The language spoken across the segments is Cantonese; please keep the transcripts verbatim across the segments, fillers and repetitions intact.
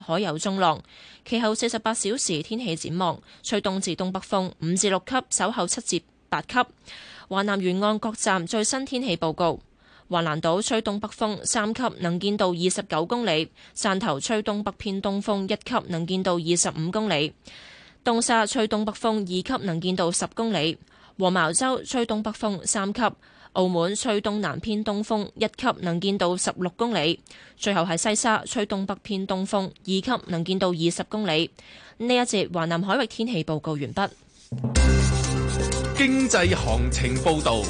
海有中浪。其後四十八小時天氣展望，吹東至東北風五至六級，稍後七至八級。華南沿岸各站最新天氣報告：橫瀾島吹東北風三級，能見度二十九公里；汕頭吹東北偏東風一級，能見度二十五公里；東沙吹東北風二級，能見度十公里；黃茅洲吹東北風三級；澳門吹東南偏東風一級，能見度十六公里。最後係西沙吹東北偏東風二級，能見度二十公里。呢一節華南海域天氣報告完畢。 經濟行情報導。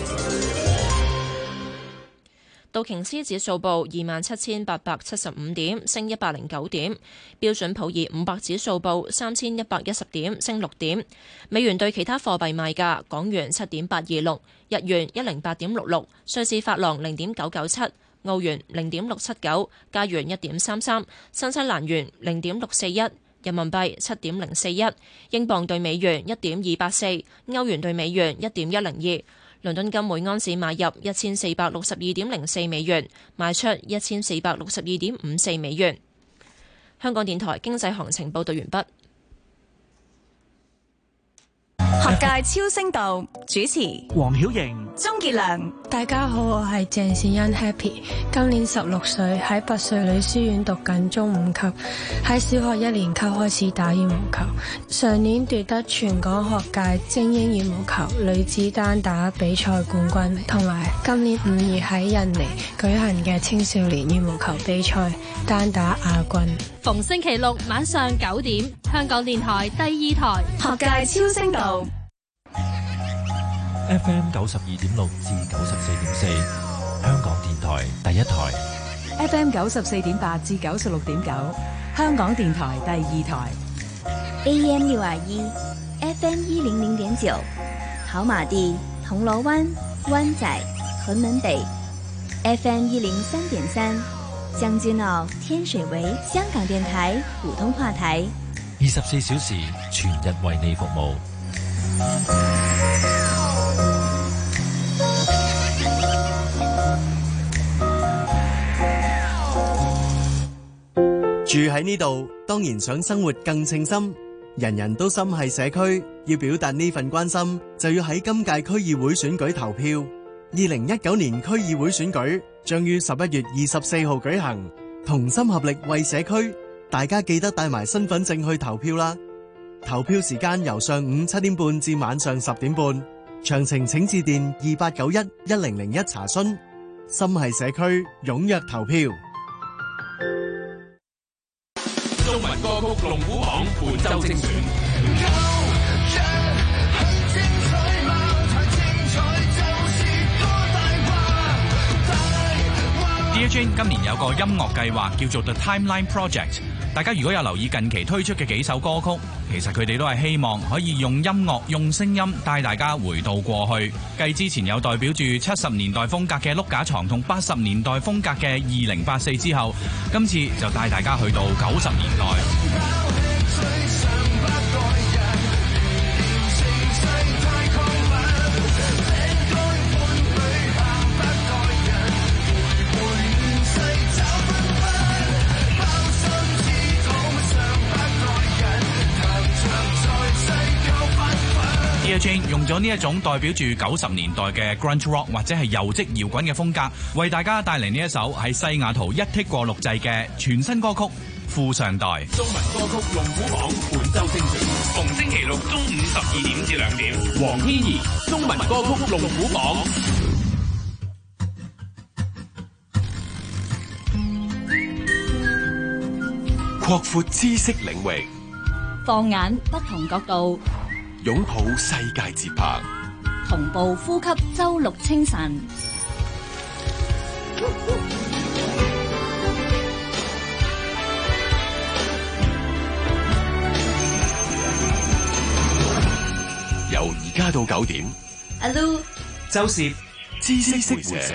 道瓊斯指數報二萬七千八百七十五點，升一百零九點。標準普爾五百指數報三千一百一十點，升六點。美元對其他貨幣賣價：港元七點八二六，日元一零八點六六，瑞士法郎零點九九七，澳元零點六七九，加元一點三三，新西蘭元零點六四一，人民幣七點零四一，英鎊對美元一點二八四，歐元對美元一點一零二。倫敦金每安士買入一千四百六十二點零四美元，賣出一千四百六十二點五四美元。香港電台經濟行情報道完畢。 學界超聲道主持黃曉瑩、 鍾傑良。 大家好，我係鄭善恩 Happy， 今年十六歲，喺拔萃女書院讀緊中五級，喺小學一年級開始打羽毛球，上年奪得全港學界精英羽毛球女子單打比賽冠軍，同埋今年五月喺印尼舉行嘅青少年羽毛球比賽單打亞軍。 逢星期六晚上九點，香港電台第二台學界超聲道。 F M 九十二點六至九十四點四，香港電台第一台。 F M 九十四點八至九十六點九，香港電台第二台。 A M 六二一 ，F M 一零零點九，跑馬地、銅鑼灣、灣仔、屯門北 ，F M 一零三點三，將軍澳、天水圍，香港電台普通話台。 二十四小時全日為你服務。 住喺呢度，當然想生活更稱心。人人都心繫社區，要表達呢份關心，就要喺今屆區議會選舉投票。二零一九年區議會選舉將於十一月二十四號舉行，同心合力為社區，大家記得帶埋身份證去投票啦。投票時間由上午七點半至晚上十點半，詳情請致電二八九一一零零一查詢。心繫社區，踴躍投票。 中文歌曲龍虎榜本周精選。 Dear Jane 今年有個音樂計劃叫做 The Timeline Project， 大家如果有留意近期推出嘅幾首歌曲，其實佢哋都係希望可以用音樂、用聲音帶大家回到過去。繼之前有代表住七十年代風格嘅碌架床同八十年代風格嘅二零八四之後，今次就帶大家去到九十年代。Dear Jane 用咗呢一種代表住九十年代嘅 grunge rock 或者係游擊搖滾嘅風格，為大家帶嚟呢一首喺西雅圖一剔過錄製嘅全新歌曲《富上代》。 中文歌曲龍虎榜本周精選，逢星期六中午十二點至兩點。黃天怡中文歌曲龍虎榜。擴闊知識領域， 放眼不同角度， 擁抱世界節拍， 同步呼吸周六清晨。 由而家到九點， 阿 Lu 周攝知識會社。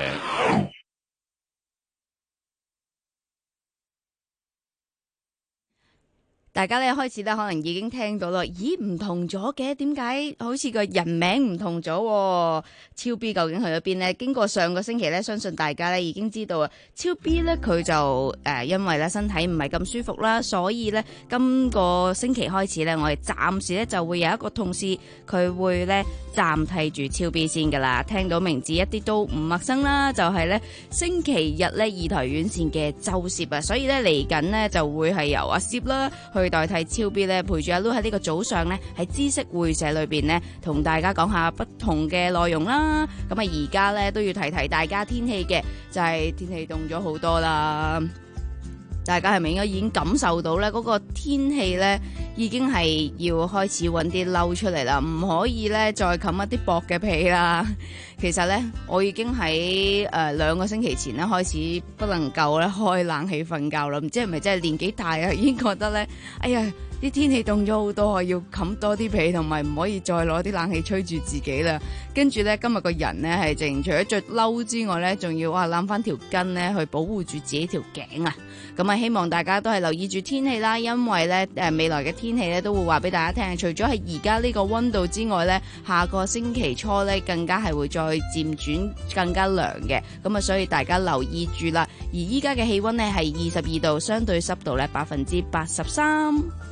大家咧開始咧可能已經聽到啦，咦唔同咗嘅，點解好似個人名唔同咗？超 B 究竟去咗邊呢？經過上個星期咧，相信大家咧已經知道啊，超 B 咧佢就誒、呃、因為咧身體唔係咁舒服啦，所以咧今個星期開始咧，我哋暫時咧就會有一個同事佢會咧暫替住超 B 先噶啦。聽到名字一啲都唔陌生啦，就係、是、咧星期日咧二台院線嘅周攝啊，所以咧嚟緊呢就會係由阿攝啦去代替超 B 咧，陪住阿 Lu 喺呢個早上咧喺知識會社裏邊咧同大家講下不同嘅內容啦。咁啊而家咧都要提提大家天氣嘅，就係、是、天氣凍咗好多啦。大家係咪應該已經感受到咧嗰個天氣咧已經係要開始揾啲褸出嚟啦，唔可以咧再冚一啲薄嘅被啦。其實咧我已經喺誒兩個星期前咧開始不能夠咧開冷氣瞓覺啦，唔知係咪真係年紀大啊，已經覺得咧哎呀啲天氣凍咗好多，要冚多啲被，同埋唔可以再攞啲冷氣吹住自己啦。跟住咧今日個人咧係淨除咗着褸之外咧，仲要哇攬翻條巾咧去保護住自己條頸啊。咁啊希望大家都係留意住天氣啦，因為咧誒未來嘅天氣咧都會話俾大家聽，除咗係而家呢個溫度之外咧，下個星期初咧更加係會再漸轉更加涼嘅。咁啊所以大家留意住啦。而依家嘅氣溫咧係二十二度，相對濕度咧百分之八十三。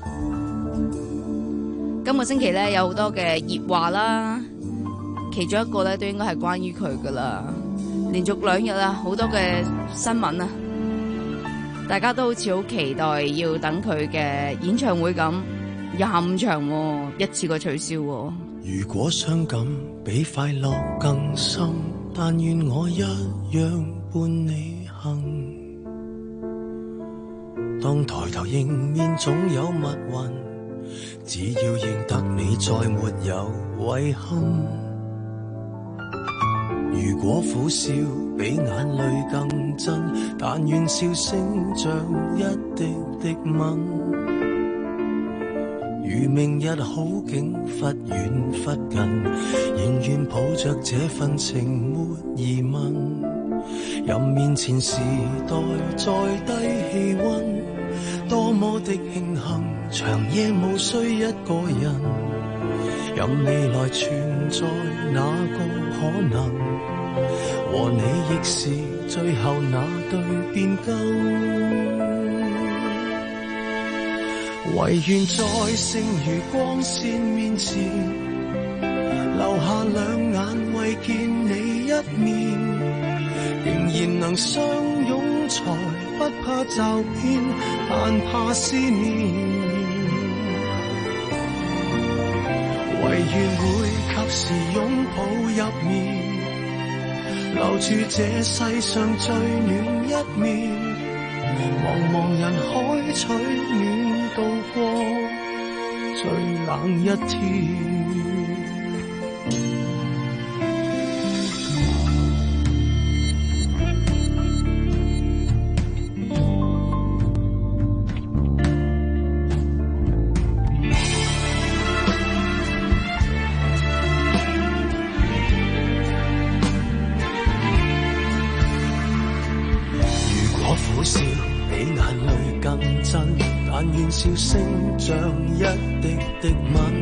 今個星期咧有好多嘅熱話啦，其中一個咧都應該係關於佢噶啦，連續兩日啊好多嘅新聞啊，大家都好似好期待要等佢嘅演唱會咁，廿五場、啊、一次過取消、啊。 如果傷感比快樂更深，但願我一樣伴你行。當抬頭迎面總有密雲，只要認得你再沒有遺憾。如果苦笑比眼淚更真，但願笑聲像一滴滴吻。如明日好景忽遠忽近，仍願抱着這份情沒疑問。任面前時代再低氣溫，多麼的慶幸，長夜無需一個人。任未來存在那個可能，和你亦是最後那對變更。唯願在剩餘光線面前，留下兩眼為見你一面，仍然能相擁才不怕驟變，但怕思念。唯願會及時擁抱入眠，留住這世上最暖一面。茫茫人海取暖度過最冷一天。笑聲像一滴滴吻，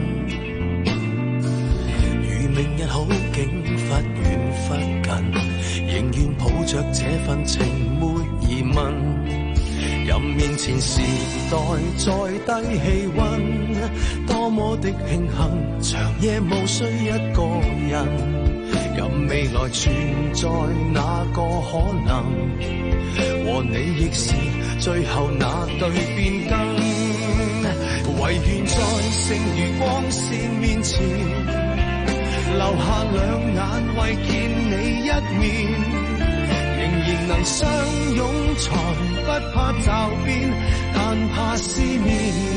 如明日好景忽遠忽近，仍願抱着這份情沒疑問。任面前時代再低氣溫，多麼的慶幸，長夜無需一個人。任未來存在那個可能，和你亦是最後那對變更。唯願在剩餘光線面前，留下兩眼為見你一面，仍然能相擁才不怕驟變，但怕思念。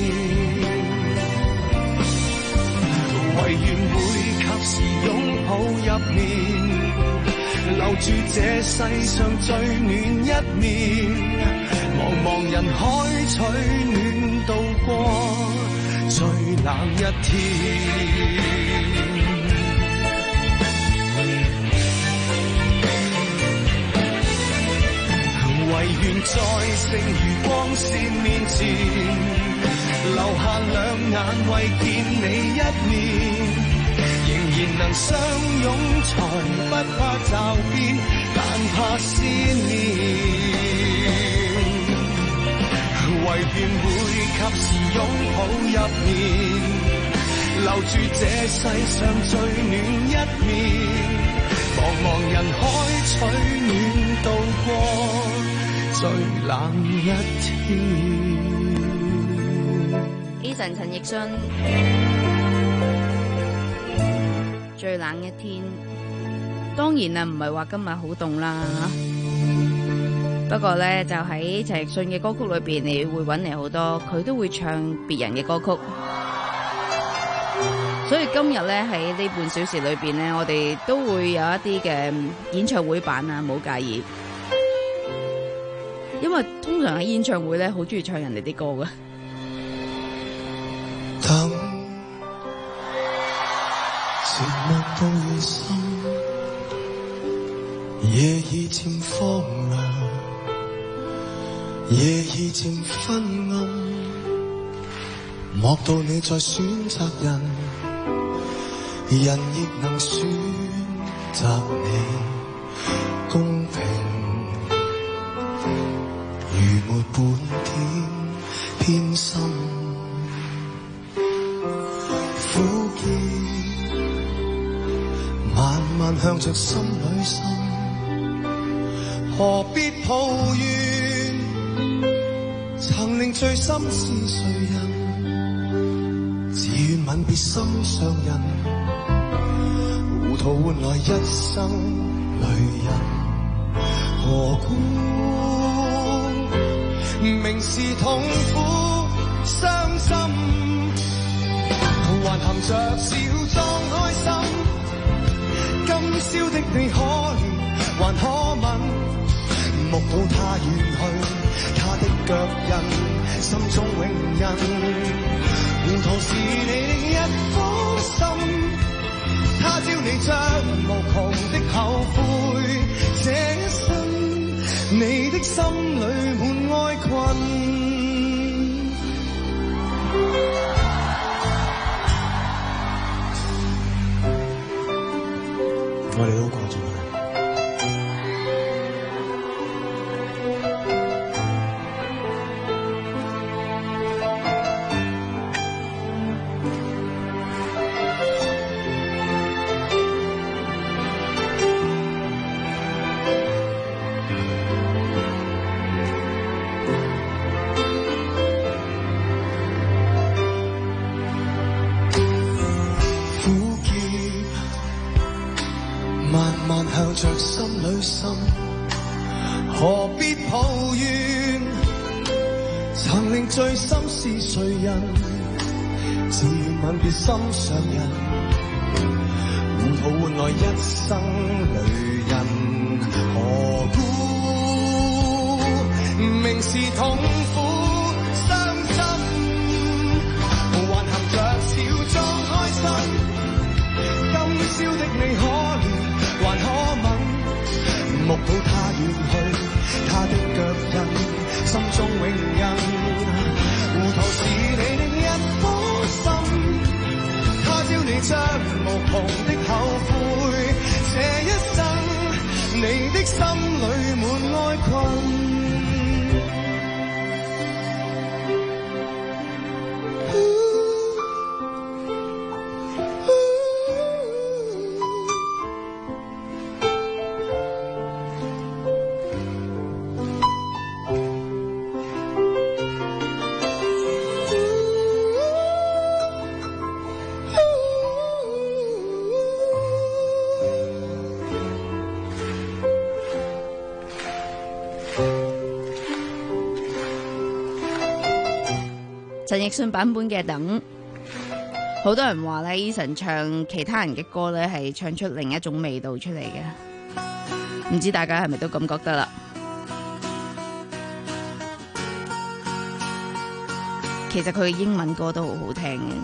唯願會及時擁抱入眠，留住這世上最暖一面。茫茫人海取暖度過最冷一天。唯願在剩餘光線面前， 留下兩眼為見你一面，仍然能相擁，才不怕驟變，但怕思念。唯願會及時擁抱入眠，留住這世上最暖一面，茫茫人海取暖度過最冷一天。 Eason 陳奕迅最冷一天，當然啊，唔係話今日好凍啦。不過咧，就喺陳奕迅嘅歌曲裏邊，你會揾嚟好多佢都會唱別人嘅歌曲。所以今日咧喺呢半小時裏邊咧，我哋都會有一啲嘅演唱會版啊，冇介意。因為通常喺演唱會咧，好中意唱人哋啲歌㗎。 等，寂寞到夜深，夜已漸荒涼。夜已漸昏暗，莫道你在選擇人，人亦能選擇你，公平如沒半點偏心。苦澀慢慢向着心裏滲，何必抱怨？曾令醉心是誰人？只願吻別心上人，糊塗換來一生淚人。何故明是痛苦傷心，還含着笑裝開心？今宵的你可憐還可吻？目睹他遠去，他的腳印，心中永印。糊塗是你的一顆心，他朝你將無窮的後悔。這一生，你的心裏滿哀困。我哋都過咗。向着心裏滲，何必抱怨？曾令醉心是誰人？只願吻別心上人，糊塗換來一生淚印。何故明是痛苦傷心，還含着笑裝開心？今宵的你可憐還可吻？目睹他遠去，他的腳印，心中永印。糊塗是你的一顆心，他朝你將無窮的後悔。這一生，你的心裏滿哀困。 陳奕迅版本嘅等，好多人話咧，Eason唱其他人嘅歌咧係唱出另一種味道出嚟嘅，唔知大家係咪都咁覺得啦？其實佢嘅英文歌都好好聽嘅。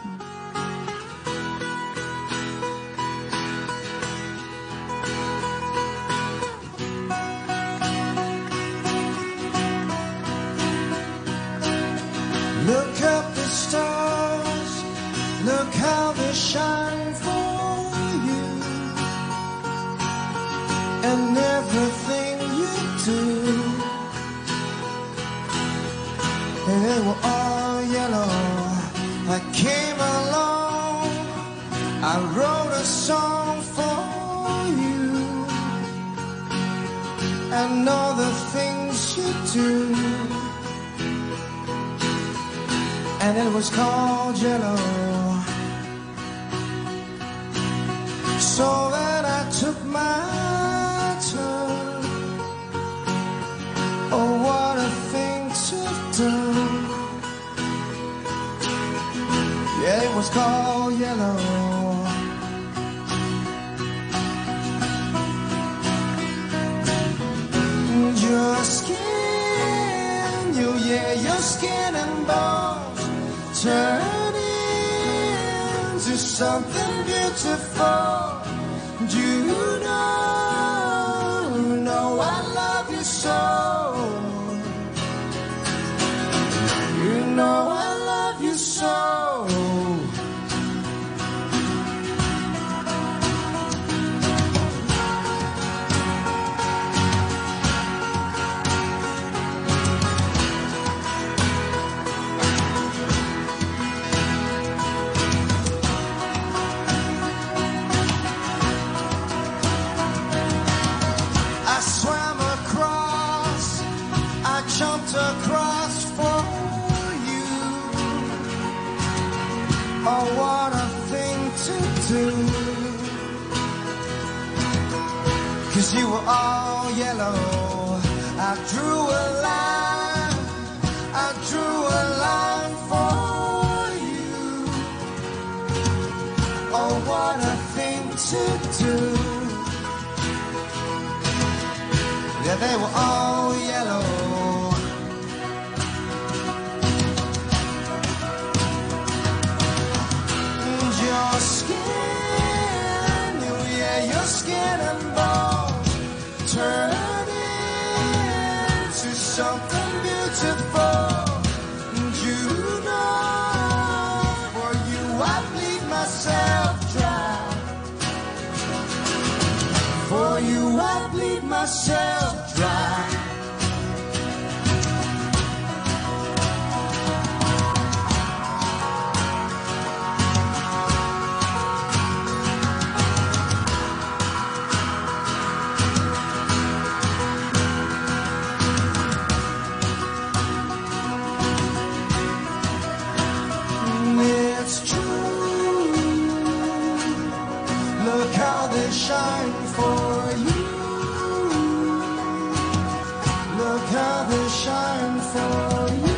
Look up the stars, look how they shine for you, and everything you do, they were all yellow. I came along, I wrote a song for you, and all the things you do, and it was called yellow. So then I took my turn. Oh, what a thing to do. Yeah, it was called yellow. Your skin, you, yeah, your skin and bones turn into something beautiful. You know, you know I love you so. You know I love you so. Jumped across for you. Oh, what a thing to do. 'Cause you were all yellow. I drew a line, I drew a line for you. Oh, what a thing to do. Yeah, they were all yellow. Your skin, oh yeah, your skin and bones turn into something beautiful. You know, for you I bleed myself dry. For you I bleed myself dry. It's true. Look how they shine for you. Look how they shine for you.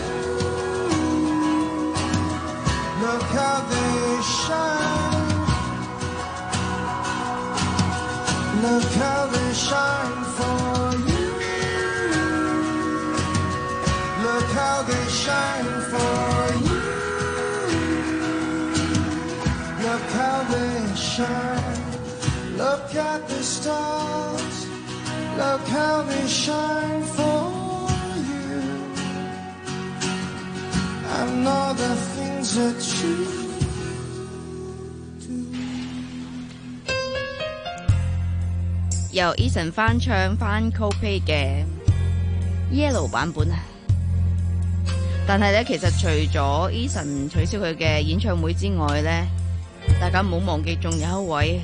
Look how they shine. Look how they shine for you. Look how they shine for you. Look how they shine. Look at the stars. Look how they shine for you. And all the things that you do. 由 Eason 翻唱翻 Coldplay 嘅 Yellow 版本啊！但係咧，其實除咗 Eason 取消佢嘅演唱會之外咧，大家唔好忘記仲有一位。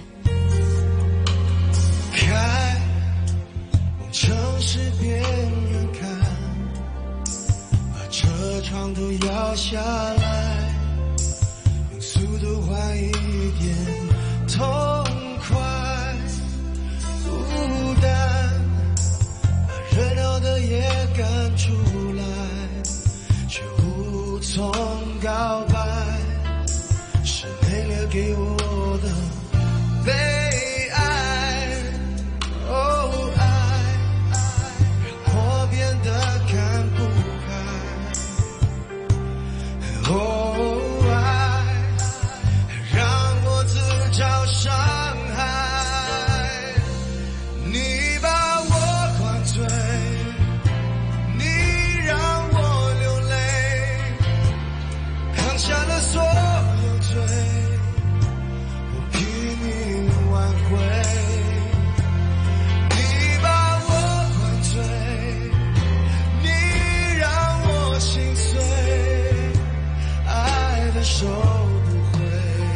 看，往城市边缘看，把车窗都摇下来，用速度换一点痛快，孤单，把热闹的夜赶出来，却无从告白，是没了给我的悲哀。哦，爱让我变得看不开。哦，爱让我自找伤害。你把我灌醉，你让我流泪，扛下的收不回。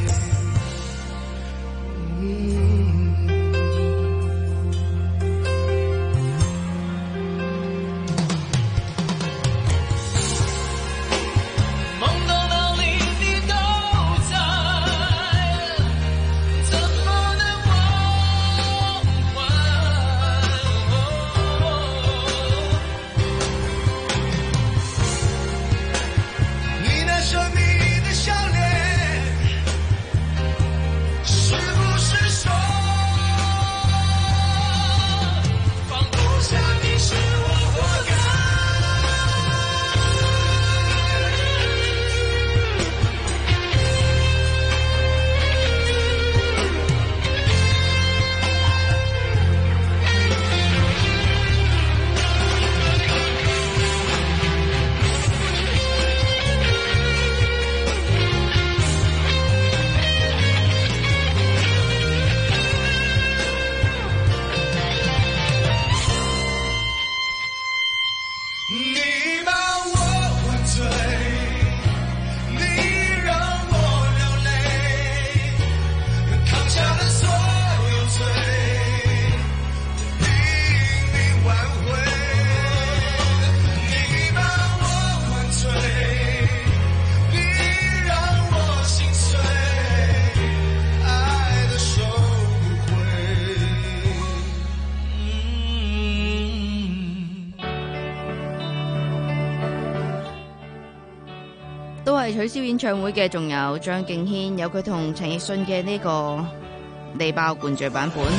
都係取消演唱會嘅，仲有張敬軒，有佢同陳奕迅嘅呢個利爆灌醉版本。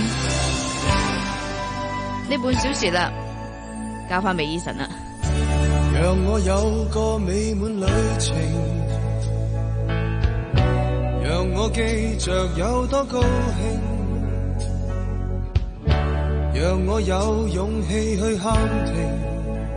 呢半小時啦，交翻俾 Eason 啦。 讓我有個美滿旅程，讓我記着有多高興，讓我有勇氣去喊停。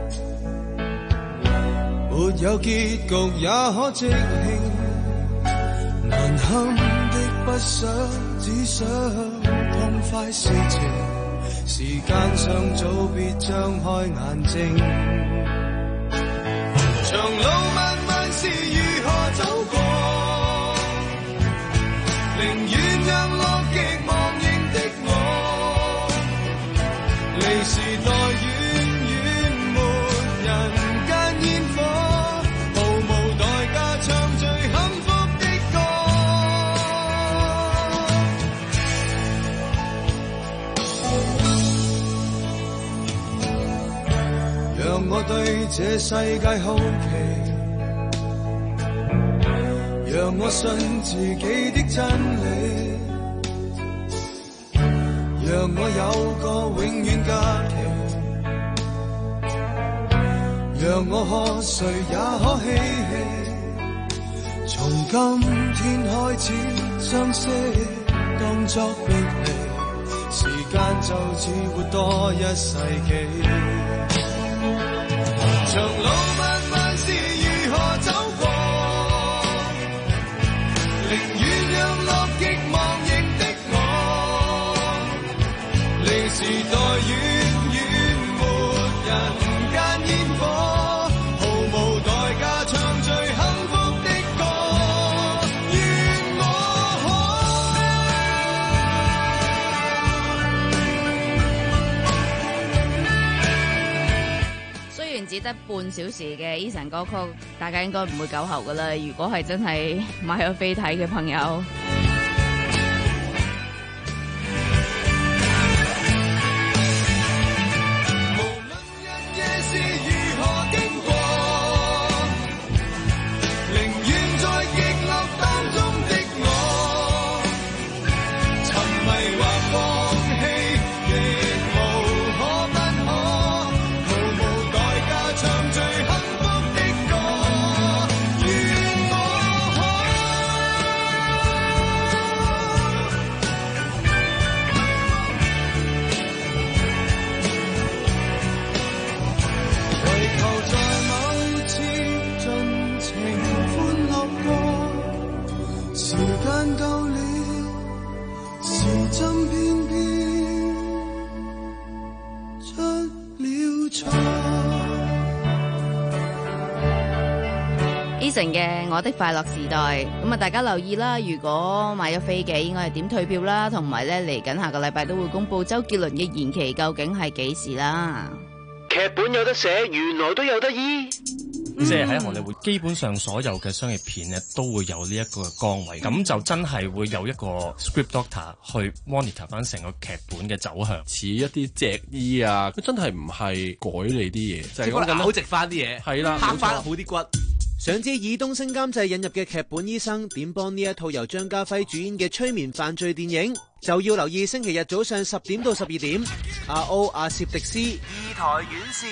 沒有結局也可即興，難堪的不想，只想痛快事情。時間尚早，別張開眼睛。長路漫漫是如何走過，寧願讓樂極忘形的我，離時代遠遠沒人間煙火，毫無代價唱最幸福的歌。讓我對這世界好奇，讓我信自己的真理，讓我有個永遠假期，讓我喝誰也可嬉戲。從今天開始相識當作別離，時間就只活多一世紀。長路漫漫是如何走過，寧願讓樂極忘形的我，離時代遠遠沒人間煙火，毫無代價唱最幸福的歌。願我可。雖然只得半小時嘅 Eason 歌曲，大家應該唔會久候噶啦。如果係真係買咗飛睇嘅朋友。 Eason 嘅《我的快樂時代》。咁啊，大家留意啦，如果買咗飛嘅，應該係點退票啦，同埋咧嚟緊下個禮拜都會公布周杰倫嘅延期究竟係幾時啦。 劇本有得寫，原來都有得醫。 即係喺荷里活，基本上所有嘅商業片咧都會有呢一個崗位，咁、嗯、就真係會有一個 script doctor 去 monitor 翻成個劇本嘅走向， 似一啲隻醫啊，佢真係唔係改你啲嘢，就係講緊咬直翻啲嘢， 係啦， 拍翻好啲骨。 想知以東升監製引入嘅劇本醫生點幫呢一套由張家輝主演嘅催眠犯罪電影，就要留意星期日早上十點到十二點，阿歐阿攝迪斯二台院線。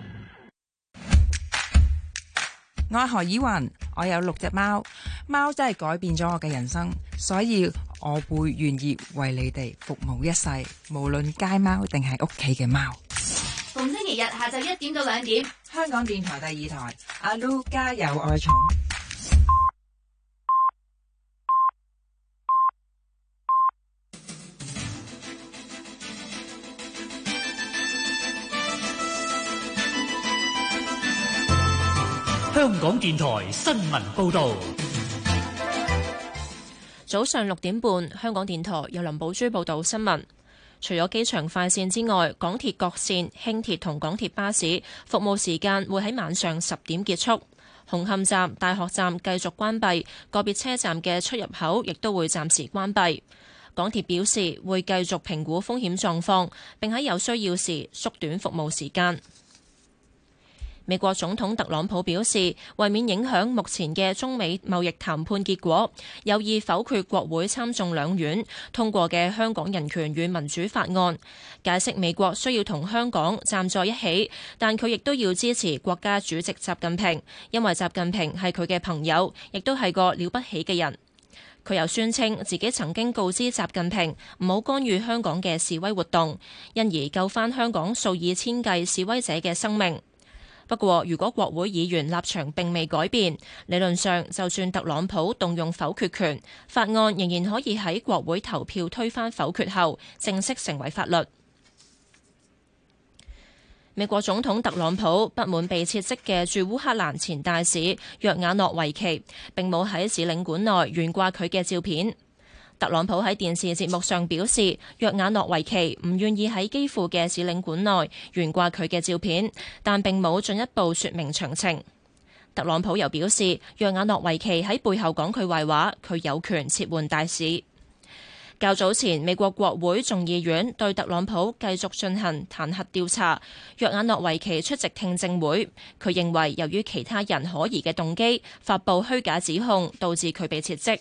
我係何以雲，我有六隻貓，貓真係改變咗我嘅人生，所以我會願意為你哋服務一世，無論街貓定係屋企嘅貓。 逢星期日下晝一點到兩點， 香港電台第二台，阿 Lu 家有愛寵。 香港電台新聞報道。 早上六點半，香港電台由林寶珠報道新聞。除咗機場快線之外，港鐵各線、輕鐵同港鐵巴士服務時間會喺晚上十點結束。紅磡站、大學站繼續關閉，個別車站嘅出入口亦都會暫時關閉。港鐵表示會繼續評估風險狀況，並喺有需要時縮短服務時間。美國總統特朗普表示，為免影響目前嘅中美貿易談判結果，有意否決國會參眾兩院通過嘅香港人權與民主法案，解釋美國需要同香港站在一起，但佢亦都要支持國家主席習近平，因為習近平係佢嘅朋友，亦都係個了不起嘅人。佢又宣稱自己曾經告知習近平唔好干預香港嘅示威活動，因而救返香港數以千計示威者嘅生命。不過，如果國會議員立場並未改變，理論上就算特朗普動用否決權，法案仍然可以喺國會投票推翻否決後，正式成為法律。美國總統特朗普不滿被撤職嘅駐烏克蘭前大使約瓦諾維奇，並冇喺使領館內懸掛佢嘅照片。特朗普喺電視節目上表示，約瓦諾維奇唔願意喺基輔嘅使領館內懸掛佢嘅照片，但並冇進一步說明詳情。特朗普又表示，約瓦諾維奇喺背後講佢壞話，佢有權撤換大使。較早前，美國國會眾議院對特朗普繼續進行彈劾調查，約瓦諾維奇出席聽證會，佢認為由於其他人可疑嘅動機，發布虛假指控，導致佢被撤職。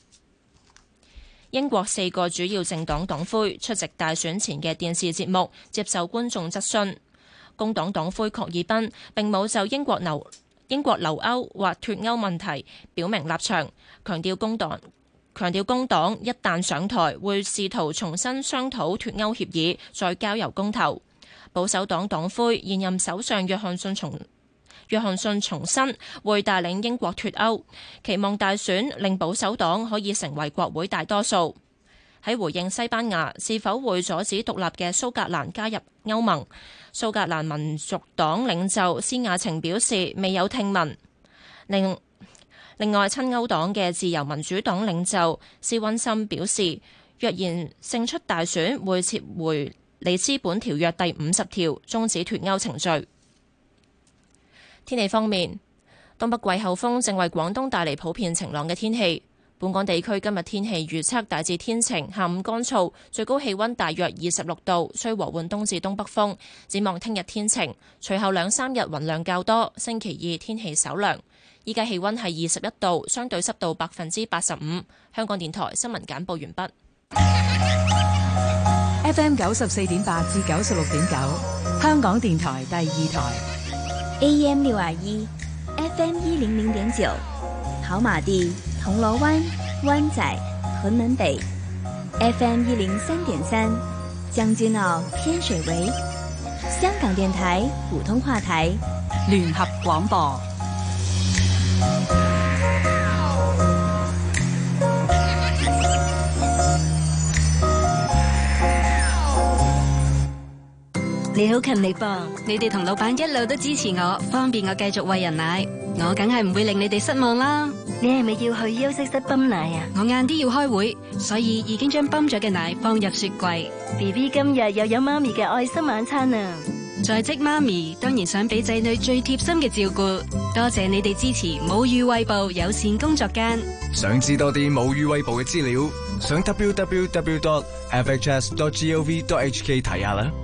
英國四個主要政黨黨魁出席大選前嘅電視節目，接受觀眾質詢。工黨黨魁郝爾彬並冇就英國留英國留歐或脫歐問題表明立場，強調工黨強調工黨一旦上台會試圖重新商討脫歐協議，再交由公投。保守黨黨魁現任首相約翰遜重約翰遜重申會帶領英國脫歐，期望大選令保守黨可以成為國會大多數。喺回應西班牙是否會阻止獨立嘅蘇格蘭加入歐盟，蘇格蘭民族黨領袖施雅晴表示未有聽聞。另另外，親歐黨嘅自由民主黨領袖施溫森表示，若然勝出大選，會撤回里斯本條約第五十條，終止脫歐程序。天氣方面，東北季候風正為廣東帶嚟普遍晴朗嘅天氣。本港地區今日天氣預測大致天晴，下午乾燥，最高氣溫大約二十六度，吹和緩東至東北風。展望聽日天晴，隨後兩三日雲量較多。星期二天氣稍涼。依家氣溫係二十一度，相對濕度百分之八十五。香港電台新聞簡報完畢。 F M 九十四點八至九十六點九，香港電台第二台。 A M 六二一 ，F M 一零零點九，跑馬地、銅鑼灣、灣仔、屯門北 ，F M 一零三點三，將軍澳、天水圍，香港電台普通話台， 聯合廣播。 你好勤力噃，你哋同老闆一路都支持我，方便我繼續餵人奶，我梗係唔會令你哋失望啦。 你係咪要去休息室泵奶啊？ 我晏啲要開會，所以已經將泵咗嘅奶放入雪櫃。 B B 今日又有媽咪嘅愛心晚餐啊！ 在職媽咪當然想俾仔女最貼心嘅照顧，多謝你哋支持母乳餵哺友善工作間。 想知多啲母乳餵哺嘅資料，上 w w w dot f h s dot gov dot h k 睇下啦。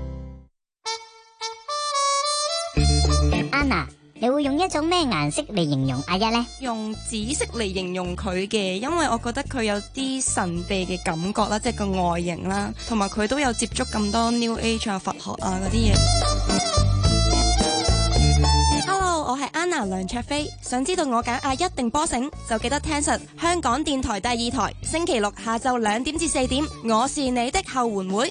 Anna， 你會用一種咩顏色嚟形容阿一呢？ 用紫色嚟形容佢嘅，因為我覺得佢有啲神秘嘅感覺啦，即係個外形啦，同埋佢都有接觸咁多 New Age 啊、佛學啊嗰啲嘢。Hello， 我係 Anna 梁卓飛，想知道我揀阿一定波繩，就記得聽實香港電台第二台，星期六下晝兩點至四點，我是你的後援會。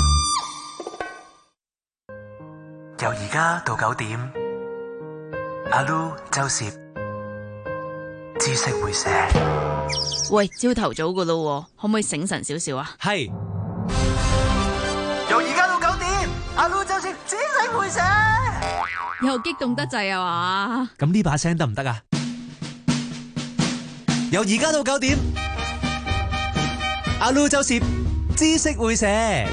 由而家到九點，阿 Lu 周攝知識會寫。 喂，朝頭早噶咯，可唔可以醒神少少啊？ 係。由而家到九點，阿 Lu 周攝知識會寫。 又激動得滯啊嘛？ 咁呢把聲得唔得啊？由而家到九點，阿 Lu 周攝知識會寫。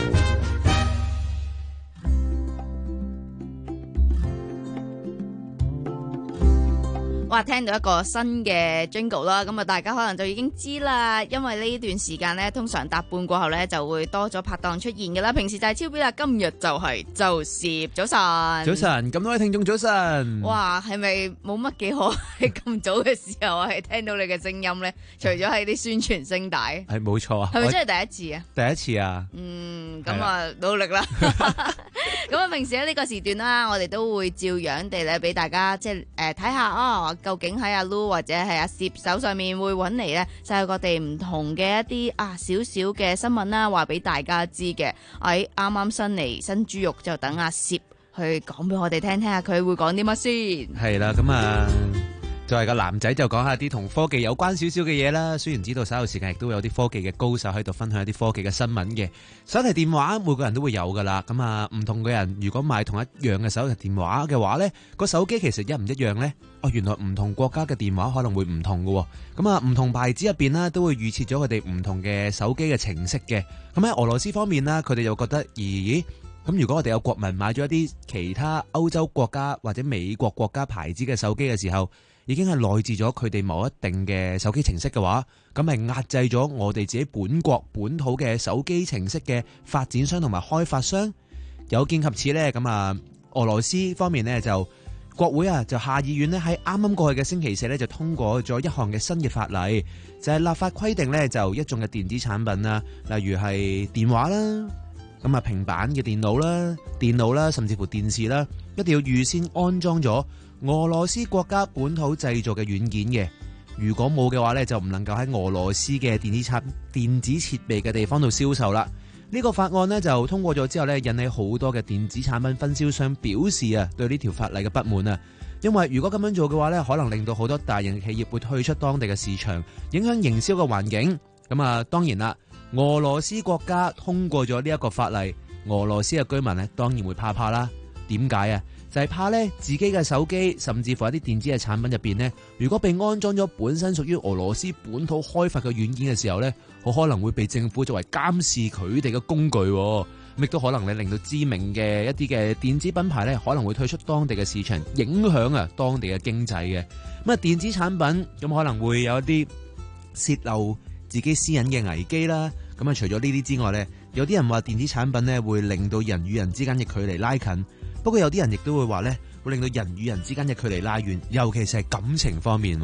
哇！聽到一個新嘅 jingle 啦，咁啊大家可能就已經知啦，因為呢段時間咧，通常搭半過後咧就會多咗拍檔出現嘅啦。平時就係超標啦，今日就係周攝。早晨， 早晨，咁多位聽眾早晨。 哇，係咪冇乜幾可喺咁早嘅時候係聽到你嘅聲音咧？除咗係啲宣傳聲帶， 係冇錯啊。 係咪真係第一次啊？ 第一次啊。 嗯，咁啊努力啦。咁啊，平時喺呢個時段啦，我哋都會照樣地咧俾大家即係誒睇下啊。究竟喺阿 Lu 或者係阿攝手上面會揾嚟呢世界各地唔同嘅一啲啊少少嘅新聞啦，話俾大家知嘅。喺啱啱新嚟新豬肉，就等阿攝去講俾我哋聽，聽下佢會講啲乜先。 係啦，咁啊，作為個男仔就講下啲同科技有關少少嘅嘢啦。雖然知道稍後時間亦都會有啲科技嘅高手喺度分享一啲科技嘅新聞嘅。手提電話每個人都會有噶啦，咁啊唔同嘅人如果買同一樣嘅手提電話嘅話呢，個手機其實一唔一樣呢？哦，原來唔同國家嘅電話可能會唔同嘅，咁啊唔同牌子入邊呢都會預設咗佢哋唔同嘅手機嘅程式嘅。咁喺俄羅斯方面呢，佢哋又覺得咦，咁如果我哋有國民買咗一啲其他歐洲國家或者美國國家牌子嘅手機嘅時候，已經係內置咗佢哋某一定嘅手機程式嘅話，咁係壓制咗我哋自己本國本土嘅手機程式嘅發展商同埋開發商。有見及此呢，咁啊俄羅斯方面呢就國會啊就下議院呢喺啱啱過去嘅星期四呢就通過咗一項嘅新嘅法例，就係立法規定呢就一眾嘅電子產品啊，例如係電話啦，咁啊平板嘅電腦啦、電腦啦，甚至乎電視啦，一定要預先安裝咗俄羅斯國家本土製造嘅軟件嘅。如果冇嘅話呢，就唔能夠喺俄羅斯嘅電子產電子設備嘅地方度銷售啦。呢個法案呢就通過咗之後呢，引起好多嘅電子產品分銷商表示啊，對呢條法例嘅不滿啊。因為如果咁樣做嘅話呢，可能令到好多大型企業會退出當地嘅市場，影響營銷嘅環境。咁啊，當然啦，俄羅斯國家通過咗呢一個法例，俄羅斯嘅居民呢當然會怕怕啦。點解啊？就係怕咧，自己嘅手機甚至乎一啲電子嘅產品入邊呢，如果被安裝咗本身屬於俄羅斯本土開發嘅軟件嘅時候呢，好可能會被政府作為監視佢哋嘅工具，亦都可能咧令到知名嘅一啲嘅電子品牌呢可能會退出當地嘅市場，影響啊當地嘅經濟嘅。咁啊，電子產品咁可能會有一啲洩漏自己私隱嘅危機啦。咁啊，除咗呢啲之外呢，有啲人話電子產品呢會令到人與人之間嘅距離拉近。不過有啲人亦都會話咧，會令到人與人之間嘅距離拉遠，尤其是係感情方面。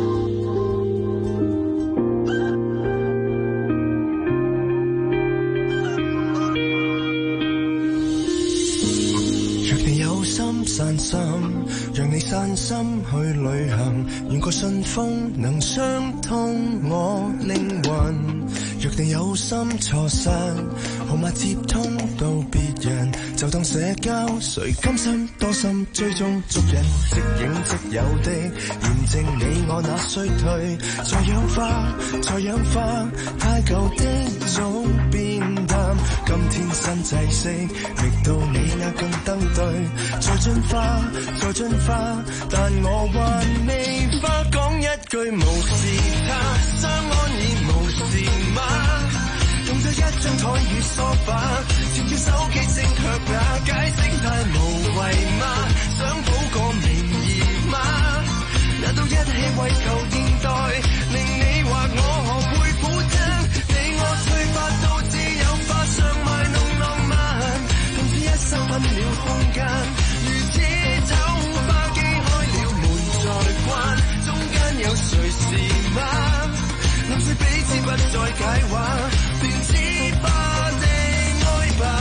若你有心散心，讓你散心去旅行，願個信封能相通我靈魂。若你有心錯失，號碼接通到別人，就當社交，誰甘心多心追蹤捉人，即影即有的驗證你我那衰退，再氧化再氧化，太舊的總變淡， 今天新制式，覓到你那更登對，再進化，再進化，但我還未花講一句無視他，相安已無事嗎？用咗一張台與梳化，照照手機聲卻也解釋太無謂嗎？想補個名義嗎？難道一起為求現代，令你或我學會苦爭？你我催化到只有花上賣弄浪漫，從此一生分了空間，如此醜花機開了門再關，中間有誰是嗎？臨睡彼此不再解話，斷枝花的愛吧。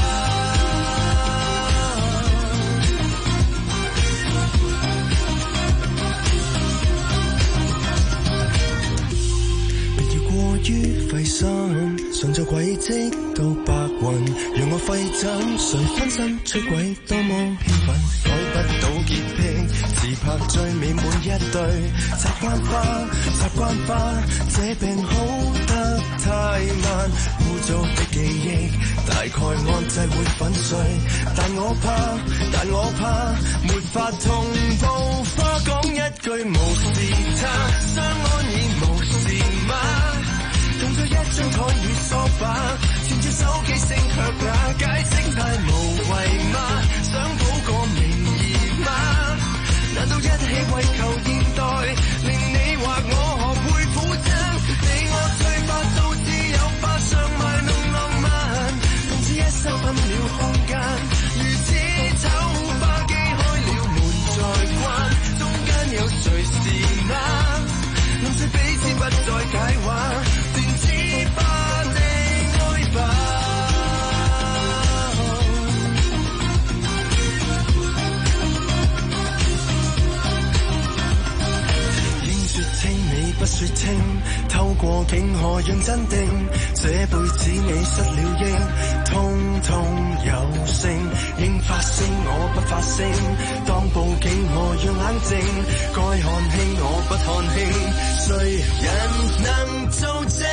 過於費心，順著軌跡到白雲，讓我費枕，誰分身出軌，多麼興奮，改不到潔癖，自拍最美滿一對，習慣化，習慣化，這病好得太慢，污糟的記憶，大概按掣會粉碎，但我怕，但我怕，沒法同步，花講一句無視他，相安已無事嗎？用咗一張台與梳化，傳住手機聲卻也解釋太無謂嗎？想補個名義嗎？難道一起為求現代，令你或我學會苦爭？你我催化到只有花上賣弄浪漫，從此一生分了空間，如此醜花機開了門再關，中間有誰是嗎？臨睡彼此不再解話，斷枝花的愛吧。應說清你不說清，透過境河讓鎮定，這輩子你失了憶，通通有聲，應發聲我不發聲，當報警我要冷靜，該看輕我不看輕，誰人能做證？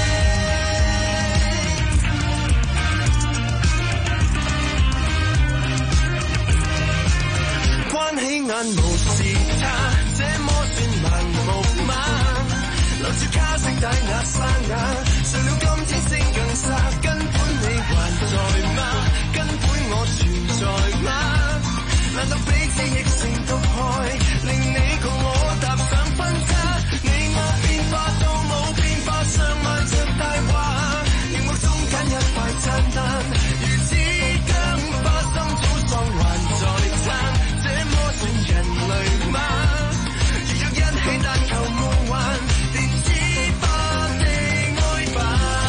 關起眼無視他，這麼算盲目嗎？留住卡式帶壓沙啞，誰料今天聲更沙，根本你還在嗎？根本我存在嗎？難道彼此亦成毒害，令你共我踏上分岔？你我變化到冇變化，上漫着大話，熒幕中間一塊燦爛，如此僵化，心早喪還在撐，這麼算人類嗎？如若一起但求夢幻，連枝花的愛吧。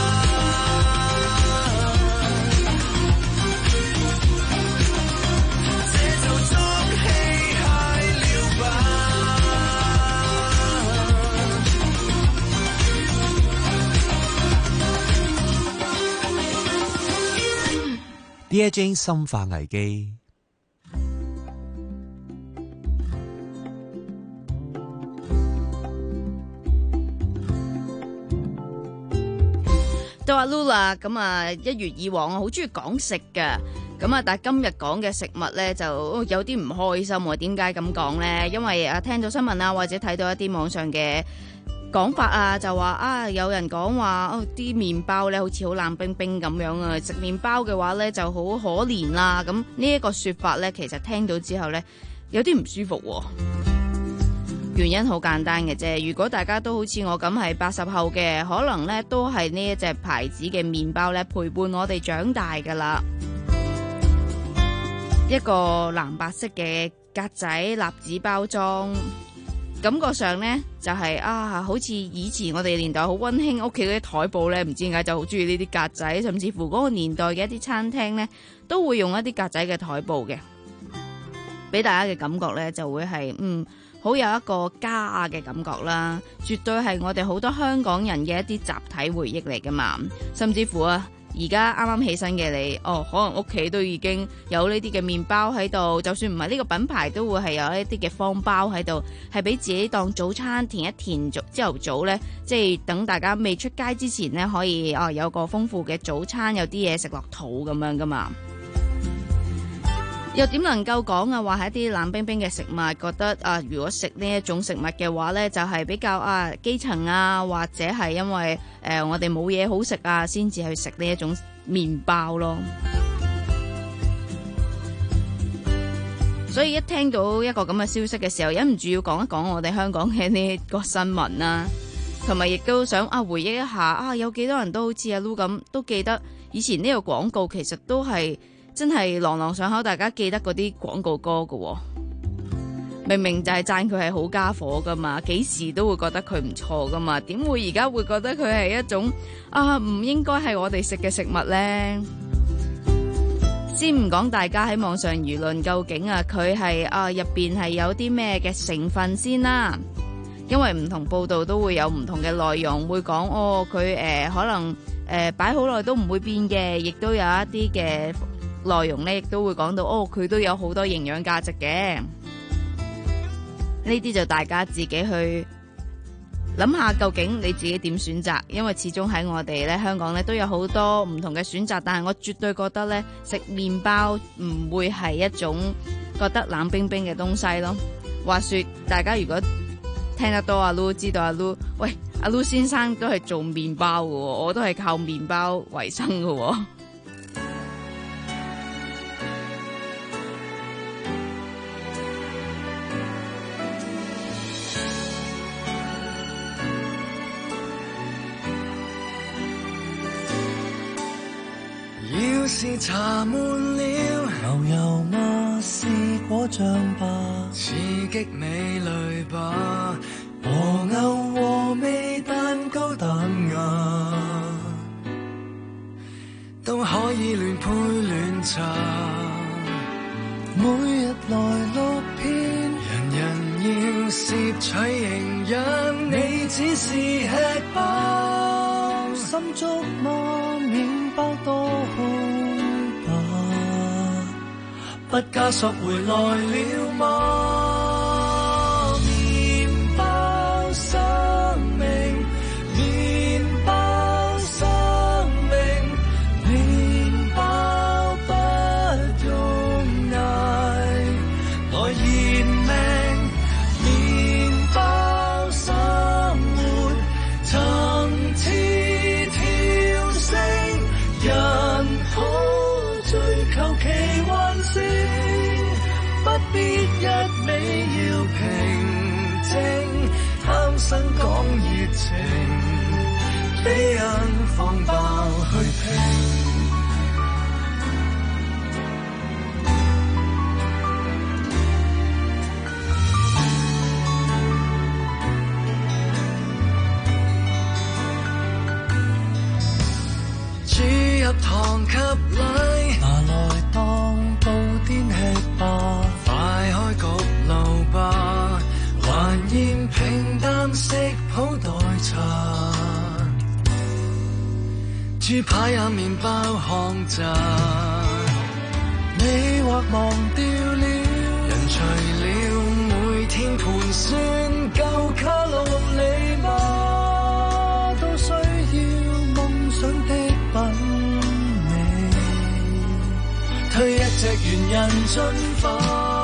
這就足器械了吧。 Dear Jane 深化危機。 到阿 Lula 咁啊，一如以往，我好中意講食噶。咁啊，但係今日講嘅食物咧就有啲唔開心喎。點解咁講咧？因為啊，聽到新聞啊，或者睇到一啲網上嘅講法啊，就話啊，有人講話哦，啲麵包咧好似好冷冰冰咁樣啊，食麵包嘅話咧就好可憐啦。咁呢一個說法咧，其實聽到之後咧有啲唔舒服喎。原因好簡單嘅啫，如果大家都好似我咁係八十後嘅，可能咧都係呢一隻牌子嘅麵包咧陪伴我哋長大噶啦。一個藍白色嘅格仔蠟紙包裝，感覺上呢就係、是、啊，好似以前我哋年代好溫馨屋企嗰啲台布呢，唔知點解就好中意呢啲格仔，甚至乎嗰個年代嘅一啲餐廳呢，都會用一啲格仔嘅台布嘅，俾大家嘅感覺呢，就會係嗯好有一個家嘅感覺啦，絕對係我哋好多香港人嘅一啲集體回憶嚟噶嘛，甚至乎啊而家啱啱起身嘅你，哦，可能屋企都已經有呢啲嘅麵包喺度，就算唔係呢個品牌，都會係有一啲嘅方包喺度，係俾自己當早餐填一填，朝頭早呢，即係等大家未出街之前呢，可以哦有個豐富嘅早餐，有啲嘢食落肚咁樣噶嘛。又點能夠講啊？話係一啲冷冰冰嘅食物，覺得啊，如果食呢一種食物嘅話呢，就係、是、比較啊基層啊，或者係因為誒、呃、我哋冇嘢好食啊，先至去食呢一種麵包咯。所以一聽到一個咁嘅消息嘅時候，忍唔住要講一講我哋香港嘅呢個新聞啦，同埋亦都想啊回憶一下啊，有幾多人都好似阿 Lu 咁，都記得以前呢個廣告其實都係。真係朗朗上口，大家記得嗰啲廣告歌㗎喎，明明就係讚佢係好家伙㗎嘛，幾時都會覺得佢唔錯㗎嘛，點會而家會覺得佢係一種啊唔應該係我哋食嘅食物呢？先唔講大家喺網上輿論究竟啊佢係啊入邊係有啲咩嘅成分先啦，因為唔同報道都會有唔同嘅內容，會講哦佢誒、呃、可能誒擺好耐都唔會變嘅，亦都有一啲嘅。內容咧亦都會講到，哦，佢都有好多營養價值嘅。呢啲就大家自己去諗下，究竟你自己點選擇？因為始終喺我哋咧香港咧都有好多唔同嘅選擇，但係我絕對覺得咧食麵包唔會係一種覺得冷冰冰嘅東西咯。話說大家如果聽得多阿 Lu 知道阿 Lu， 喂阿 Lu 先生都係做麵包嘅，我都係靠麵包為生嘅。 要是茶滿了，牛油嗎？是果醬吧，刺激美慮吧，和牛和味蛋糕彈牙，都可以亂配亂茶。每日來六篇，人人要攝取營養，你只是吃飽，心足嗎？麵包多好吧，不加索回來了嗎？麵包生命，麵包生命，麵包不用捱來延命，麵包生活層次跳升，人好追求奇幻性，不必一味要平靜，貪生講熱情，俾人放爆去拼。注入糖及禮，拿來當布甸吃吧，快開焗爐吧，還嫌平淡食普代茶，豬排也麵包烘炸，你或忘掉了，人除了每天盤算夠卡路里嗎？都需要夢想的品味，推一隻猿人進化。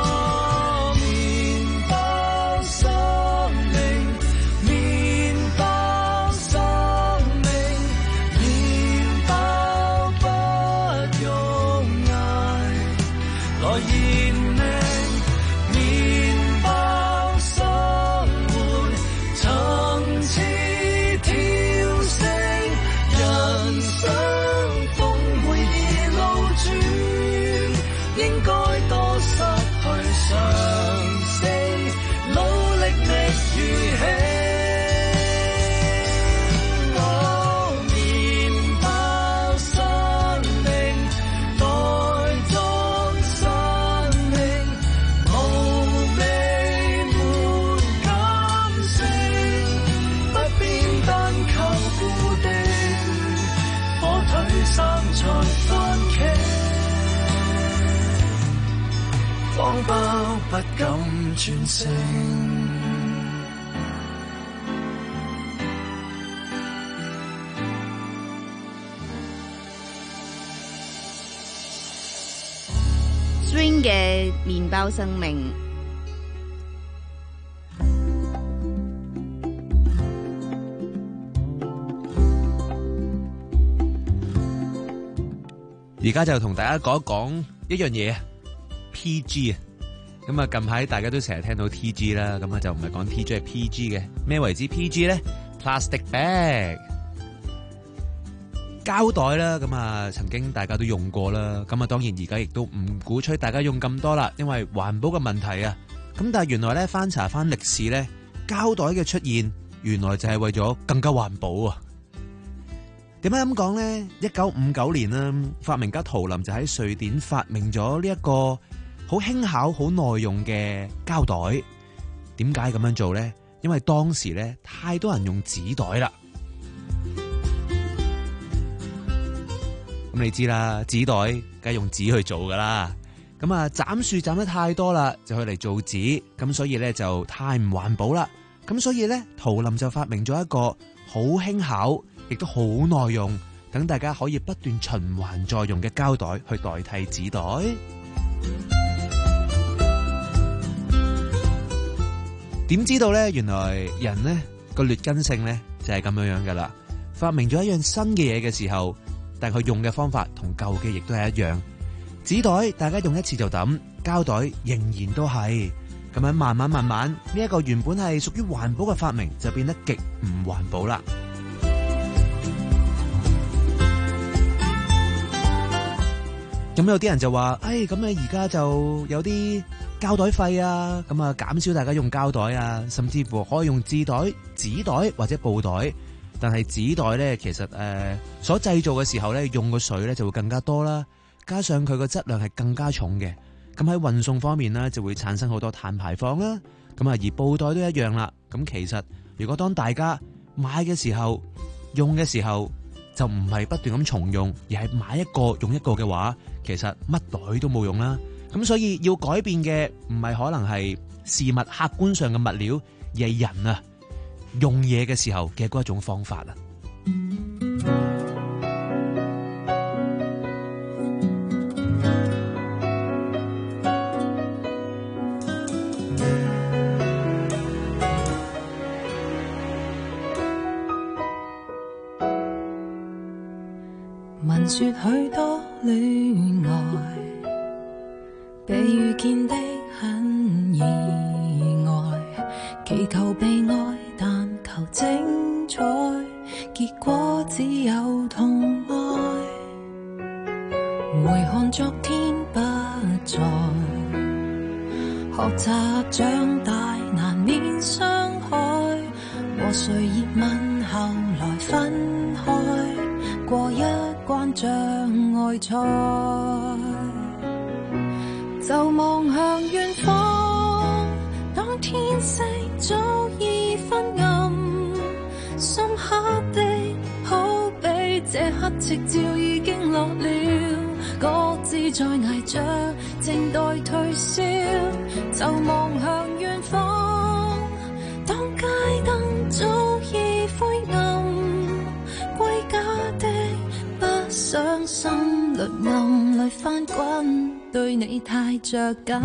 麵包生命，麵包生命，麵包不用捱來延命，麵包生活層次跳升，人生總會易路轉，應該多謊包不敢轉性。 Swing 嘅麵包生命。 而家就同大家講一講一樣嘢 P G 啊，咁啊近排大家都成日聽到 T G 啦，咁啊就唔係講 T G 係 P G 嘅。咩為之 P G 咧 ？Plastic bag 膠袋啦，咁啊曾經大家都用過啦，咁啊當然而家亦都唔鼓吹大家用咁多啦，因為環保嘅問題啊。咁但係原來咧翻查翻歷史咧，膠袋嘅出現原來就係為咗更加環保啊！點解咁講呢？一九五九年啦，發明家圖林就喺瑞典發明咗呢一個好輕巧、好耐用嘅膠袋。點解咁樣做呢？因為當時咧太多人用紙袋啦。咁你知啦，紙袋梗係用紙去做噶啦。咁啊，斬樹斬得太多啦，就去嚟做紙，咁所以咧就太唔環保啦。咁所以咧，圖林就發明咗一個好輕巧，亦都好耐用，等大家可以不斷循環再用嘅膠袋去代替紙袋。點知道呢？原來人呢個劣根性呢就係咁樣樣噶啦。發明咗一樣新嘅嘢嘅時候，但佢用嘅方法同舊嘅亦都係一樣。紙袋大家用一次就抌，膠袋仍然都係。咁樣慢慢慢慢，呢一個原本係屬於環保嘅發明，就變得極唔環保啦。咁有啲人就話，哎，咁啊而家就有啲膠袋費啊，咁啊減少大家用膠袋啊，甚至乎可以用紙袋、紙袋或者布袋。但係紙袋咧，其實誒、呃、所製造嘅時候咧，用個水咧就會更加多啦，加上佢個質量係更加重嘅。咁喺運送方面呢，就會產生好多碳排放啦。咁啊，而布袋都一樣啦。咁其實如果當大家買嘅時候、用嘅時候，就唔係不斷咁重用，而係買一個用一個嘅話，其實乜袋都冇用啦。咁所以要改變嘅唔係可能係事物客觀上嘅物料，而係人啊用嘢嘅時候嘅嗰一種方法啊。 聞說許多戀愛被遇見的很意外，祈求被愛但求精彩，結果只有痛哀。回看昨天不在，學習長大難免傷害，和誰熱吻後來分開，過一關障礙賽，就望向遠方，當天色早已昏暗，深刻的好比這刻夕照已經落了，各自在捱着靜待退燒，就望向遠方，當街燈早已灰暗，歸家的不想心裏暗裏翻滾，對你太着緊。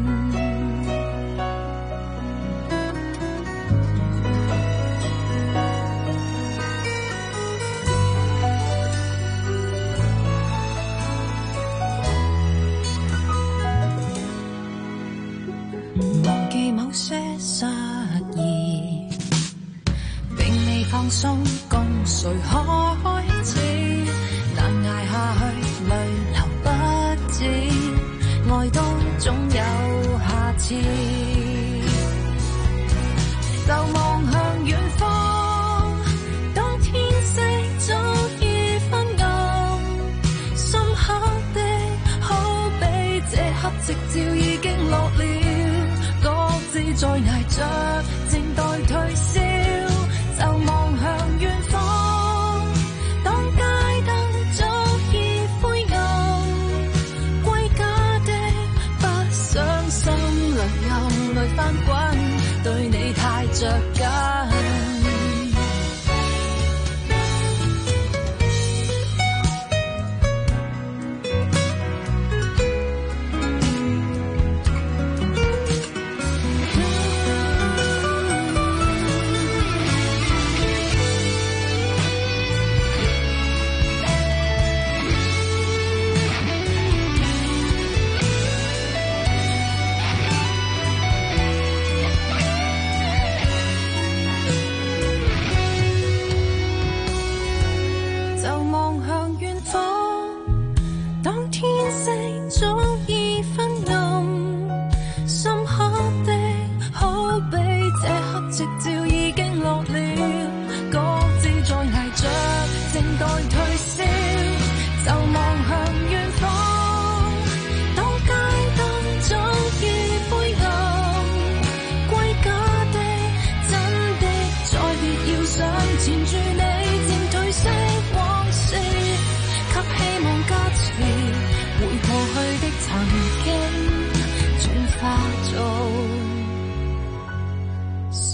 忘記某些失意，並未放鬆，共誰開始？難捱下去，淚流不止，愛都總有下次。就望向遠方，當天色早已昏暗，深刻的好比這刻夕照已經落了，各自在捱着靜待退燒，就望向遠方，當街燈早已灰暗，歸家的不想心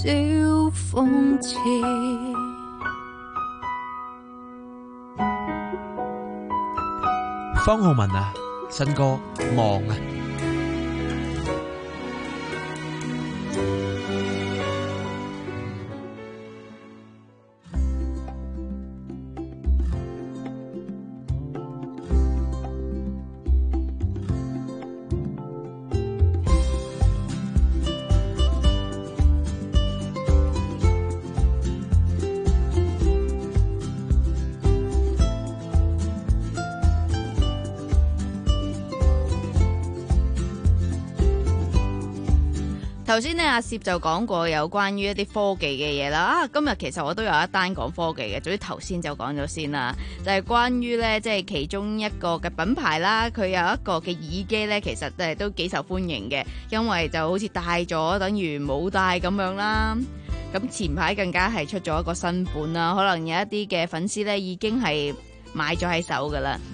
少諷刺。 方浩文啊，新歌《望》啊。 頭先咧，阿攝就講過有關於一啲科技嘅嘢啦。啊，今日其實我都有一單講科技嘅，總之頭先就講咗先啦。就係、是、關於咧，即係其中一個嘅品牌啦，佢有一個嘅耳機咧，其實誒都幾受歡迎嘅，因為就好似戴咗等於冇戴咁樣啦。咁前排更加係出咗一個新款啦，可能有一啲嘅粉絲咧已經係買咗喺手噶啦。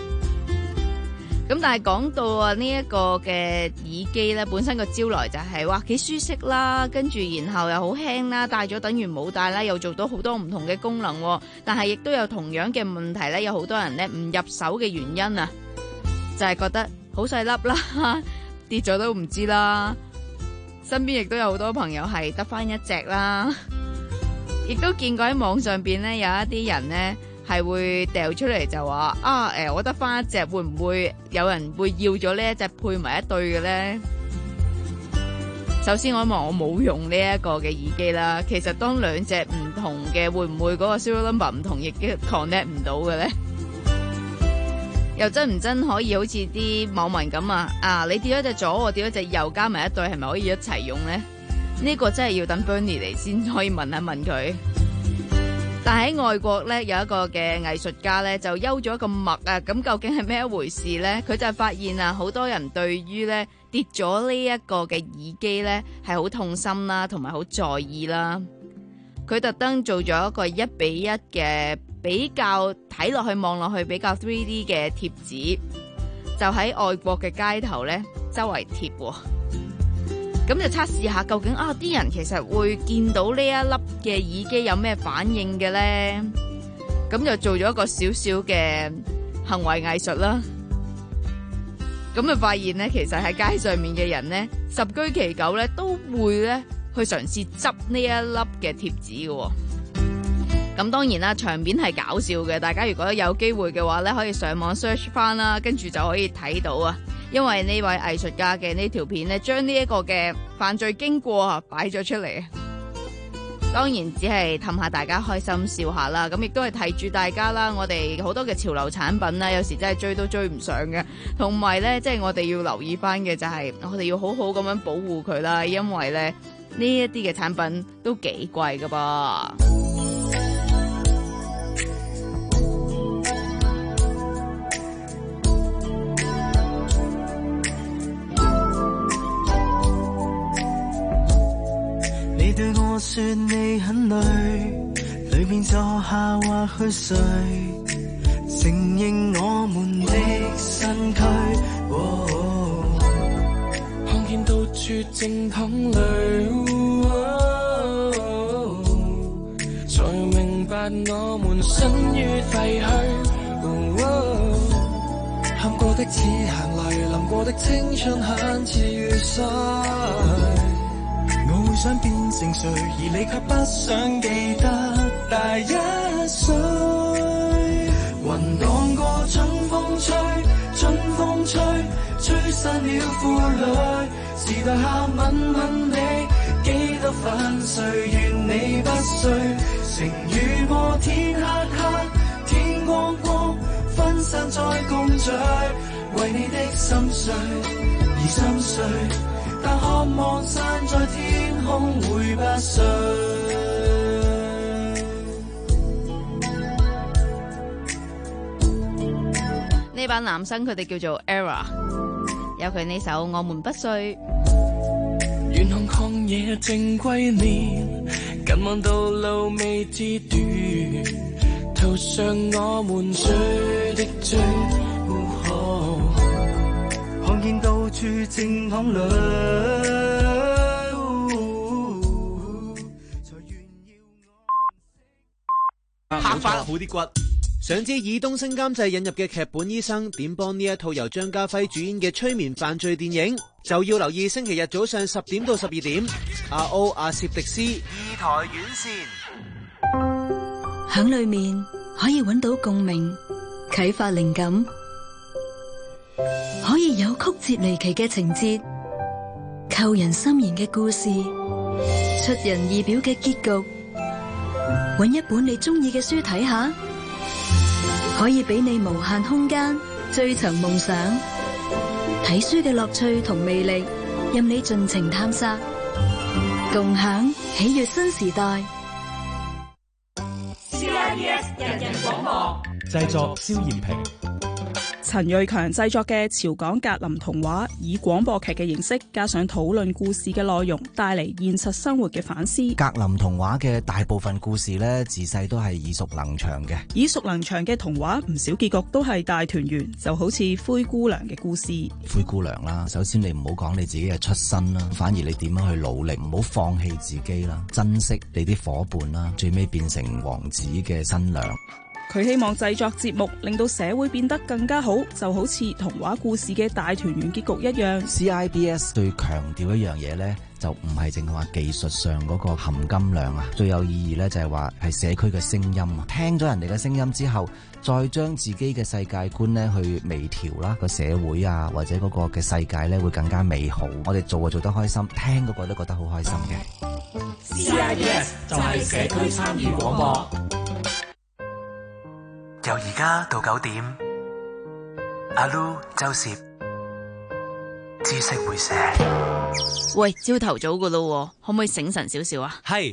咁但係講到啊呢一個嘅耳機咧，本身個招來就係哇幾舒適啦，跟住然後又好輕啦，戴咗等於冇戴啦，又做到好多唔同嘅功能。但係亦都有同樣嘅問題咧，有好多人咧唔入手嘅原因啊，就係覺得好細粒啦，跌咗都唔知啦。身邊亦都有好多朋友係得翻一隻啦，亦都見過喺網上邊咧有一啲人咧。係會掉出嚟就話啊，誒，我得翻一隻，會唔會有人會要咗呢一隻配埋一對嘅呢？首先我望我冇用呢一個嘅耳機啦，其實當兩隻唔同嘅，會唔會嗰個 serial number 唔同，亦都 connect 唔到嘅呢？又真唔真可以好似啲網民咁啊？啊，你跌咗隻左，我跌咗隻右，加埋一對，係咪可以一齊用呢？呢個真係要等 Bernie 嚟先可以問一問佢。但喺外國咧，有一個嘅藝術家咧就幽咗一個默啊，咁究竟係咩一回事咧？佢就發現啊，好多人對於咧跌咗呢一個嘅耳機咧係好痛心啦，同埋好在意啦。佢特登做咗一個一比一嘅比較，睇落去望落去比較 three D 嘅貼紙，就喺外國嘅街頭咧周圍貼喎。咁就測試下究竟啊啲人其實會見到呢一粒嘅耳機有咩反應嘅咧？咁就做咗一個少少嘅行為藝術啦。咁就發現咧，其實喺街上面嘅人咧，十居其九咧都會咧去嘗試執呢一粒嘅貼紙嘅。咁當然啦，場面係搞笑嘅。大家如果有機會嘅話咧，可以上網 search 翻啦，跟住就可以睇到啊。因為呢位藝術家嘅呢條片咧，將呢一個嘅犯罪經過啊擺咗出嚟，當然只係氹下大家開心笑下啦。咁亦都係提住大家啦，我哋好多嘅潮流產品啦，有時真係追都追唔上嘅。同埋咧，即係我哋要留意翻嘅就係，我哋要好好咁樣保護佢啦，因為咧呢一啲嘅產品都幾貴噶噃。 你對我說你很累，裏面坐下或去睡，承認我們的身軀、哦，看見到處正淌淚、哦，才明白我們身於廢墟，喊、哦、過的似行淚，淋過的青春很似雨水。我會想變成誰，而你卻不想記得大一歲。雲蕩過春風吹，春風吹，吹散了負累。時代下吻吻你，幾多粉碎，願你不碎。晴雨過天黑黑，天光光，分散再共聚。為你的心碎而心碎，但渴望散在天空會不碎。 呢班男生佢哋叫做 Era， 有佢呢首《我們不碎》。 遠看曠野正歸年，近望道路未知短，途上我們追的追。看見到處正淌淚， 拍翻好啲骨。 想知以東升監製引入嘅劇本醫生點幫呢一套由張家輝主演嘅催眠犯罪電影，就要留意星期日早上十點到十二點。阿歐阿攝迪斯二台院線響裏面可以揾到共鳴，啟發靈感，可以有曲折離奇嘅情節，扣人心弦嘅故事，出人意表嘅結局。揾一本你中意嘅書睇下，可以俾你無限空間追尋夢想。睇書嘅樂趣同魅力，任你盡情探索，共享喜悅新時代。 C I B S 人人廣播製作蕭艷平。 陳瑞強製作嘅潮港格林童話，以廣播劇嘅形式加上討論故事嘅內容，帶嚟現實生活嘅反思。 格林童話嘅大部分故事呢，自細都係耳熟能詳嘅。 耳熟能詳嘅童話，唔少結局都係大團圓，就好似灰姑娘嘅故事。 灰姑娘啦，首先你唔好講你自己嘅出身啦，反而你點樣去努力，唔好放棄自己啦，珍惜你啲伙伴啦，最尾變成王子嘅新娘。 佢希望製作節目令到社會變得更加好，就好似童話故事嘅大團圓結局一樣。 C I B S 最強調一樣嘢呢，就唔係淨係話技術上嗰個含金量啊，最有意義呢，就係話係社區嘅聲音啊。聽咗人哋嘅聲音之後，再將自己嘅世界觀呢去微調啦，個社會啊或者嗰個嘅世界呢會更加美好。我哋做啊做得開心，聽嗰個都覺得好開心嘅。 C I B S 就係社區參與廣播。 由而家到九點，阿 Lu 周攝知識會寫。 喂，朝頭早噶咯，可唔可以醒神少少啊？ 係。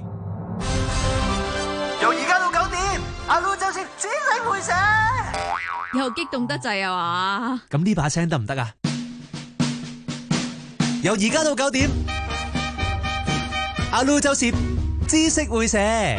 由而家到九點，阿 Lu 周攝知識會寫。 又激動得滯啊嘛！ 咁呢把聲得唔得啊？由而家到九點，阿 Lu 周攝知識會寫。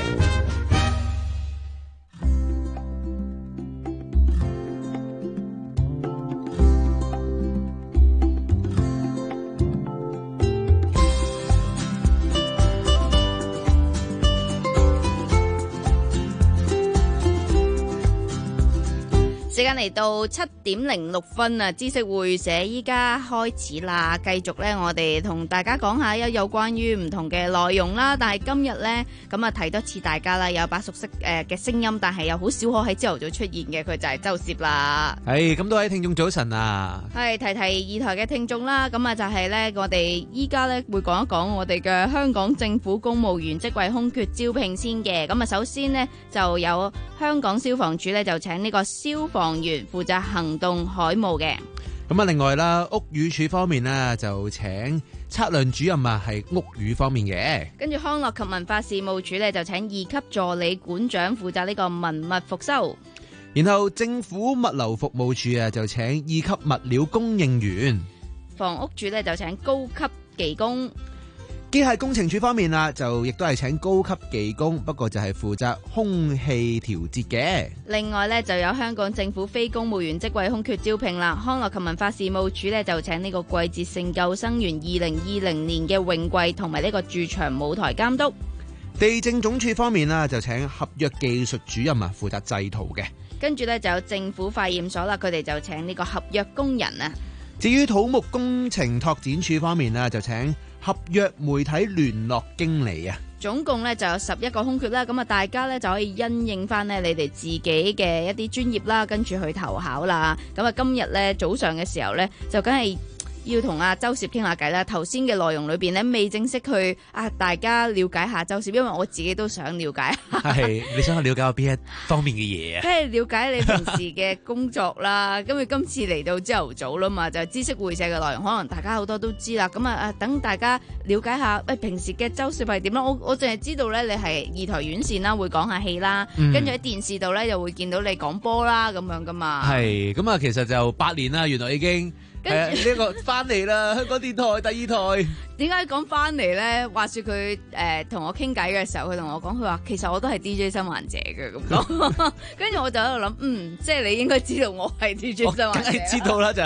時間嚟到七點零六分啊！知識會寫依家開始啦，繼續咧，我哋同大家講下有有關於唔同嘅內容啦。但係今日咧，咁啊提多次大家啦，有把熟悉誒嘅聲音，但係又好少可喺朝頭早出現嘅，佢就係周攝啦。 係咁，多位聽眾早晨啊！ 係提提二台嘅聽眾啦，咁啊就係咧，我哋依家咧會講一講我哋嘅香港政府公務員職位空缺招聘先嘅。咁啊，首先呢，就有香港消防處咧就請呢個消防員負責行動海務嘅。 咁啊，另外啦，屋宇署方面呢就請測量主任啊，係屋宇方面嘅。 跟住康樂及文化事務署咧就請二級助理館長負責呢個文物復修。 然後政府物流服務處啊就請二級物料供應員。 房屋署咧就請高級技工。 機械工程處方面啊，就亦都係請高級技工，不過就係負責空氣調節嘅。 另外呢，就有香港政府非公務員職位空缺招聘啦。康樂及文化事務署呢，就請呢個季節性救生員二零二零年嘅泳季同埋呢個駐場舞台監督。 地政總署方面啊，就請合約技術主任啊，負責製圖嘅。 跟住呢，就有政府化驗所啦，佢哋就請呢個合約工人啊。 至於土木工程拓展處方面啊，就請合約媒體聯絡經理啊。 總共咧就有十一個空缺啦，咁啊大家咧就可以因應翻咧你哋自己嘅一啲專業啦，跟住去投考啦。咁啊今日咧早上嘅時候咧就梗係要同阿周攝傾下偈啦。頭先嘅內容裏邊咧未正式去啊大家了解下周攝，因為我自己都想了解下。 係你想去了解我邊一方面嘅嘢啊？ 即係了解你平時嘅工作啦。咁佢今次嚟到朝頭早啦嘛，就係知識會寫嘅內容，可能大家好多都知啦。咁啊啊等大家了解下，喂平時嘅周攝係點啦？我我淨係知道咧，你係二台院線啦，會講下戲啦，跟住喺電視度咧又會見到你講波啦咁樣噶嘛。 係咁啊，其實就八年啦，原來已經。係呢個翻嚟啦，香港電台第二台。點解講翻嚟咧？話說佢誒同我傾偈嘅時候，佢同我講，佢話其實我都係 D J 生還者嘅咁講。跟住我就喺度諗，嗯，即係你應該知道我係 D J 生還者。我梗係知道啦，就係、是。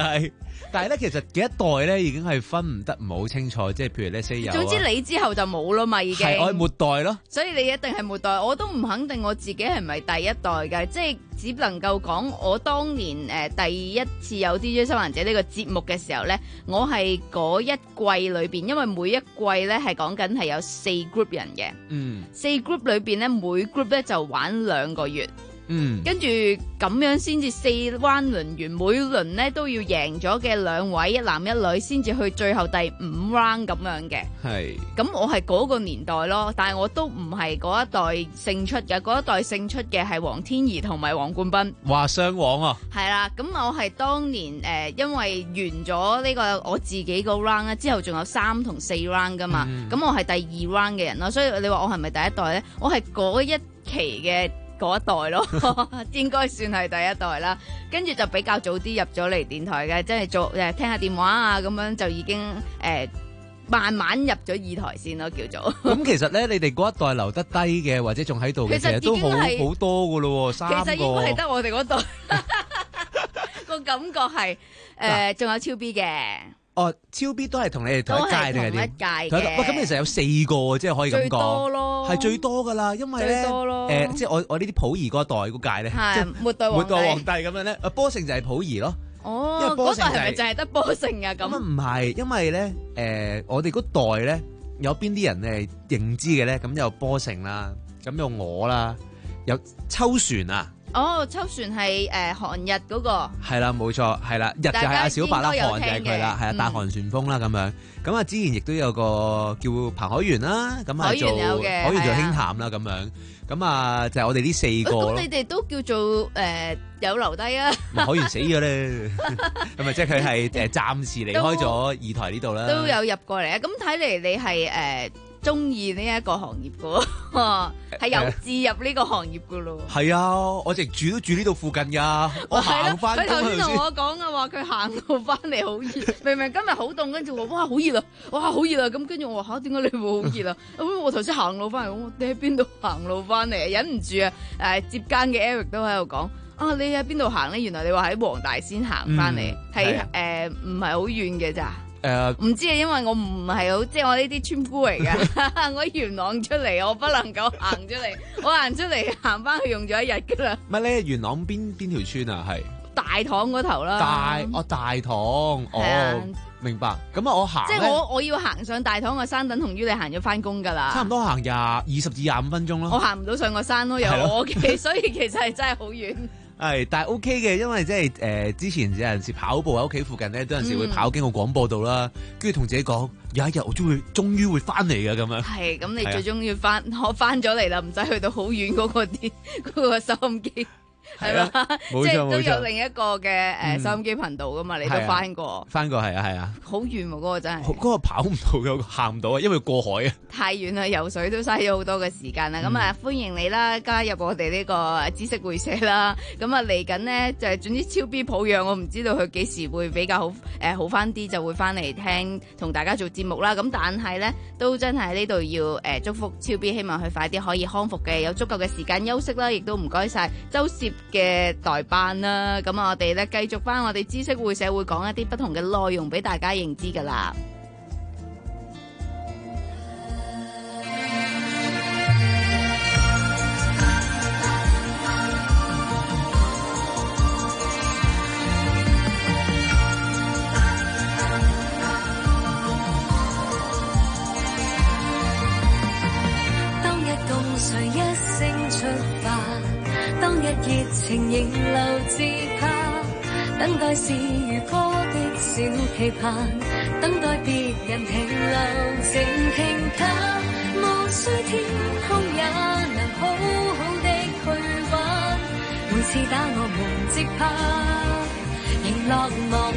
但係咧，其實幾一代咧已經係分唔得唔係好清楚，即係譬如咧 say 有。 總之你之後就冇啦嘛，已經。 係我係末代咯。 所以你一定係末代，我都唔肯定我自己係咪第一代嘅，即係只能夠講我當年誒、呃、第一次有 D J 收環者呢個節目嘅時候咧，我係嗰一季裏邊，因為每一季咧係講緊係有四 group 人嘅， 嗯， 四 group 裏邊咧每 group 咧就玩兩個月。 嗯， 跟住咁樣先至四彎輪完，每輪咧都要贏咗嘅兩位一男一女，先至去最後第五 round 咁樣嘅。 係。 咁我係嗰個年代咯，但係我都唔係嗰一代勝出嘅，嗰一代勝出嘅係黃天怡同埋黃冠斌。 哇，雙黃啊！ 係啦，咁我係當年誒、呃，因為完咗呢個我自己個 round 咧，之後仲有三同四 round 噶嘛，咁、嗯、我係第二 round 嘅人咯，所以你話我係咪第一代咧？我係嗰一期嘅。嗰一代咯，應該算係第一代啦。跟住就比較早啲入咗嚟電台嘅，即係做誒聽下電話啊，咁樣就已經誒、呃、慢慢入咗二台先咯，叫做。 咁其實咧，你哋嗰一代留得低嘅，或者仲喺度嘅，其實都好好多噶咯，三個。 其實應該係得我哋嗰代個感覺係誒，仲、呃、有超 B 嘅。 哦，超 B 都係同你哋同一屆定係點？ 同一屆嘅。 喂，咁其實有四個，即係可以咁講。最多咯， 係最多噶啦，因為咧，誒、呃，即係我我呢啲溥儀嗰代嗰屆咧，即係末代末代皇帝咁樣咧。啊，波成就係溥儀咯。 哦， 因為波成嗰代係咪就係得波成啊？咁咁唔係，因為咧，誒、呃，我哋嗰代咧有邊啲人咧認知嘅咧？咁有波成啦，咁有我啦，有秋船啊。 哦，秋船係誒韓日嗰、那個， 係啦，冇錯，係啦，日就係阿小白啦，韓就係佢啦，係啊，大韓旋風啦咁樣。咁啊，之前亦都有個叫彭海源啦，咁啊做海源做輕談啦咁樣。咁啊，就係我哋呢四個咯。 咁你哋都叫做誒、呃、有留低啊？ 海源死咗咧，咁啊，即係佢係誒暫時離開咗二台呢度啦。 都有入過嚟啊！咁睇嚟你係誒。呃中意呢一個行業噶，係有志入呢個行業噶咯。 係啊，我直住都住呢度附近噶，我行翻。 佢頭先同我講嘅話，佢行路翻嚟好熱，明明今日好凍，跟住話哇好熱啊，哇好熱啊，咁跟住我話吓，點解你會好熱啊？咁我頭先行路翻嚟，我你喺邊度行路翻嚟啊？忍唔住啊！誒，接間嘅 Eric 都喺度講啊，你喺邊度行咧？原來你話喺黃大仙行翻嚟，係誒唔係好遠嘅咋？誒，唔、呃、知啊，因為我唔係好，即係我呢啲村姑嚟㗎，我元朗出嚟，我不能夠行出嚟，我行出嚟行翻去用咗一日㗎啦。 乜咧？元朗邊邊條村啊？係大棠嗰頭啦。 大哦，大棠哦，啊、明白。咁啊，我行即係我我要行上大棠個山，等同於你行咗翻工㗎啦。 差唔多行廿二十至廿五分鐘咯。 我行唔到上個山咯，由我屋企，所以其實係真係好遠。 係，但係 O K 嘅，因為即係誒，之前有陣時跑步喺屋企附近咧，有陣時會跑經過廣播道啦，跟住同自己講，有一日我終會終於會翻嚟嘅咁樣。係，咁你最終要翻，我翻咗嚟啦，唔使去到好遠嗰個啲嗰個收音機。係啦，即係都有另一個嘅誒收音機頻道噶嘛，你都翻過， 翻過係啊係啊， 好遠喎嗰個真係， 嗰個跑唔到嘅，行唔到啊，因為過海啊， 太遠啦，游水都嘥咗好多嘅時間啦。咁啊，歡迎你啦，加入我哋呢個知識會社啦。咁啊，嚟緊呢，就係總之超 B 抱恙，我唔知道佢幾時會比較好誒好翻啲，就會翻嚟聽同大家做節目啦。咁但係咧，都真係喺呢度要誒祝福超 B，希望佢快啲可以康復嘅，有足夠嘅時間休息啦，亦都唔該晒周攝嘅代班啦，咁我哋咧繼續翻我哋知識會社會講一啲不同嘅內容俾大家認知噶啦。 當日共誰一聲出發，當日熱情仍留自拍，等待是如歌的小期盼，等待別人停留靜聽它，無需天空也能好好的去玩，每次打我們即拍，仍落忘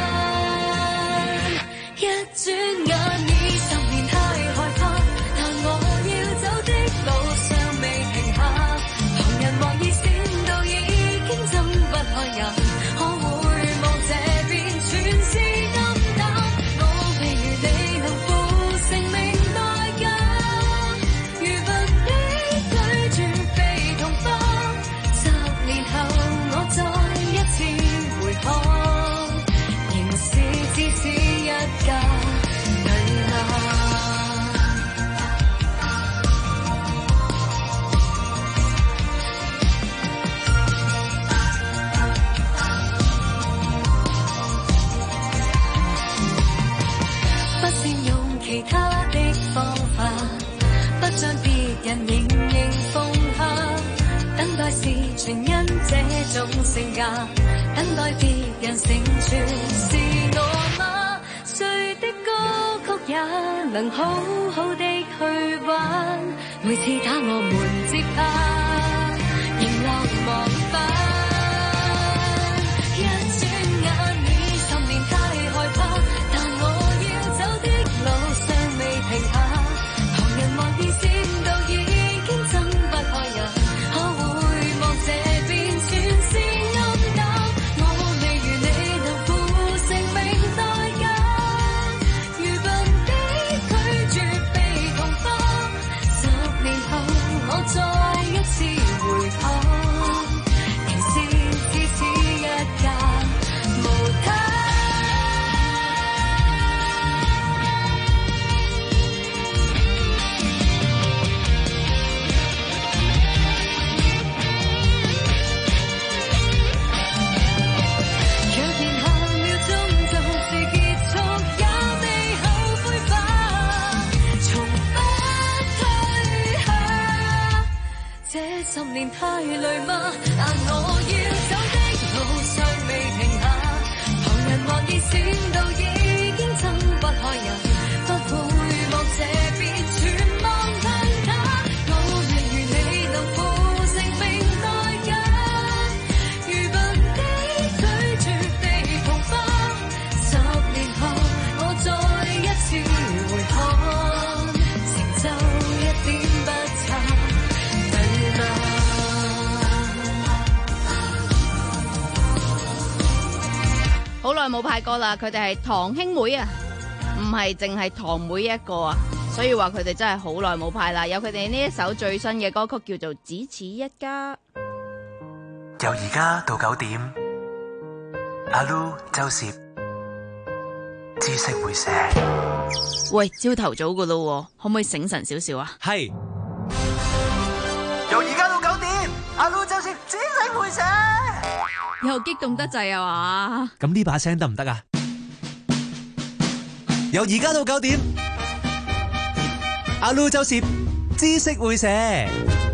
返，一轉眼已十年太害怕，但我要走的路尚未停下，旁人或已閃到已經睜不開眼，可會望這邊全是暗淡，我譬如你能負性命代價，如佛的對住被同化，十年後我再一次回看，仍該是全因這種性格，等待別人成全是我嗎？誰的歌曲也能好好的去玩，每次打我們節拍，仍落忘返。一轉眼已十年太害怕，但我要走的路尚未停下，旁人望見閃到已經睜不開眼，可回望這邊全是暗淡，我未如你能付性命代價，愚笨的拒絕被同化，十年後我再一次回看，仍是只此一架無他。若然下秒鐘就是結束，也被後悔吧，從不退下。這十年太累嗎？但我要走的路尚未停下，旁人還已閃到已經睜不開眼，不會望這邊全望向他，我未如你能付性命代價，愚笨的拒絕地同化，十年後我再一次回看，成就一點不差，對嗎？ 好耐冇派歌啦，佢哋係堂兄妹啊，唔係淨係堂妹一個啊，所以話佢哋真係好耐冇派啦。有佢哋呢一首最新嘅歌曲叫做《只此一家》。 由而家到九點，阿 Lu 周攝知識會寫。 喂，朝頭早噶咯，可唔可以醒神少少啊？ 係。 由而家到九點，阿 Lu 周攝知識會寫。 又激動得滯啊嘛！ 咁呢把聲得唔得啊？由而家到九點，阿 Lu 周攝知識會寫。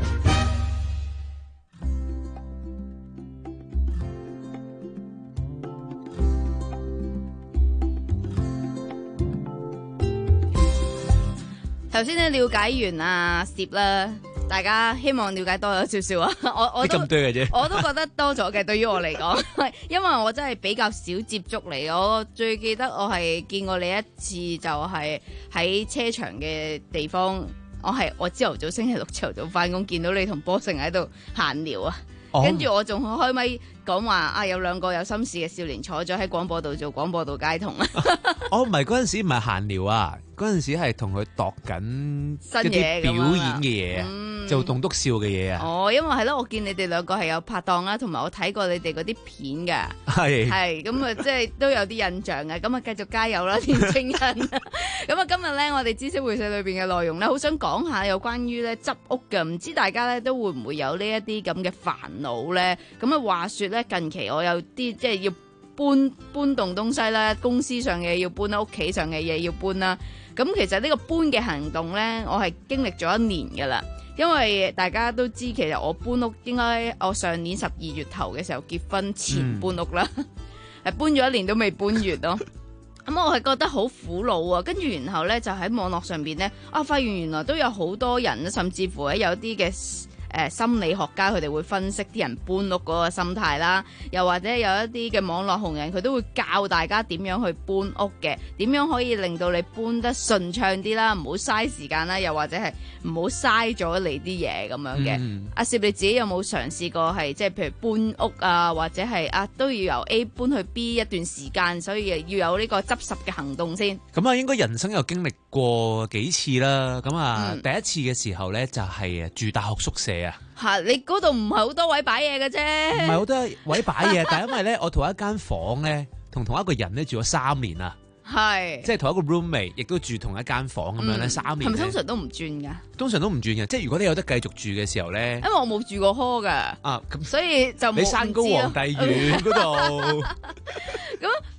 頭先咧了解完啊攝啦，大家希望了解多咗少少啊！我我都咁多嘅啫， 我都覺得多咗嘅。對於我嚟講，因為我真係比較少接觸你。我最記得我係見過你一次，就係喺車場嘅地方。我係我朝頭早星期六朝頭早翻工，見到你同波成喺度閒聊啊。跟住、oh. 我仲開咪講話啊，有兩個有心事嘅少年坐咗喺廣播道做廣播道街童啊！ 我唔係嗰陣時唔係閒聊啊，嗰陣時係同佢度緊一啲表演嘅嘢啊，嗯、做棟篤笑嘅嘢啊。 哦，因為係咯，我見你哋兩個係有拍檔啦，同埋我睇過你哋嗰啲片㗎， 係係咁啊，即係都有啲印象嘅。咁啊，繼續加油啦，年青人！咁啊，今日咧，我哋知識會社裏邊嘅內容咧，好想講下有關於咧執屋嘅，唔知大家咧都會唔會有呢一啲咁嘅煩惱咧？咁啊，話說咧，近期我有啲即係要搬搬動東西啦，公司上嘅嘢要搬啦，屋企上嘅嘢要搬啦。咁其實呢個搬嘅行動咧，我係經歷咗一年噶啦。因為大家都知，其實我搬屋應該我上年十二月頭嘅時候結婚前搬屋啦，係、嗯、搬咗一年都未搬完咯。咁我係覺得好苦惱啊。跟住然後咧就喺網絡上邊咧啊，發現原來都有好多人，甚至乎喺有啲嘅。誒、呃、心理學家佢哋會分析啲人搬屋嗰個心態啦，又或者有一啲嘅網絡紅人佢都會教大家點樣去搬屋嘅，點樣可以令到你搬得順暢啲啦，唔好嘥時間啦，又或者係唔好嘥咗你啲嘢咁樣嘅。嗯、阿攝你自己有冇嘗試過係即係譬如搬屋啊，或者係啊都要由 A 搬去 B 一段時間，所以要有呢個執拾嘅行動先。 咁啊，應該人生有經歷過幾次啦。咁啊，嗯、第一次嘅時候咧就係住大學宿舍。 吓，你嗰度唔係好多位擺嘢嘅啫， 唔係好多位擺嘢，但係因為咧，我同一間房咧，同同一個人咧住咗三年啊， 係， 即係同一個 roommate，亦都住同一間房咁樣咧，三年。 係咪通常都唔轉噶？ 通常都唔轉嘅，即係如果你有得繼續住嘅時候咧， 因為我冇住過 hall 噶，啊，咁所以就冇。 你山高皇帝遠嗰度， 咁咁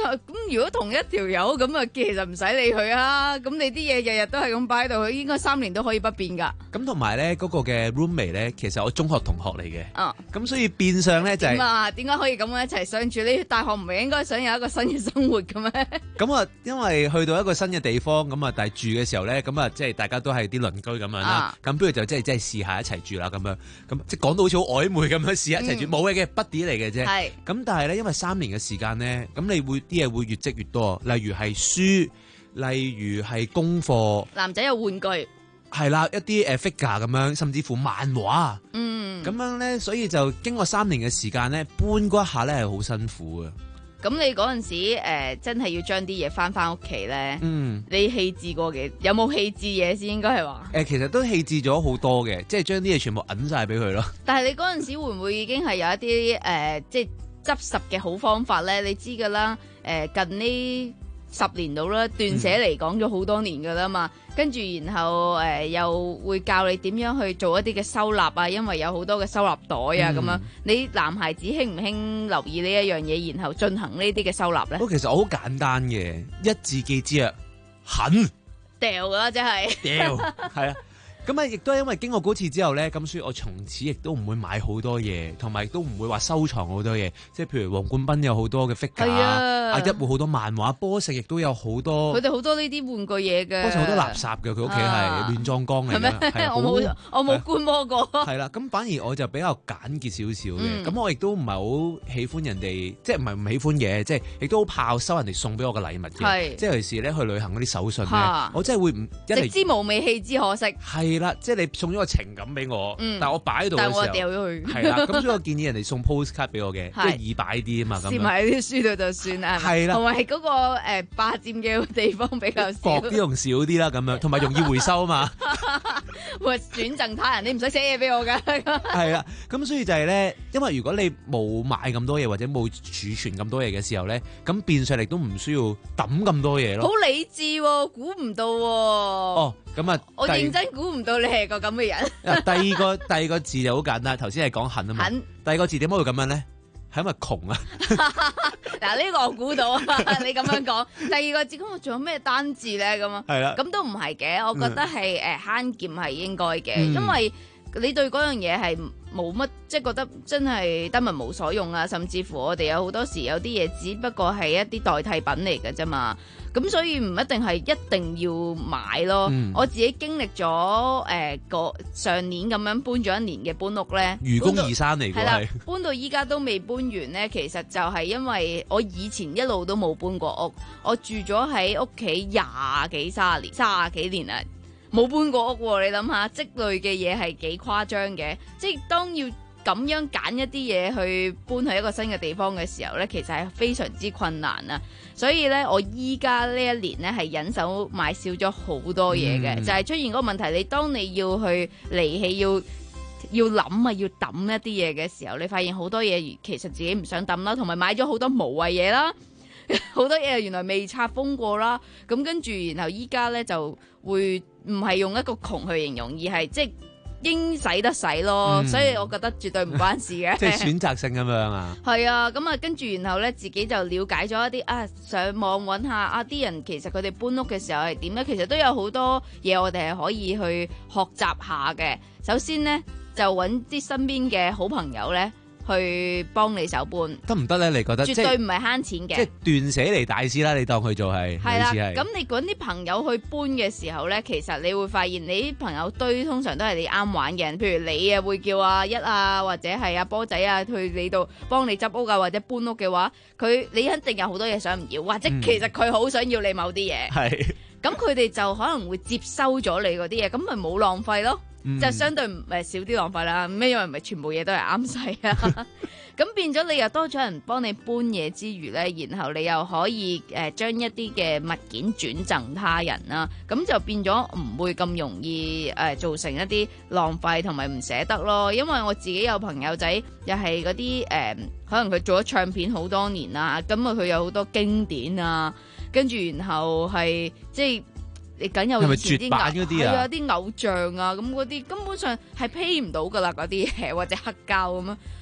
咁如果同一條友咁啊，其實唔使理佢啊。咁你啲嘢日日都係咁擺喺度，佢應該三年都可以不變㗎。 咁同埋咧，嗰、那個嘅 roommate 咧，其實我中學同學嚟嘅。 哦。 咁所以變相咧就係、是、 點啊？點解可以咁樣一齊相處？你大學唔係應該想有一個新嘅生活嘅咩？ 咁啊，因為去到一個新嘅地方，咁啊，但係住嘅時候咧，咁啊，即係大家都係啲鄰居咁樣啦。咁、啊、不如就即係即係試下一齊住啦，咁樣。咁即係講到好似好曖昧咁樣試一齊住，冇嘅嘅 buddy 嚟嘅啫。係。咁但係咧，因為三年嘅時間咧，咁你會啲嘢會越積越多，例如係書，例如係功課。 男仔有玩具。 係啦，一啲誒 figure 咁樣，甚至乎漫畫。 嗯。咁樣咧，所以就經過三年嘅時間咧，搬嗰一下咧係好辛苦嘅。 咁你嗰陣時誒、呃，真係要將啲嘢翻翻屋企咧。 嗯。你棄置過嘅，有冇棄置嘢先？應該係話。 誒，其實都棄置咗好多嘅，即係將啲嘢全部揞晒俾佢咯。 但係你嗰陣時會唔會已經係有一啲誒、呃，即係執拾嘅好方法咧？你知噶啦，誒、呃，近呢十年度啦，斷捨離講咗好多年噶啦嘛。跟住然後誒、呃、又會教你點樣去做一啲嘅收納啊，因為有好多嘅收納袋啊咁、嗯、樣。你男孩子興唔興留意呢一樣嘢，然後進行呢啲嘅收納咧？ 不過其實我好簡單嘅，一字記之啊，狠掉啦，真係掉，係啊。咁啊，亦都係因為經過嗰次之後咧，咁所以我從此亦都唔會買好多嘢，同埋亦都唔會話收藏好多嘢。即係譬如黃冠斌有好多嘅 figure 啊，阿一會好多漫畫，波成亦都有好多。 佢哋好多呢啲玩具嘢嘅。 波成好多垃圾嘅，佢屋企係亂葬崗嚟嘅。係我冇我冇觀摩過。 係啦，咁反而我就比較簡潔少少嘅。咁、嗯、我亦都唔係好喜歡人哋，即係唔係唔喜歡嘅，即係亦都好怕收人哋送俾我嘅禮物嘅。即係尤其是咧去旅行嗰啲手信咧，我真係會唔食之無味，棄之可惜。 係啦，即係你送咗個情感俾我，嗯、但係我擺喺度嘅時候， 但係我掉咗佢。 係啦，咁所以我建議人哋送 postcard 俾我嘅，即係易擺啲啊嘛。 攝埋喺啲書度就算啦。係啦，同埋嗰個誒霸佔嘅地方比較少， 薄啲同少啲啦，咁樣，同埋容易回收啊嘛。 會轉贈他人，你唔使寫嘢俾我㗎。 係啦，咁所以就係咧，因為如果你冇買咁多嘢或者冇儲存咁多嘢嘅時候咧，咁變相嚟都唔需要抌咁多嘢咯。 好理智喎，估唔到喎。 哦。咁啊！ 我認真估唔到你係個咁嘅人。 第二個第二個字就好簡單，頭先係講狠啊嘛。狠。第二個字點解會咁樣咧？係因為窮啊！ 嗱，呢個我估到啊！你咁樣講，第二個字咁我仲有咩單字咧？咁啊，係啦。咁都唔係嘅，我覺得係誒慳儉係應該嘅，嗯、因為你對嗰樣嘢係冇乜，即係覺得真係得物無所用啊！甚至乎我哋有好多時有啲嘢，只不過係一啲代替品嚟嘅啫嘛。咁所以唔一定係一定要買咯。嗯、我自己經歷咗誒個上年咁樣搬咗一年嘅搬屋咧， 愚公移山嚟嘅係啦， 搬到依家都未搬完咧。其實就係因為我以前一路都冇搬過屋，我住咗喺屋企廿幾卅年，卅幾年啦，冇搬過屋。你諗下積累嘅嘢係幾誇張嘅，即係當要咁樣揀一啲嘢去搬去一個新嘅地方嘅時候呢，其實係非常之困難啊！所以呢，我依家呢一年呢係忍手買少咗好多嘢嘅，嗯、就係出現嗰個問題。你當你要去離棄，要要諗啊，要抌一啲嘢嘅時候，你發現好多嘢其實自己唔想抌啦，同埋買咗好多無謂嘢啦，好多嘢原來未拆封過啦。咁跟住，然後依家呢就會唔係用一個窮去形容，而係即係應使得使咯，嗯、所以我覺得絕對唔關事嘅。 即係選擇性咁樣啊？ 係啊，咁啊跟住然後咧，自己就了解咗一啲啊，上網揾下啊啲人其實佢哋搬屋嘅時候係點咧？其實都有好多嘢我哋係可以去學習下嘅。首先咧，就揾啲身邊嘅好朋友咧，去幫你手搬得唔得咧？你覺得絕對唔係慳錢嘅， 即係斷捨離大師啦！你當佢做係係啦。咁你揾啲朋友去搬嘅時候咧，其實你會發現你啲朋友堆通常都係你啱玩嘅人。譬如你啊，會叫阿一啊，或者係阿波仔啊去你度幫你執屋啊，或者搬屋嘅話，佢你一定有好多嘢想唔要，或者其實佢好想要你某啲嘢。係咁、嗯，佢哋就可能會接收咗你嗰啲嘢，咁咪冇浪費咯。嗯、就相對誒少啲浪費啦，咩因為唔係全部嘢都係啱使啊，咁變咗你又多咗人幫你搬嘢之餘咧，然後你又可以誒將、呃、一啲嘅物件轉贈他人啦，咁就變咗唔會咁容易誒、呃、造成一啲浪費同埋唔捨得咯。因為我自己有朋友仔又係嗰啲誒，可能佢做咗唱片好多年啦，咁啊佢有好多經典啊，跟住然後係即係。你梗有以前啲偶係啊啲偶像啊咁嗰啲根本上係批唔到噶啦嗰啲嘢或者黑膠咁樣，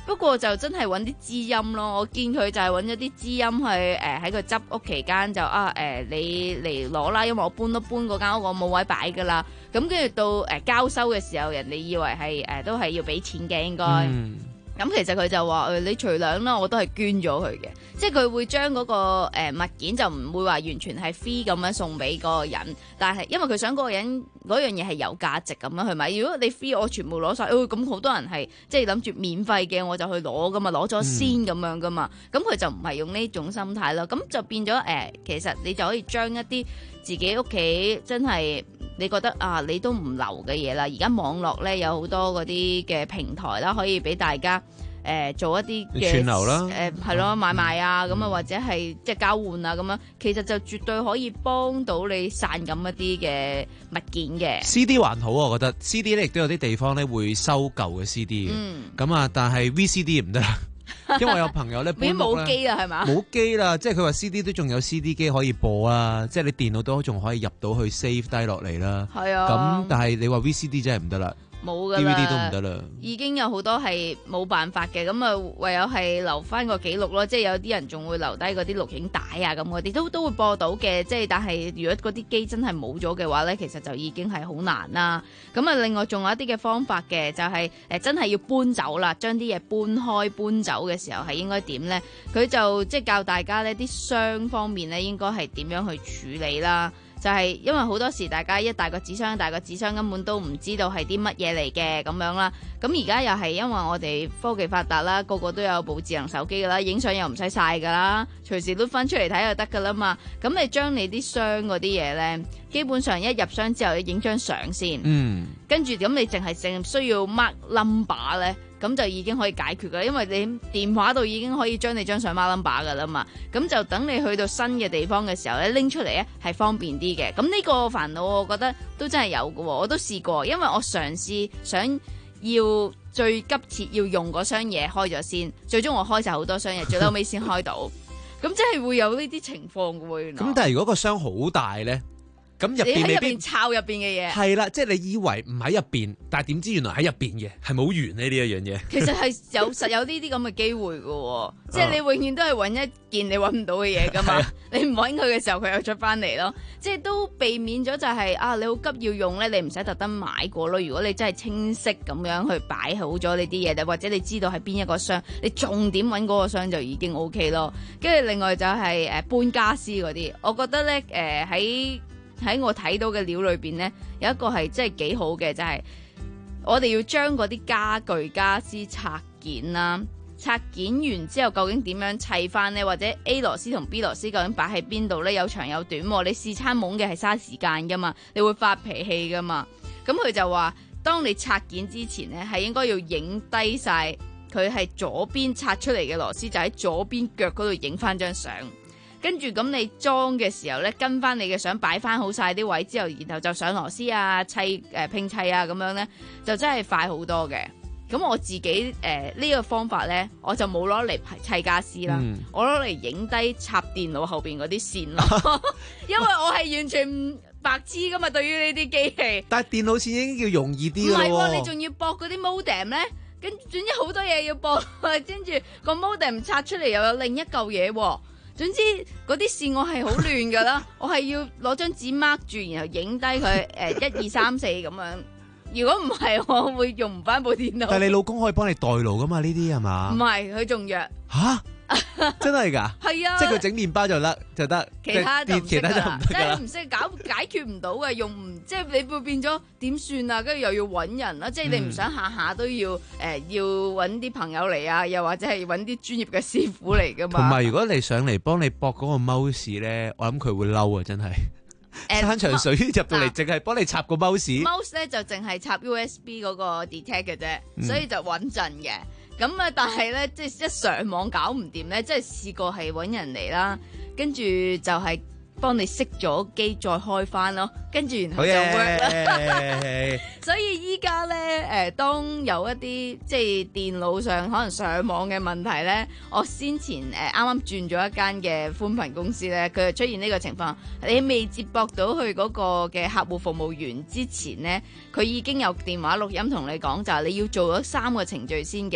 不過就真係揾啲知音咯，我見佢就係揾咗啲知音去誒喺佢執屋期間就啊誒、呃、你嚟攞啦，因為我搬都搬嗰間屋，我冇位擺噶啦。咁跟住到誒、呃、交收嘅時候，人哋以為係誒、呃、都係要俾錢嘅應該。嗯咁其實佢就話誒、呃，你除糧啦，我都係捐咗佢嘅，即係佢會將嗰、那個誒、呃、物件就唔會話完全係 free 咁樣送俾嗰個人，但係因為佢想嗰個人嗰樣嘢係有價值咁樣去買。如果你 free 我全部攞晒，咁、哎、好多人係即係諗住免費嘅，我就去攞噶嘛，攞咗先咁樣噶嘛，咁佢、嗯、就唔係用呢種心態咯，咁就變咗誒、呃，其實你就可以將一啲自己屋企真係你覺得啊，你都唔留嘅嘢啦。而家網絡咧有好多嗰啲嘅平台啦，可以俾大家誒、呃、做一啲嘅串流啦， 誒係咯買賣啊，咁啊、嗯、或者係即係交換啊咁樣，其實就絕對可以幫到你散咁一啲嘅物件嘅。 C D 還好，我覺得 C D 咧亦都有啲地方咧會收舊嘅 C D 嘅，咁啊、嗯、但係 V C D 唔得啦。因為我有朋友咧，已經冇機啦，係嘛？ 冇機啦，即係佢話 C D 都仲有 C D 機可以播啊，即係你電腦都仲可以入到去 save 低落嚟啦。係啊，咁但係你話 V C D 真係唔得啦。冇噶啦 D V D 都唔得啦， 已經有好多係冇辦法嘅，咁啊唯有係留翻個記錄咯，即係有啲人仲會留低嗰啲錄影帶啊，咁嗰啲都都會播到嘅，即係但係如果嗰啲機真係冇咗嘅話呢，其實就已經係好難啦。咁啊，另外仲有一啲嘅方法嘅，就係、是、誒真係要搬走啦，將啲嘢搬開搬走嘅時候係應該點呢？佢就即係教大家呢啲箱方面呢應該係點樣去處理啦。就係因為好多時大家一大個紙箱，大個紙箱根本都唔知道係啲乜嘢嚟嘅咁樣啦。咁而家又係因為我哋科技發達啦，個個都有部智能手機噶啦，影相又唔使晒噶啦，隨時都翻出嚟睇就得噶啦嘛。咁你將你啲箱嗰啲嘢呢，基本上一入箱之後，你影張相先，嗯，跟住咁你淨係淨需要 mark number 呢。咁就已經可以解決噶，因為你電話度已經可以將你張相 mark number 噶啦嘛。咁就等你去到新嘅地方嘅時候咧，拎出嚟咧係方便啲嘅。咁呢個煩惱我覺得都真係有嘅，我都試過，因為我嘗試想要最急切要用嗰箱嘢開咗先，最終我開晒好多箱嘢，最後尾先開到。咁即係會有呢啲情況嘅喎。 咁但係如果個箱好大咧？咁入邊未必抄入邊嘅嘢， 係啦，即係你以為唔喺入邊，但係點知原來喺入邊嘅，係冇緣呢呢一樣嘢。 其實係有實有呢啲咁嘅機會嘅，即係你永遠都係揾一件你揾唔到嘅嘢噶嘛。你唔揾佢嘅時候，佢又出翻嚟咯。即係都避免咗就係、是、啊，你好急要用咧，你唔使特登買過咯。如果你真係清晰咁樣去擺好咗你啲嘢，或者你知道係邊一個箱，你重點揾嗰個箱就已經 O K 咯。跟住另外就係、是、誒、呃、搬家私嗰啲，我覺得咧誒喺。呃喺我睇到嘅料裏邊呢，有一個係真係幾好嘅，就係、是、我哋要將嗰啲家具家私拆件啦，拆件完之後究竟點樣砌翻呢？或者 A 螺絲同 B 螺絲究竟擺喺邊度呢？有長有短，你試餐懵嘅係嘥時間噶嘛，你會發脾氣噶嘛。咁佢就話，當你拆件之前呢，係應該要影低晒佢係左邊拆出嚟嘅螺絲，就喺左邊腳嗰度影翻張相。跟住咁你裝嘅時候咧，跟翻你嘅相擺翻好晒啲位之後，然後就上螺絲啊、砌誒、呃、拼砌啊咁樣咧，就真係快好多嘅。咁我自己誒呢、呃這個方法咧，我就冇攞嚟砌家私啦，嗯、我攞嚟影低插電腦後邊嗰啲線咯，因為我係完全唔白痴噶嘛，對於呢啲機器。 但係電腦線已經叫容易啲咯。唔係喎， 你仲要駁嗰啲 modem 咧，跟總之好多嘢要駁，跟住個 modem 拆出嚟又有另一嚿嘢喎。總之嗰啲線我係好亂噶啦，我係要攞張紙 mark 住，然後影低佢誒一二三四咁樣。如果唔係，我會用唔翻部電腦。 但係你老公可以幫你代勞噶嘛？呢啲係嘛？ 唔係，佢仲弱。 吓？真係噶？ 係啊， 即係佢整麵包就得就得， 其他就唔識噶啦， 即係唔識搞解決唔到嘅，用唔即係你會變咗點算啊？跟住又要揾人啦，即係你唔想下下都要誒、呃、要揾啲朋友嚟啊，又或者係揾啲專業嘅師傅嚟噶嘛？ 同埋如果你上嚟幫你駁嗰個 mouse 咧，我諗佢會嬲啊！真係山長水遠入到嚟，淨係幫你插個 mouse。 mouse 咧就淨係插 U S B 嗰個 detect 嘅啫， 嗯、 所以就穩陣嘅。咁啊，但係咧，即係一上網搞唔掂咧，即係試過係揾人嚟啦，跟住就係幫你熄咗機再開翻咯，跟住然後就 work 啦。所以依家咧，誒，當有一啲即係電腦上可能上網嘅問題咧，我先前誒啱啱轉咗一間嘅寬頻公司咧，佢就出現呢個情況，你未接駁到去嗰個嘅客戶服務員之前咧，佢已經有電話錄音同你講，就係你要做咗三個程序先嘅。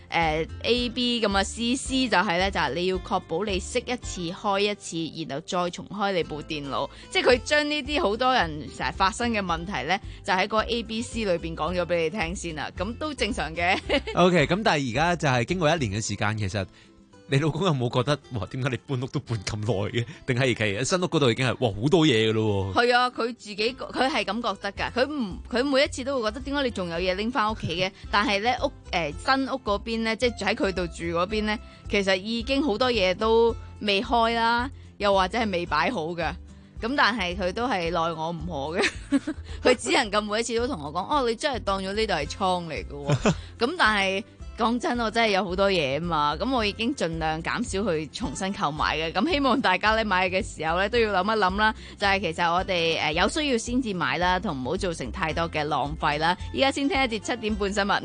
誒 A B 咁啊 C C 就係咧就係你要確保你熄一次開一次，然後再重開你部電腦，即係佢將呢啲好多人成日發生嘅問題咧，就喺個 A B C 裏邊講咗俾你聽先啦，咁都正常嘅。 OK， 咁但係而家就係經過一年嘅時間，其實你老公有冇覺得哇？點解你搬屋都搬咁耐嘅？定係其實新屋嗰度已經係哇好多嘢㗎咯喎？ 係啊，佢自己佢係咁覺得㗎。佢唔佢每一次都會覺得點解你仲有嘢拎翻屋企嘅？但係咧屋誒、呃、新屋嗰邊咧，即係喺佢度住嗰邊咧，其實已經好多嘢都未開啦，又或者係未擺好㗎。咁但係佢都係奈我唔何嘅，佢只能夠每一次都同我講：哦，你真係當咗呢度係倉嚟㗎喎。咁但係。講真，我真係有好多嘢啊嘛，咁我已經盡量減少去重新購買嘅，咁希望大家咧買嘅時候咧都要諗一諗啦，就係、是、其實我哋誒有需要先至買啦，同唔好造成太多嘅浪費啦。依家先聽一節七點半新聞。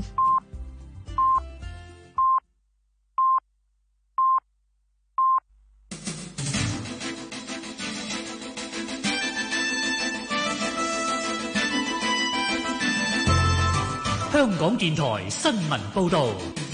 香港電台新聞報導，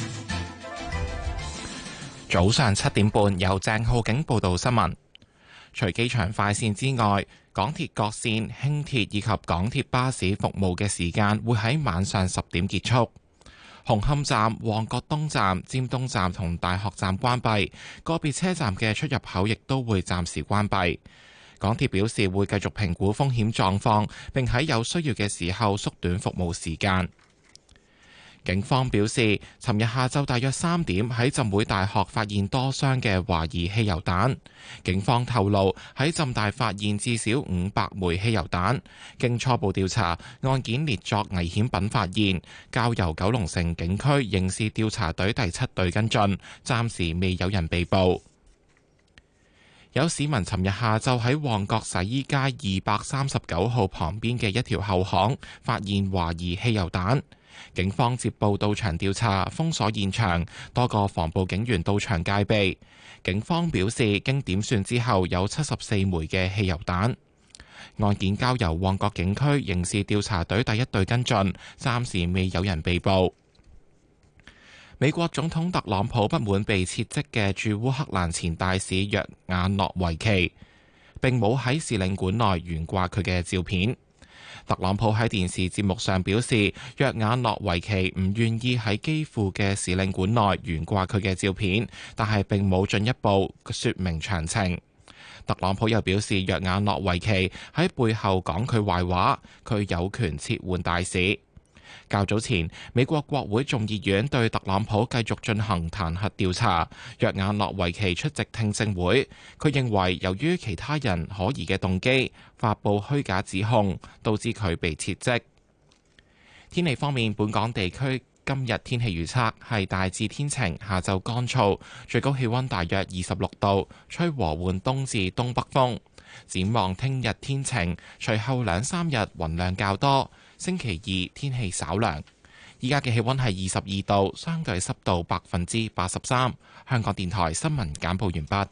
早上七點半由鄭浩景報道新聞。除機場快線之外，港鐵各線、輕鐵以及港鐵巴士服務嘅時間會喺晚上十點結束。紅磡站、旺角東站、尖東站同大學站關閉，個別車站嘅出入口亦都會暫時關閉。港鐵表示會繼續評估風險狀況，並喺有需要嘅時候縮短服務時間。警方表示，尋日下晝大約三點喺浸會大學發現多箱嘅懷疑汽油彈。警方透露喺浸大發現至少五百枚汽油彈。經初步調查，案件列作危險品發現，交由九龍城警區刑事調查隊第七隊跟進，暫時未有人被捕。有市民尋日下晝喺旺角洗衣街二百三十九號旁邊嘅一條後巷發現懷疑汽油彈。警方接報到場調查，封鎖現場，多個防暴警員到場戒備。警方表示，經點算之後有七十四枚嘅汽油彈。案件交由旺角警區刑事調查隊第一隊跟進，暫時未有人被捕。美國總統特朗普不滿被撤職嘅駐烏克蘭前大使約瓦諾維奇，並冇喺使領館內懸掛佢嘅照片。特朗普喺電視節目上表示，約瓦諾維奇唔願意喺基輔嘅使領館內懸掛佢嘅照片，但係並冇進一步說明詳情。特朗普又表示，約瓦諾維奇喺背後講佢壞話，佢有權撤換大使。較早前，美國國會眾議院對特朗普繼續進行彈劾調查，約瓦諾維奇出席聽證會。佢認為由於其他人可疑嘅動機，發布虛假指控，導致佢被撤職。天氣方面，本港地區今日天氣預測係大致天晴，下晝乾燥，最高氣溫大約二十六度，吹和緩東至東北風。展望聽日天晴，隨後兩三日雲量較多。星期二天氣稍涼，依家嘅氣溫係二十二度，相對濕度百分之八十三。香港電台新聞簡報完畢。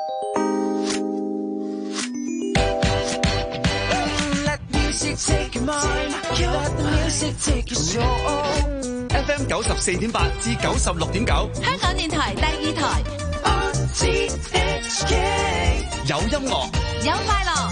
F M 九十四點八至九十六點九， 香港電台第二台。 有音樂， 有快樂。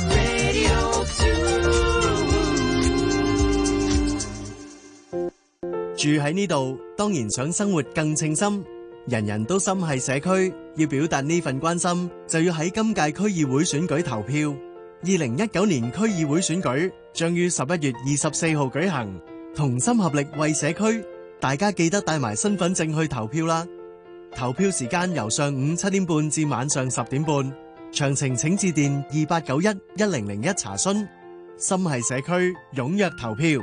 住喺呢度，當然想生活更稱心。人人都心繫社區，要表達呢份關心，就要喺今屆區議會選舉投票。二零一九年區議會選舉將於十一月二十四號舉行，同心合力為社區，大家記得帶埋身份證去投票啦。投票時間由上午七點半至晚上十點半，詳情請致電二八九一一零零一查詢。心繫社區，踴躍投票。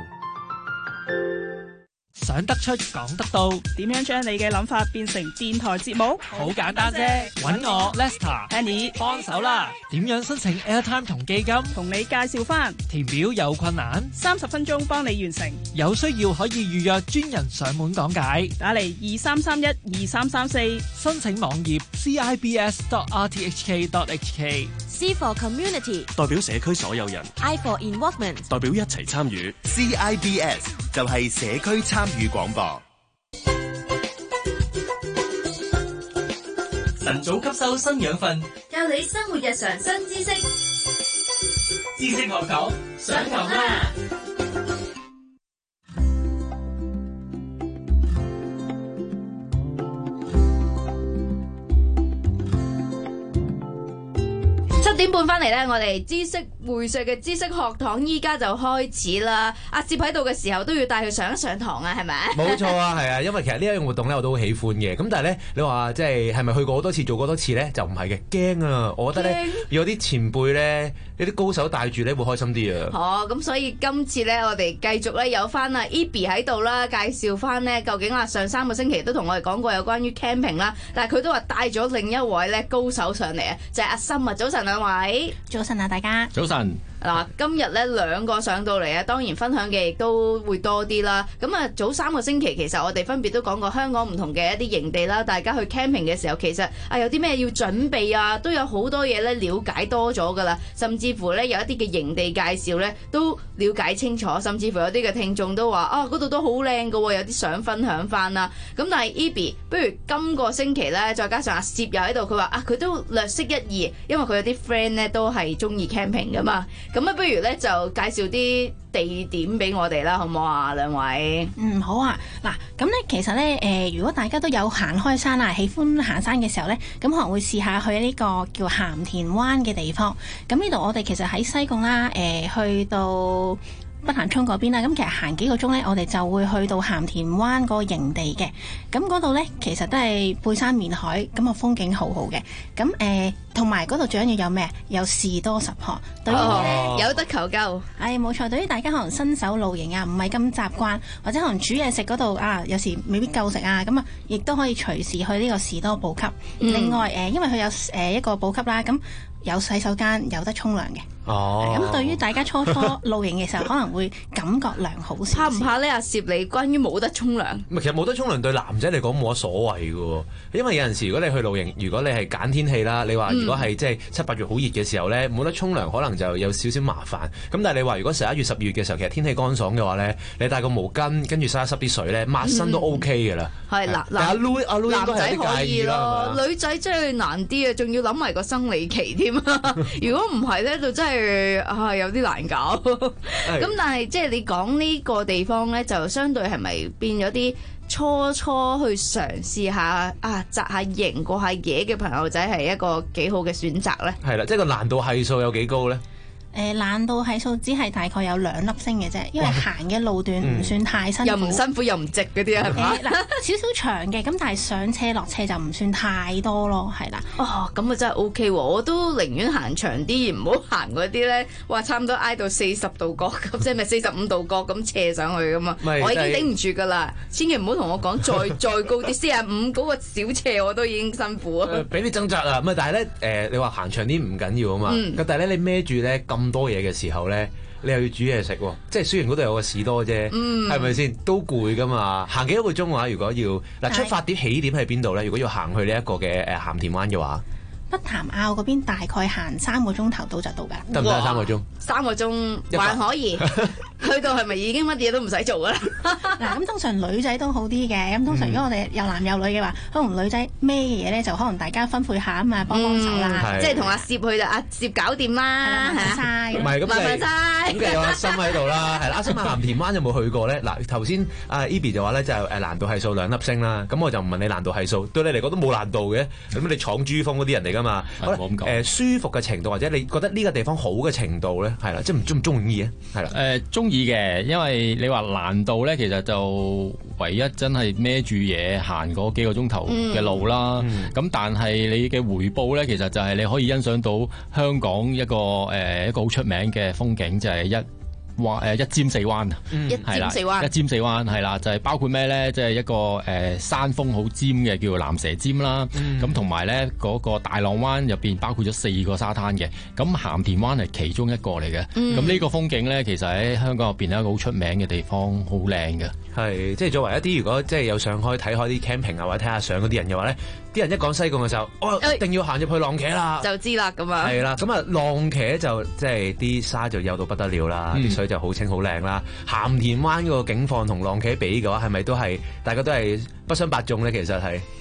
想得出講得到， 點樣將你嘅諗法變成電台節目？ 好簡單啫，揾我 Lester、Annie 幫手啦。點樣申請 Airtime 同基金？ 同你介紹翻。 填表有困難？ 三十分鐘幫你完成。 有需要可以預約專人上門講解。 打嚟二三三一二三三四。 申請網頁 c i b s dot r t h k dot h k。 C for Community， 代表社區所有人。 I for Involvement， 代表一齊參與。 C I B S 就係社區參與廣播。 晨早吸收新養分， 教你生活日常新知識。 知識學堂上堂啦！ 七點半翻嚟咧，我哋知識會社嘅知識學堂依家就開始啦。阿攝喺度嘅時候都要帶佢上一上堂啊，係咪？ 冇錯啊，係啊，因為其實呢一樣活動咧我都好喜歡嘅。咁但係咧，你話即係係咪去過好多次做過多次咧？就唔係嘅，驚啊！我覺得咧有啲前輩咧，有啲高手帶住咧會開心啲啊。 哦，咁所以今次咧我哋繼續咧有翻阿 Eby 喺度啦，介紹翻咧究竟啊上三個星期都同我哋講過有關於 camping 啦，但係佢都話帶咗另一位咧高手上嚟啊，就係阿森啊！早晨兩位， 早晨啊大家， 早晨。 嗱，今日咧兩個上到嚟啊，當然分享嘅亦都會多啲啦。咁啊，早三個星期其實我哋分別都講過香港唔同嘅一啲營地啦，大家去 camping 嘅時候，其實啊有啲咩要準備啊，都有好多嘢咧了解多咗噶啦，甚至乎咧有一啲嘅營地介紹咧都了解清楚，甚至乎有啲嘅聽眾都話啊嗰度都好靚噶喎，有啲想分享翻啦。咁但係 Eby，不如今個星期咧，再加上阿攝又喺度，佢話啊佢都略識一二，因為佢有啲 friend 咧都係中意 camping 噶嘛。咁啊，不如咧就介紹啲地點俾我哋啦，好唔好啊？兩位， 嗯，好啊。嗱，咁咧其實咧，誒、呃，如果大家都有行開山啊，喜歡行山嘅時候咧，咁可能會試下去呢個叫鹹田灣嘅地方。咁呢度我哋其實喺西貢啦，誒、呃，去到北潭涌嗰邊啦，咁其實行幾個鐘咧，我哋就會去到鹹田灣個營地嘅。咁嗰度咧，其實都係背山面海，咁個風景好好嘅。咁誒，同埋嗰度最緊要有咩？有士多十項，對於咧、 哦、有得求救。 係冇錯，對於大家可能新手露營啊，唔係咁習慣，或者可能煮嘢食嗰度啊，有時未必夠食啊，咁啊，亦都可以隨時去呢個士多補給。嗯、另外誒、呃，因為佢有誒、呃、一個補給啦，咁有洗手間，有得沖涼嘅。 哦， 咁對於大家初初露營嘅時候，可能會感覺良好少少。 怕唔怕呢？阿攝你關於冇得沖涼？ 唔係，其實冇得沖涼對男仔嚟講冇乜所謂嘅喎，因為有陣時如果你去露營，如果你係揀天氣啦，你話如果係即係七八月好熱嘅時候咧，冇得沖涼可能就有少少麻煩。咁但係你話如果十一月、十二月嘅時候，其實天氣乾爽嘅話咧，你帶個毛巾跟住濕一濕啲水咧，抹身都 OK 嘅啦。 係嗱， 阿 Lu 阿 Lu 應該係有啲介意啦，女仔真係難啲啊，仲要諗埋個生理期添啊！如果唔係咧，就真係啊有啲難搞。咁但係即係你講呢個地方咧，就相對係咪變咗啲初初去嘗試下啊紮下營過下野嘅朋友仔係一個幾好嘅選擇咧？ 係啦，即係個難度係數有幾高咧？ 誒、呃、難度係數只係大概有兩粒星嘅啫，因為行嘅路段唔算太辛苦， 嗯、又唔辛苦又唔直嗰啲啊，係嘛？ 嗱，少少長嘅，咁但係上車落車就唔算太多咯，係啦。 哦，咁啊真係 O K 喎，我都寧願行長啲，唔好行嗰啲咧，話差唔多挨到四十度角咁，即係咪四十五度角咁斜上去噶嘛？我已經頂唔住噶啦，千祈唔好同我講再再高啲，四十五嗰個小斜我都已經辛苦啊。 俾啲掙扎啊，咁但係咧誒，你話行長啲唔緊要啊嘛，咁、嗯、但係咧你孭住咧咁咁多嘢嘅時候咧，你又要煮嘢食喎，即係雖然嗰度有個士多啫，係咪先都攰噶嘛？行幾多個鐘啊？如果要嗱出發點起點喺邊度咧？如果要行去呢一個嘅誒鹹田灣嘅話， 北潭坳嗰邊大概行三個鐘頭到就到㗎， 得唔得三個鐘？ 三個鐘還可以。去到係咪已經乜嘢都唔使做㗎啦？ 嗱，咁通常女仔都好啲嘅。咁通常如果我哋有男有女嘅話，可能女仔咩嘢咧，就可能大家分配下啊嘛，幫幫手啦。 即係同阿攝去就阿攝搞掂啦， 麻煩晒。 唔係咁，麻煩晒。 咁嘅有阿森喺度啦，係啦。阿森喺鹹田灣有冇去過咧？嗱，頭先阿 Eby 就話咧就誒難度係數兩粒星啦。咁我就唔問你難度係數，對你嚟講都冇難度嘅。咁你闖珠峰嗰啲人嚟㗎嘛？ 冇咁講。 誒舒服嘅程度或者你覺得呢個地方好嘅程度咧，係啦，即係唔中唔中意啊？係啦。 誒中意嘅，因為你話難度咧，其實就唯一真係孭住嘢行嗰幾個鐘頭嘅路啦。咁、嗯、但係你嘅回報咧，其實就係你可以欣賞到香港一個誒、呃、一個好出名嘅風景，就係、是、一。灣誒一尖四灣啊， 一尖四灣， 一尖四灣係啦，就係、是、包括咩咧？即係一個誒、呃、山峰好尖嘅叫做蚺蛇尖啦。咁同埋咧嗰個大浪灣入邊包括咗四個沙灘嘅。咁鹹田灣係其中一個嚟嘅。咁、嗯、呢個風景咧，其實喺香港入邊係一個好出名嘅地方，好靚嘅。 係即係作為一啲如果即係有上開睇開啲 camping 啊或者睇下相嗰啲人嘅話咧，啲人一講西貢嘅時候，我、哦、一定要行入去浪茄啦， 就知啦咁啊。 係啦，咁啊浪茄就即係啲沙就幼到不得了啦，啲、嗯、水就好清好靚啦。鹹田灣個景況同浪茄比嘅話，係咪都係大家都係不相伯仲咧？其實係。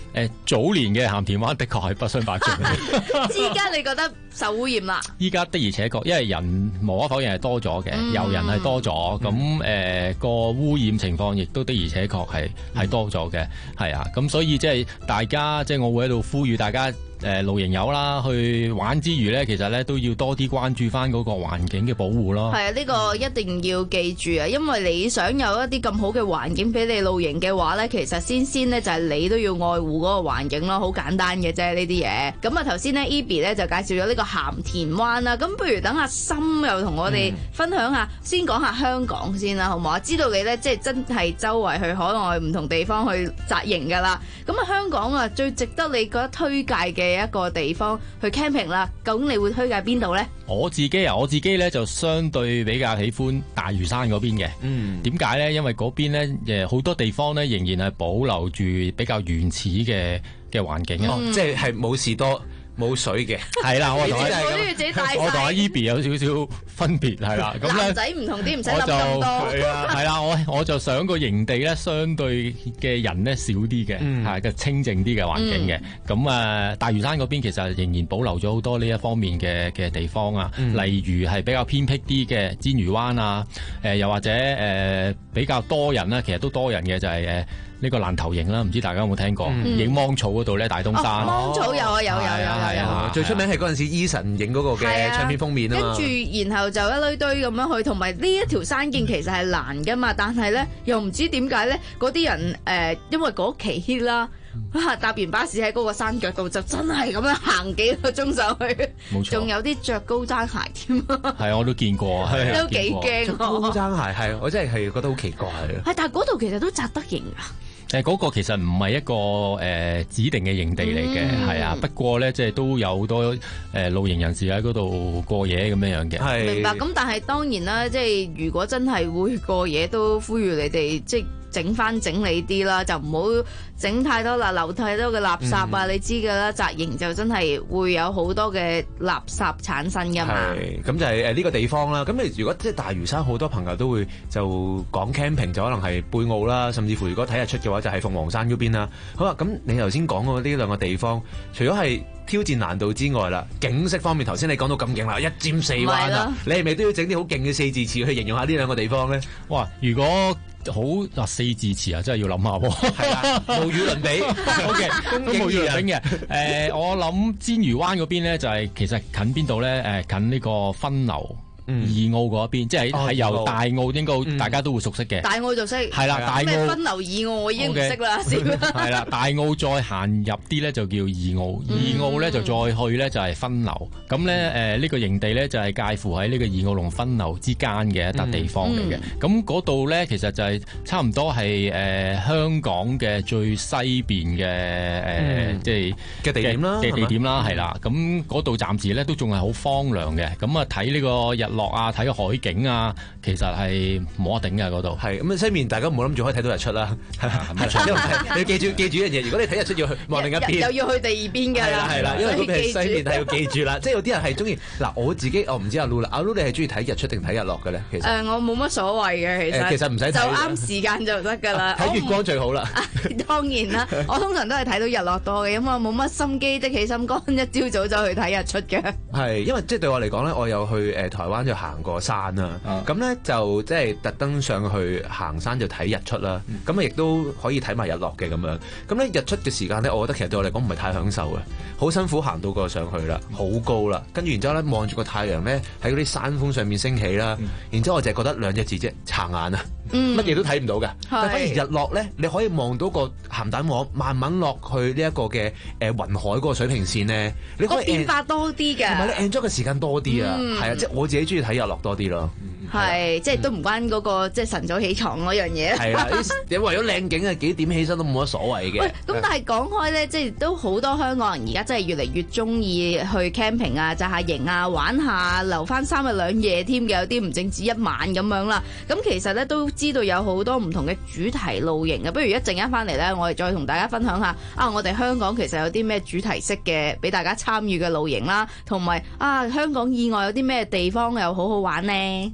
誒早年嘅鹹田灣的確係不相伯仲。 依家你覺得受污染啦？ 依家的而且確，因為人無可否認係多咗嘅， 嗯遊人係多咗，咁誒個污染情況亦都的而且確係係多咗嘅，係啊，咁所以即係大家即係我會喺度呼籲大家。誒露營友啦，去玩之餘咧，其實咧都要多啲關注翻嗰個環境嘅保護咯。 係啊，呢個一定要記住啊，因為你想有一啲咁好嘅環境俾你露營嘅話咧，其實先先咧就係你都要愛護嗰個環境咯，好簡單嘅啫呢啲嘢。咁啊頭先咧 Eby 咧就介紹咗呢個鹹田灣啦，咁不如等阿森又同我哋分享下，嗯、先講下香港先啦，好唔好啊？知道你咧即係真係周圍去海外唔同地方去紮營㗎啦，咁啊香港啊最值得你覺得推介嘅一個地方去 camping 啦，究竟你會推介邊度呢？ 我自己啊，我自己咧就相對比較喜歡大嶼山嗰邊嘅。嗯，點解呢？因為嗰邊咧，誒好多地方咧仍然係保留住比較原始嘅嘅環境啊、 嗯哦，即係係冇士多。冇水嘅， 係啦，我同阿我同阿 Eby 有少少分別，係啦，咁咧男仔唔同啲，唔使諗咁多。 係啊，係啦，我我就想個營地咧，相對嘅人咧少啲嘅，係嘅、嗯、清靜啲嘅環境嘅。咁啊、嗯，大嶼山嗰邊其實仍然保留咗好多呢一方面嘅嘅地方啊，嗯、例如係比較偏僻啲嘅煎魚灣啊，誒、呃、又或者誒、呃、比較多人啦，其實都多人嘅就係、是、誒。呢個爛頭營啦，唔知大家有冇聽過？影芒草嗰度咧，大東山。 芒草有啊，有有有有有。 最出名係嗰陣時 Eason 影嗰個嘅唱片封面啊嘛。 跟住然後就一堆堆咁樣去，同埋呢一條山徑其實係難噶嘛，但係咧又唔知點解咧，嗰啲人誒，因為嗰期 hit 啦，搭完巴士喺嗰個山腳度就真係咁樣行幾個鐘上去。冇錯。仲有啲着高踭鞋添。係， 我都見過。 都幾驚。 高踭鞋係，我真係係覺得好奇怪啊。 係，但係嗰度其實都紮得營啊。 誒嗰、呃那個其實唔係一個誒、呃、指定嘅營地嚟嘅，係、嗯、啊。不過咧，即係都有好多誒、呃、露營人士喺嗰度過夜咁樣樣嘅。係明白。咁但係當然啦，即係如果真係會過夜，都呼籲你哋即係整翻整理啲啦，就唔好整太多啦，留太多嘅垃圾啊！嗯、你知㗎啦，紮營就真係會有好多嘅垃圾產生㗎嘛。 係，咁就係誒呢個地方啦。咁你如果即係大嶼山，好多朋友都會就講 camping，就可能係貝澳啦，甚至乎如果睇日出嘅話，就係鳳凰山嗰邊啦。好啦，咁你頭先講過呢兩個地方，除咗係挑戰難度之外啦，景色方面頭先你講到咁勁啦，一尖四灣啊，你係咪都要整啲好勁嘅四字詞去形容下呢兩個地方咧？ 哇！如果好啊四字詞啊，真係要諗下喎。 係啊，無與倫比。 O K，咁無與倫比嘅。誒，我諗煎魚灣嗰邊咧，就係其實近邊度咧？誒，近呢個分流。二澳嗰邊，即係係由大澳應該大家都會熟悉嘅。 大澳就識。係啦，大澳咩分流二澳我已經唔識啦。 係啦，大澳再行入啲咧就叫二澳，二澳咧就再去咧就係分流。咁咧誒呢個營地咧就係介乎喺呢個二澳同分流之間嘅一笪地方嚟嘅。咁嗰度咧其實就係差唔多係誒香港嘅最西邊嘅誒即係嘅地點啦， 嘅地點啦，係啦。咁嗰度暫時咧都仲係好荒涼嘅。咁啊睇呢個日落啊，睇個海景啊，其實係冇得頂嘅嗰度。 係咁啊，西面大家唔好諗住可以睇到日出啦。係因為你要記住記住一樣嘢，如果你睇日出要去望另一邊， 又要去第二邊㗎。係啦係啦，因為嗰邊係西面，係要記住啦。即係有啲人係中意嗱，我自己我唔知阿 Lu 啦，阿 Lu 你係中意睇日出定睇日落嘅咧？其實誒，我冇乜所謂嘅，其實其實唔使睇， 就啱時間就得㗎啦。 睇月光最好啦。 當然啦，我通常都係睇到日落多嘅，因為我冇乜心機，的起心肝，一朝早走去睇日出嘅。 係因為即係對我嚟講咧，我有去誒台灣就行過山啦，咁咧、嗯、就即係特登上去行山就睇日出啦，咁啊亦都可以睇埋日落嘅咁樣。咁咧日出嘅時間咧，我覺得其實對我嚟講唔係太享受嘅，好辛苦行到過上去啦，好高啦，跟住然之後咧望住個太陽咧喺嗰啲山峰上面升起啦，嗯、然之後我就係覺得兩隻字啫，殘眼啊，乜嘢、嗯、都睇唔到嘅。是但反而日落咧，你可以望到個鹹蛋黃慢慢落去呢一個嘅誒雲海嗰個水平線咧，你可以變化多啲嘅， 同埋你 enjoy 嘅時間多啲啊，係啊、嗯，即係我自己中意睇日落多啲咯。 係，即係都唔關嗰個即係晨早起床嗰樣嘢。 係啦，你為咗靚景啊，幾點起身都冇乜所謂嘅。 喂，咁但係講開咧，即係都好多香港人而家真係越嚟越中意去 camping 啊、紮下營啊、玩下，留翻三日兩夜添嘅，有啲唔淨止一晚咁樣啦。咁其實咧都知道有好多唔同嘅主題露營嘅，不如一陣間翻嚟咧，我哋再同大家分享下啊，我哋香港其實有啲咩主題式嘅俾大家參與嘅露營啦，同埋啊香港以外有啲咩地方又好好玩呢？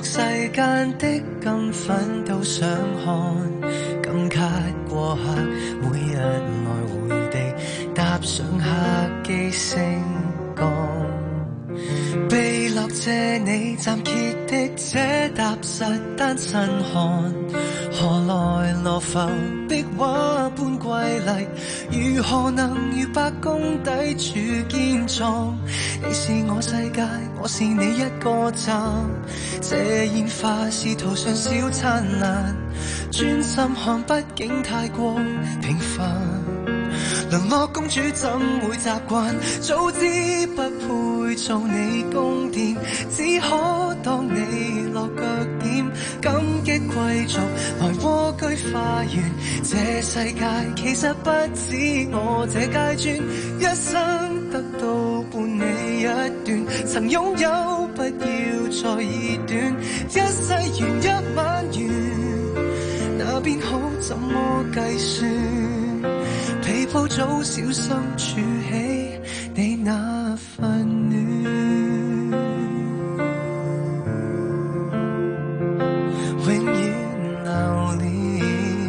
落世間的金粉都想看，金卡過客，每日來回地搭上客機升降。被落借你暫歇的這踏實單身漢，何來羅浮壁畫般瑰麗？如何能與百公底柱堅壯？你是我世界，我是你一個站。這煙花是途上小燦爛，專心看，畢竟太過平凡。淪落公主怎會習慣？早知不配做你宮殿，只可當你落腳點。感激貴族來蝸居花園，這世界其實不止我這階磚，一生得到伴你一段，曾擁有不要再疑短，一世緣一晚緣，那邊好怎麼計算？被鋪早小心儲起你那份暖，永遠留戀。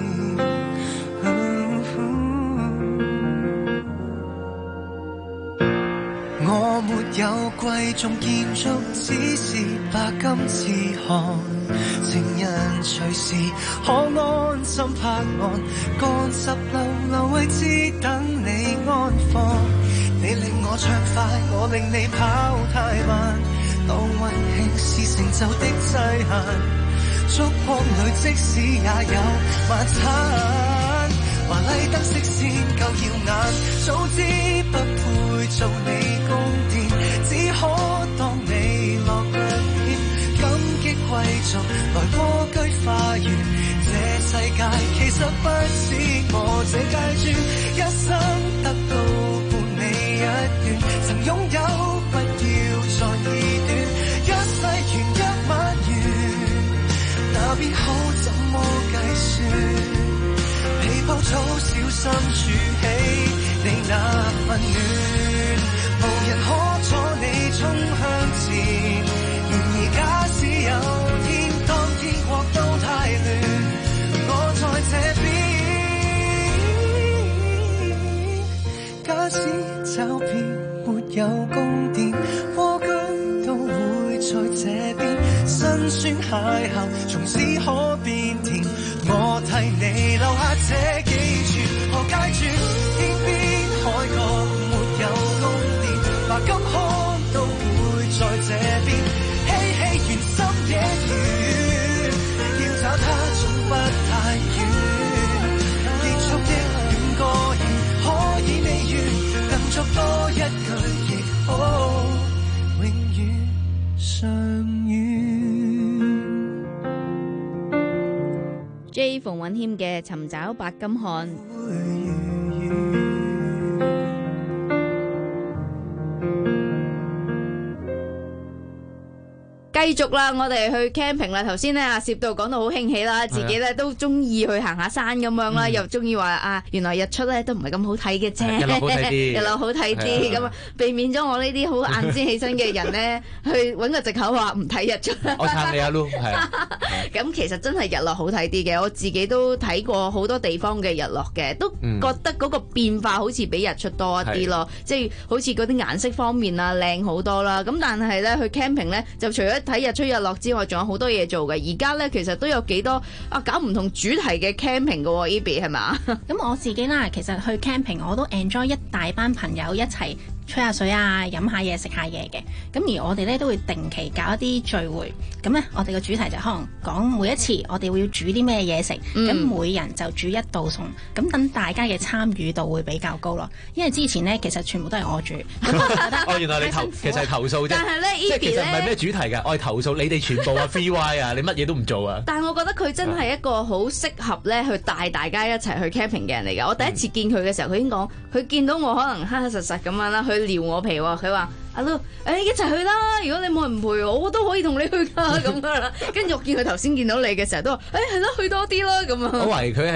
我沒有貴重建築，只是白金似汗。情人隨時可安心拍岸，乾濕流流位置等你安放。你令我暢快，我令你跑太慢。當運氣是成就的際限，燭光裏即使也有晚餐。華麗燈飾線夠耀眼，早知不配做你宮殿，只可當你落腳點。感激貴族來蝸居花園，這世界其實不止我這階磚，一生得到伴你一段，曾擁有不要再疑短，一世緣一晚緣，那邊好怎麼計算？被鋪早小心儲起你那份暖，無人可阻你衝向前。然而假使有天，當天國都太亂，我在這邊。假使找遍沒有宮殿，蝸居都會在這邊。辛酸邂逅，從此可變甜。我替你留下這幾寸何階磚，天邊海角沒有宮殿，白金漢都會在這邊。緣深野緣，要找他總不太遠。結束的戀歌言，可以未完，更作多一句亦好，永遠相遇。 J 馮允謙嘅《尋找白金漢》。繼續啦，我哋去 camping 啦。頭先咧阿攝道講到好興起啦，自己咧都中意去行下山咁樣啦，又中意話啊，原來日出咧都唔係咁好睇嘅啫，日落好睇啲，日落好睇啲咁啊，避免咗我呢啲好晏先起身嘅人咧，去揾個藉口話唔睇日出。 我撐你啊 Lu， 係啊。 咁其實真係日落好睇啲嘅，我自己都睇過好多地方嘅日落嘅，都覺得嗰個變化好似比日出多一啲咯，即係好似嗰啲顏色方面啊靚好多啦。咁但係咧去 camping 咧，就除咗睇日出日落之外，仲有好多嘢做嘅。而家咧其實都有幾多啊搞唔同主題嘅 camping 嘅喎 ，Abby 係嘛？ 咁我自己啦，其實去 camping 我都 enjoy 一大班朋友一齊吹下水啊，飲下嘢食下嘢嘅。咁而我哋咧都會定期搞一啲聚會。咁咧我哋嘅主題就可能講每一次我哋會要煮啲咩嘢食，咁、嗯、每人就煮一道餸，咁等大家嘅參與度會比較高咯。因為之前咧其實全部都係我煮，咁我覺得哦原來你投其實係投訴啫， 但係咧即係其實唔係咩主題㗎，我係投訴你哋全部啊 free Y 啊，你乜嘢都唔做啊。 但係我覺得佢真係一個好適合咧去帶大家一齊去 camping 嘅人嚟㗎。我第一次見佢嘅時候，佢已經講，佢見到我可能黑黑實實咁樣啦，佢撩我皮喎，佢話。阿 Lu，誒一齊去啦！如果你冇人陪我，我都可以同你去㗎咁樣啦。跟住我見佢頭先見到你嘅時候都話，誒係咯，去多啲啦咁啊。 我懷疑佢係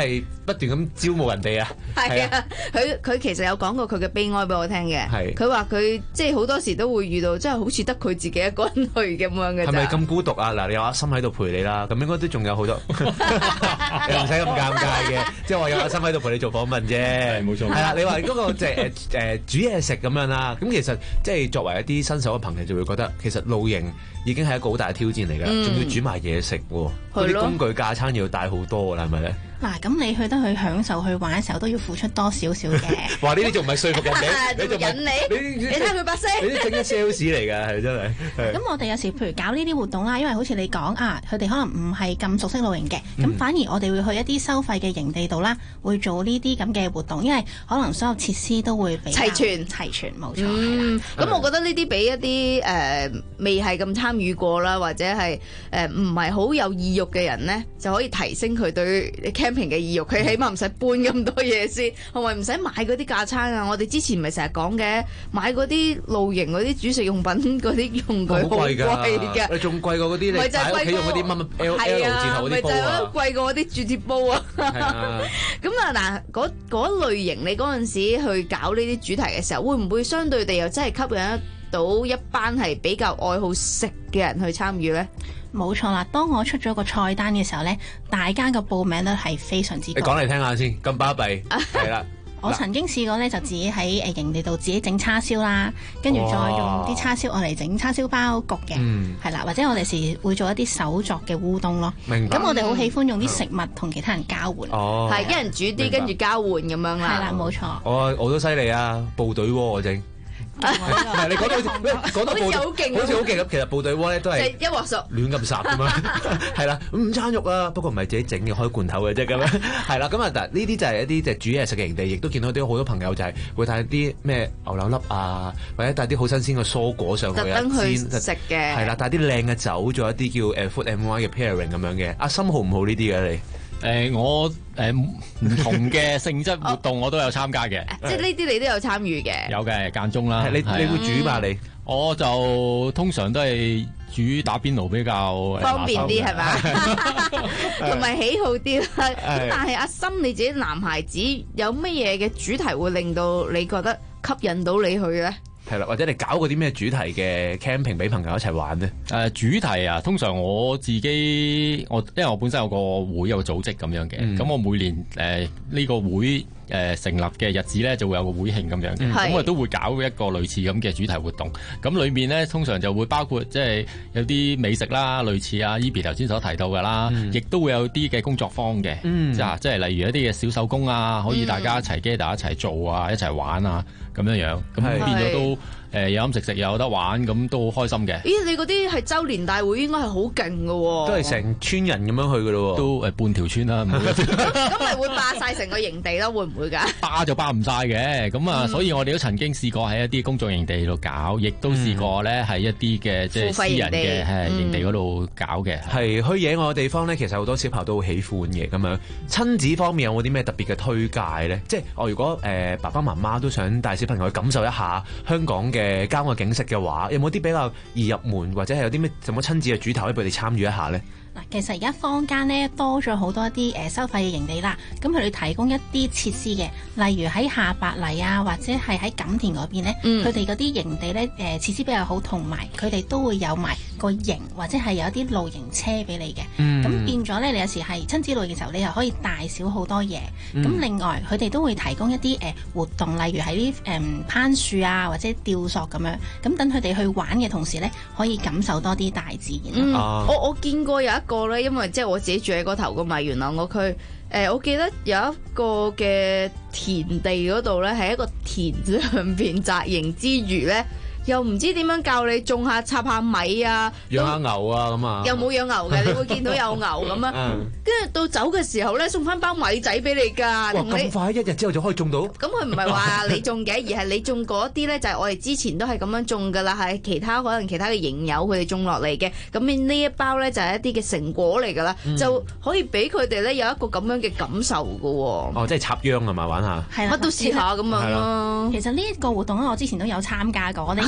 不斷咁招募人哋啊。 係啊，佢佢其實有講過佢嘅悲哀俾我聽嘅。 係佢話佢即係好多時都會遇到，即係好似得佢自己一個人去咁樣嘅。 係咪咁孤獨啊？嗱，你有阿心喺度陪你啦，咁應該都仲有好多，你唔使咁尷尬嘅，即係話有阿心喺度陪你做訪問啫。 係冇錯。 係啦，你話嗰個即係誒誒煮嘢食咁樣啦，咁其實即係作為一啲新手嘅朋友就會覺得，其實露營已經係一個好大嘅挑戰嚟㗎，仲、嗯、要煮埋嘢食喎，嗰啲工具架撐要帶好多㗎啦，係咪咧？ 嗱，咁你去得去享受去玩嘅時候，都要付出多少少嘅。 哇！呢啲仲唔係說服人哋， 你仲引你？你你睇佢把聲， 你啲整嘅 sales 嚟㗎，係真係。 咁我哋有時譬如搞呢啲活動啦，因為好似你講啊，佢哋可能唔係咁熟悉露營嘅，咁、嗯、反而我哋會去一啲收費嘅營地度啦，會做呢啲咁嘅活動，因為可能所有設施都會比較齊全， 齊全冇錯。 嗯，咁我覺得呢啲俾一啲誒、呃、未係咁參與過啦，或者係誒唔係好有意欲嘅人咧，就可以提升佢對 camping 嘅意欲。佢起碼唔使搬咁多嘢先，同埋唔使買嗰啲架撐啊！我哋之前咪成日講嘅，買嗰啲露營嗰啲煮食用品嗰啲用具好貴㗎， 你仲貴過嗰啲你喺屋企用嗰啲乜乜 L L 字頭嗰啲煲啊！ 咪就係貴過嗰啲鑄鐵煲啊！咁啊嗱，嗰嗰類型你嗰陣時去搞呢啲主題嘅時候，會唔會相對地又真係吸引到一班係比較愛好食嘅人去參與咧？ 冇錯啦，當我出咗個菜單嘅時候呢，大家個報名率係非常之高。 你講嚟聽下先，咁巴閉係啦。 我曾經試過呢，就自己喺誒營地度自己整叉燒啦，跟住再用啲叉燒我嚟整叉燒包焗嘅，係、嗯、啦，或者我哋時會做一啲手作嘅烏冬咯。明白。咁我哋好喜歡用啲食物同其他人交換，係、 哦、 一人煮啲跟住交換咁樣啦。 係啦，冇錯。 我我都犀利啊，部隊鍋我整。唔係你講到講到部隊好勁，好似好勁咁。其實部隊鍋咧都係一鑊熟亂咁烚咁樣，係啦，午餐肉啊，不過唔係自己整嘅，開罐頭嘅啫咁樣，係啦。咁啊，但呢啲就係一啲即係煮嘢食嘅營地，亦都見到啲好多朋友就係會帶啲咩牛柳粒啊，或者帶啲好新鮮嘅蔬果上去啊， 煎食嘅， 係啦，帶啲靚嘅酒，做一啲叫誒 food and wine 嘅 pairing 咁樣嘅。阿心好唔好呢啲嘅你？ 誒、呃、我誒唔、呃、同嘅性質活動我都有參加嘅， 即係呢啲你都有參與嘅。 有嘅間中啦， 你你會煮嘛你？ 我就通常都係煮打邊爐比較方便啲係咪？同埋喜好啲啦。咁但係阿心你自己男孩子有乜嘢嘅主題會令到你覺得吸引到你去咧？ 係啦，或者你搞過啲咩主題嘅 camping 俾朋友一齊玩呢？ 誒、呃、主題啊，通常我自己我因為我本身有個會有個組織咁樣嘅，咁、嗯、我每年誒呢、呃這個會誒、呃、成立嘅日子咧，就會有個會慶咁樣嘅，咁、嗯、我哋都會搞一個類似咁嘅主題活動。咁裏面咧通常就會包括即係有啲美食啦，類似啊 Eby 頭先所提到㗎啦，亦、嗯、都會有啲嘅工作坊嘅，嗯、即係即係例如一啲嘅小手工啊，可以大家一齊 gather 一齊做啊，一齊玩啊。咁樣樣，咁變咗都誒有飲食食又有得玩，咁都好開心嘅。 咦，你嗰啲係週年大會應該係好勁㗎喎， 都係成村人咁樣去㗎咯喎， 都誒半條村啦。 咁咪會霸晒成個營地咯？會唔會㗎？ 霸就霸唔晒嘅，咁啊、嗯，所以我哋都曾經試過喺一啲公眾營地度搞，亦都試過咧喺一啲嘅即係私人嘅係營地嗰度搞嘅。 係去野外嘅地方咧，其實好多小朋友都好喜歡嘅咁樣。親子方面有冇啲咩特別嘅推介咧？即係我如果誒、呃、爸爸媽媽都想帶小朋友去感受一下香港嘅郊外景色嘅話，有冇啲比較易入門或者係有啲咩什麼親子嘅主題可以俾佢哋參與一下咧？ 嗱，其實而家坊間咧多咗好多一啲誒收費嘅營地啦，咁佢哋提供一啲設施嘅，例如喺下白泥啊，或者係喺錦田嗰邊咧，佢哋嗰啲營地咧誒設施比較好，同埋佢哋都會有埋個營或者係有一啲露營車俾你嘅，咁、嗯、變咗咧你有時係親子露營嘅時候，你又可以帶少好多嘢。咁、嗯、另外佢哋都會提供一啲誒、呃、活動，例如喺啲誒攀樹啊或者吊索咁樣，咁等佢哋去玩嘅同時咧，可以感受多啲大自然。 嗯啊、我我見過有一個咧，因為即係我自己住喺嗰頭噶嘛，元朗嗰區。誒、呃，我記得有一個嘅田地嗰度咧，係一個田上邊紮營之餘咧，又唔知點樣教你種下插下米啊， 養下牛啊咁啊， 又冇養牛嘅，你會見到有牛咁啊。跟住到走嘅時候咧，送翻包米仔俾你㗎。 哇！咁快一日之後就可以種到？ 咁佢唔係話你種嘅，而係你種嗰啲咧，就係我哋之前都係咁樣種㗎啦，係其他可能其他嘅營友佢哋種落嚟嘅。咁呢一包咧就係一啲嘅成果嚟㗎啦，嗯、就可以俾佢哋咧有一個咁樣嘅感受㗎喎。 哦，即係插秧係嘛，玩下？ 係啦， 乜都試下咁樣咯。 其實呢一個活動咧，我之前都有參加過，我哋應該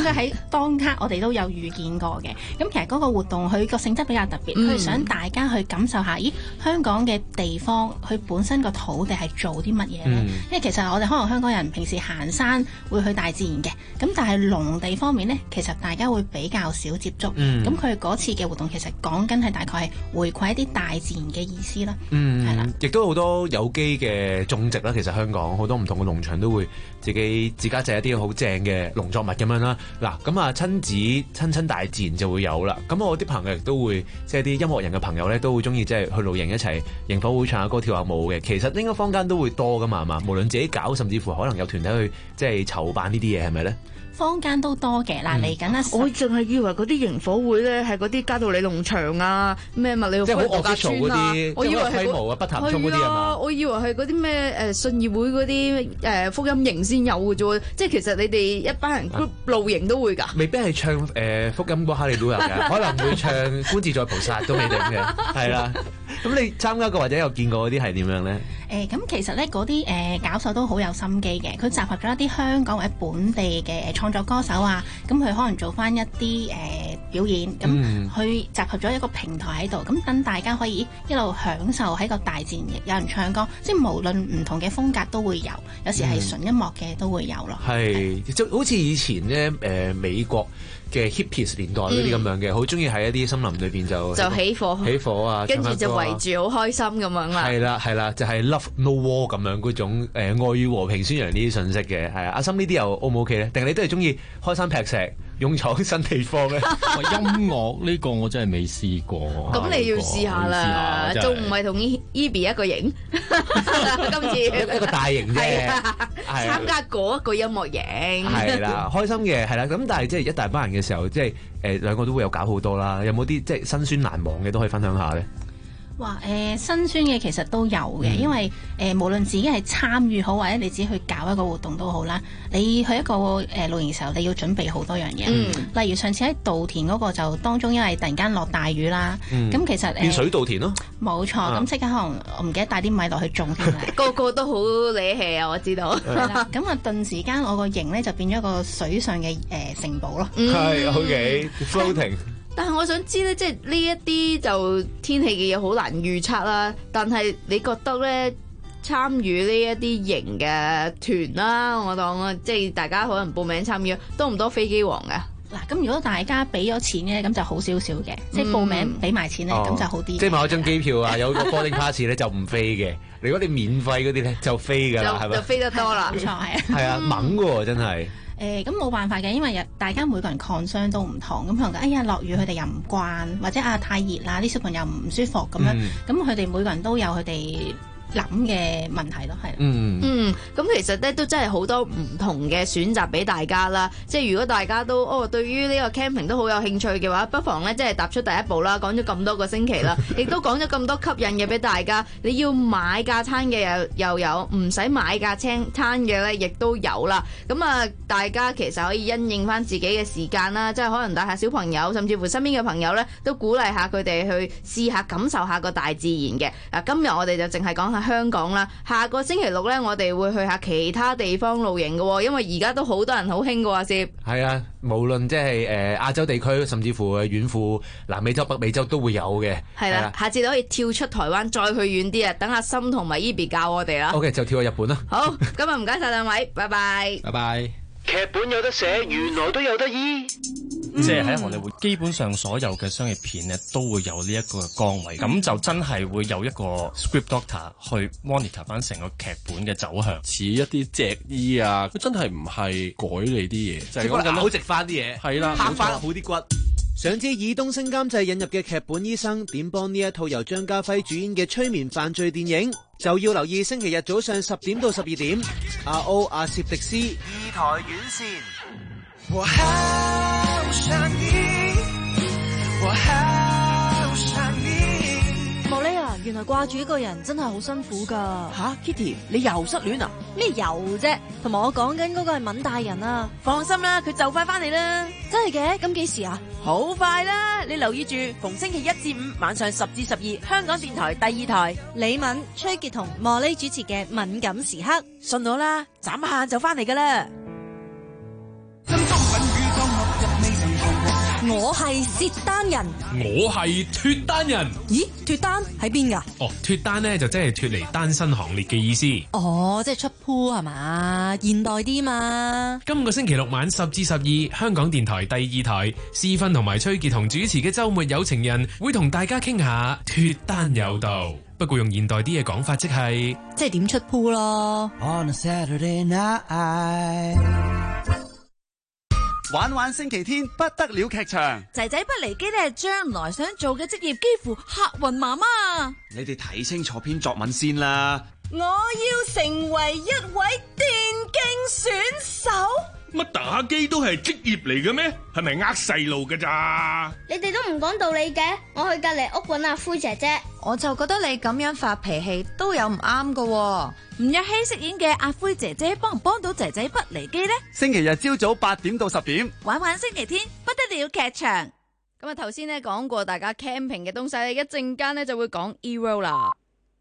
佢喺當刻我哋都有遇見過嘅。咁其實嗰個活動佢個性質比較特別，佢、嗯、想大家去感受下，咦香港嘅地方佢本身個土地係做啲乜嘢咧？嗯、因為其實我哋可能香港人平時行山會去大自然嘅，咁但係農地方面咧，其實大家會比較少接觸。咁佢嗰次嘅活動其實講緊係大概係回饋一啲大自然嘅意思啦。 嗯， 係啦， 亦都好多有機嘅種植啦。其實香港好多唔同嘅農場都會自己自家製一啲好正嘅農作物咁樣啦。嗱，咁啊親子親親大自然就會有啦。咁我啲朋友亦都會即係啲音樂人嘅朋友咧，都會中意即係去露營一齊營火會唱下歌跳下舞嘅。其實應該坊間都會多噶嘛，係嘛？無論自己搞，甚至乎可能有團體去即係籌辦呢啲嘢，係咪咧？ 坊間都多嘅，嗱嚟緊啦。 我淨係以為嗰啲營火會咧係嗰啲嘉道理農場啊，咩物理即係好度假村啊， 我以為係規模啊，北潭涌嗰啲係嘛？ 我以為係嗰啲咩誒信義會嗰啲誒福音營先有嘅啫，即係其實你哋一班人 group 露營都會㗎。 未必係唱誒、呃、福音嗰刻你都有嘅，可能會唱觀自在菩薩都未定嘅，係啦。咁你參加過或者有見過嗰啲係點樣咧？ 誒咁、呃、其實咧嗰啲誒搞手都好有心機嘅，佢集合咗一啲香港或者本地嘅創作歌手啊，咁佢可能做翻一啲誒、呃、表演，咁佢集合咗一個平台喺度，咁等大家可以一路享受喺個大自然，有人唱歌，即係無論唔同嘅風格都會有，有時係純音樂嘅都會有咯。 係、嗯，就好似以前咧誒、呃、美國嘅 hippies 年代嗰啲咁樣嘅，好中意喺一啲森林裏邊就就起火， 起火啊， 跟住就圍住好開心咁樣啦。係啦係啦，就係、是、love no war 咁樣嗰種誒、呃、愛與和平宣揚呢啲信息嘅，係啊。阿森呢啲又 O 唔 OK 咧？定係你都係中意開山劈石？勇闖新地方咧， 音樂呢個我真係未試過。 咁你要試下啦，仲唔係同 Ebe 一個營？今次一個大型啫， 參加嗰一個音樂營。 係啦，開心嘅係啦。咁但係即係一大班人嘅時候，即係誒兩個都會有搞好多啦。有冇啲即係辛酸難忘嘅都可以分享下咧？ 哇！誒、呃、辛酸嘅其實都有嘅，嗯、因為誒、呃、無論自己係參與好，或者你自己去搞一個活動都好啦。你去一個誒、呃、露營嘅時候，你要準備好多樣嘢。嗯、例如上次喺稻田嗰個就當中，因為突然間落大雨啦，咁、嗯、其實變水稻田咯。 冇錯，咁即、啊、刻可能我唔記得帶啲米落去種添啦。 個個都好理氣啊！我知道。係啦，咁啊頓時間我個營咧就變咗個水上嘅誒、呃、城堡咯。 係 OK floating。 但係我想知咧，即係呢一啲就天氣嘅嘢好難預測啦。但係你覺得咧，參與呢一啲營嘅團啦，我當啊，即係大家可能報名參與，多唔多飛機王嘅？ 嗱，咁如果大家俾咗錢咧，咁就好少少嘅，嗯、即係報名俾埋錢咧，咁、哦、就好啲。 即係買咗張機票啊，有個 boarding pass 咧就唔飛嘅。如果你免費嗰啲咧就飛㗎啦，係咪？ 就飛得多啦， 冇錯係啊。 係啊，猛喎真係。 誒咁冇辦法嘅，因為大家每個人抗傷都唔同，咁可能哎呀落雨佢哋又唔慣，或者啊太熱啦，啲小朋友唔舒服咁樣，咁佢哋每個人都有佢哋諗嘅問題咯，係。 嗯嗯，咁其實咧都真係好多唔同嘅選擇俾大家啦。即係如果大家都哦對於呢個 camping 都好有興趣嘅話，不妨咧即係踏出第一步啦。講咗咁多個星期啦，亦都講咗咁多吸引嘅俾大家。你要買架餐嘅又又有，唔使買架餐餐嘅咧亦都有啦。咁啊，大家其實可以因應翻自己嘅時間啦，即係可能帶下小朋友，甚至乎身邊嘅朋友咧，都鼓勵下佢哋去試下感受下個大自然嘅。嗱，今日我哋就淨係講下香港啦，下個星期六咧，我哋會去下其他地方露營嘅，因為而家都好多人好興嘅喎，攝。 係啊，無論即係誒亞洲地區，甚至乎遠赴南美洲、北美洲都會有嘅。 係啦，下次都可以跳出台灣，再去遠啲啊！等阿森同埋 Ebe 教我哋啦。 OK， 就跳去日本啦。 好，今日唔該晒兩位，拜拜。 拜拜。 劇本有得寫，原來都有得醫。 嗯、即係喺荷里活，基本上所有嘅商業片咧都會有呢一個崗位，咁、嗯、就真係會有一個 script doctor 去 monitor 翻成個劇本嘅走向， 似一啲隻醫啊，佢真係唔係改你啲嘢，就係講緊好直翻啲嘢， 係啦， 拍翻好啲骨。 想知以東升監製引入嘅劇本醫生點幫呢一套由張家輝主演嘅催眠犯罪電影，就要留意星期日早上十點到十二點，阿歐阿攝迪斯二台院線。 我好想你，我好想你。 莫呢啊，原來掛住一個人真係好辛苦噶。 吓 ，Kitty， 你又失戀啊？ 咩又啫？同埋我講緊嗰個係敏大人啊。 放心啦，佢就快翻嚟啦。 真係嘅？咁幾時啊？ 好快啦！你留意住，逢星期一至五晚上十至十二，香港電台第二台， 李敏、崔潔同莫呢主持嘅敏感時刻， 信我啦，眨下就翻嚟噶啦。 真中文語中我係薛丹人。 我係脫單人。 咦，脫單喺邊㗎？ 哦，脫單呢就即係脫離單身行列嘅意思。 哦，即係出鋪係嘛？現代啲嘛。 今個星期六晚十至十二，香港電台第二台，思芬同埋崔潔彤主持嘅週末有情人會同大家傾下脫單有道。不過用現代啲嘅講法，即係即係點出鋪咯。 On a Saturday night，玩玩星期天不得了劇場。 仔仔不離機咧，將來想做嘅職業幾乎嚇暈媽媽。 你哋睇清楚篇作文先啦。 我要成為一位電競選手。 乜打機都係職業嚟嘅咩？係咪呃細路㗎咋？ 你哋都唔講道理嘅，我去隔籬屋搵阿灰姐姐。 我就覺得你咁樣發脾氣都有唔啱㗎。吳若希飾演嘅阿灰姐姐幫唔幫到仔仔不離機呢？ 星期日朝早八點到十點， 玩玩星期天不得了劇場。咁啊，頭先咧講過大家 camping 嘅東西，一陣間咧就會講 E-Road 啦。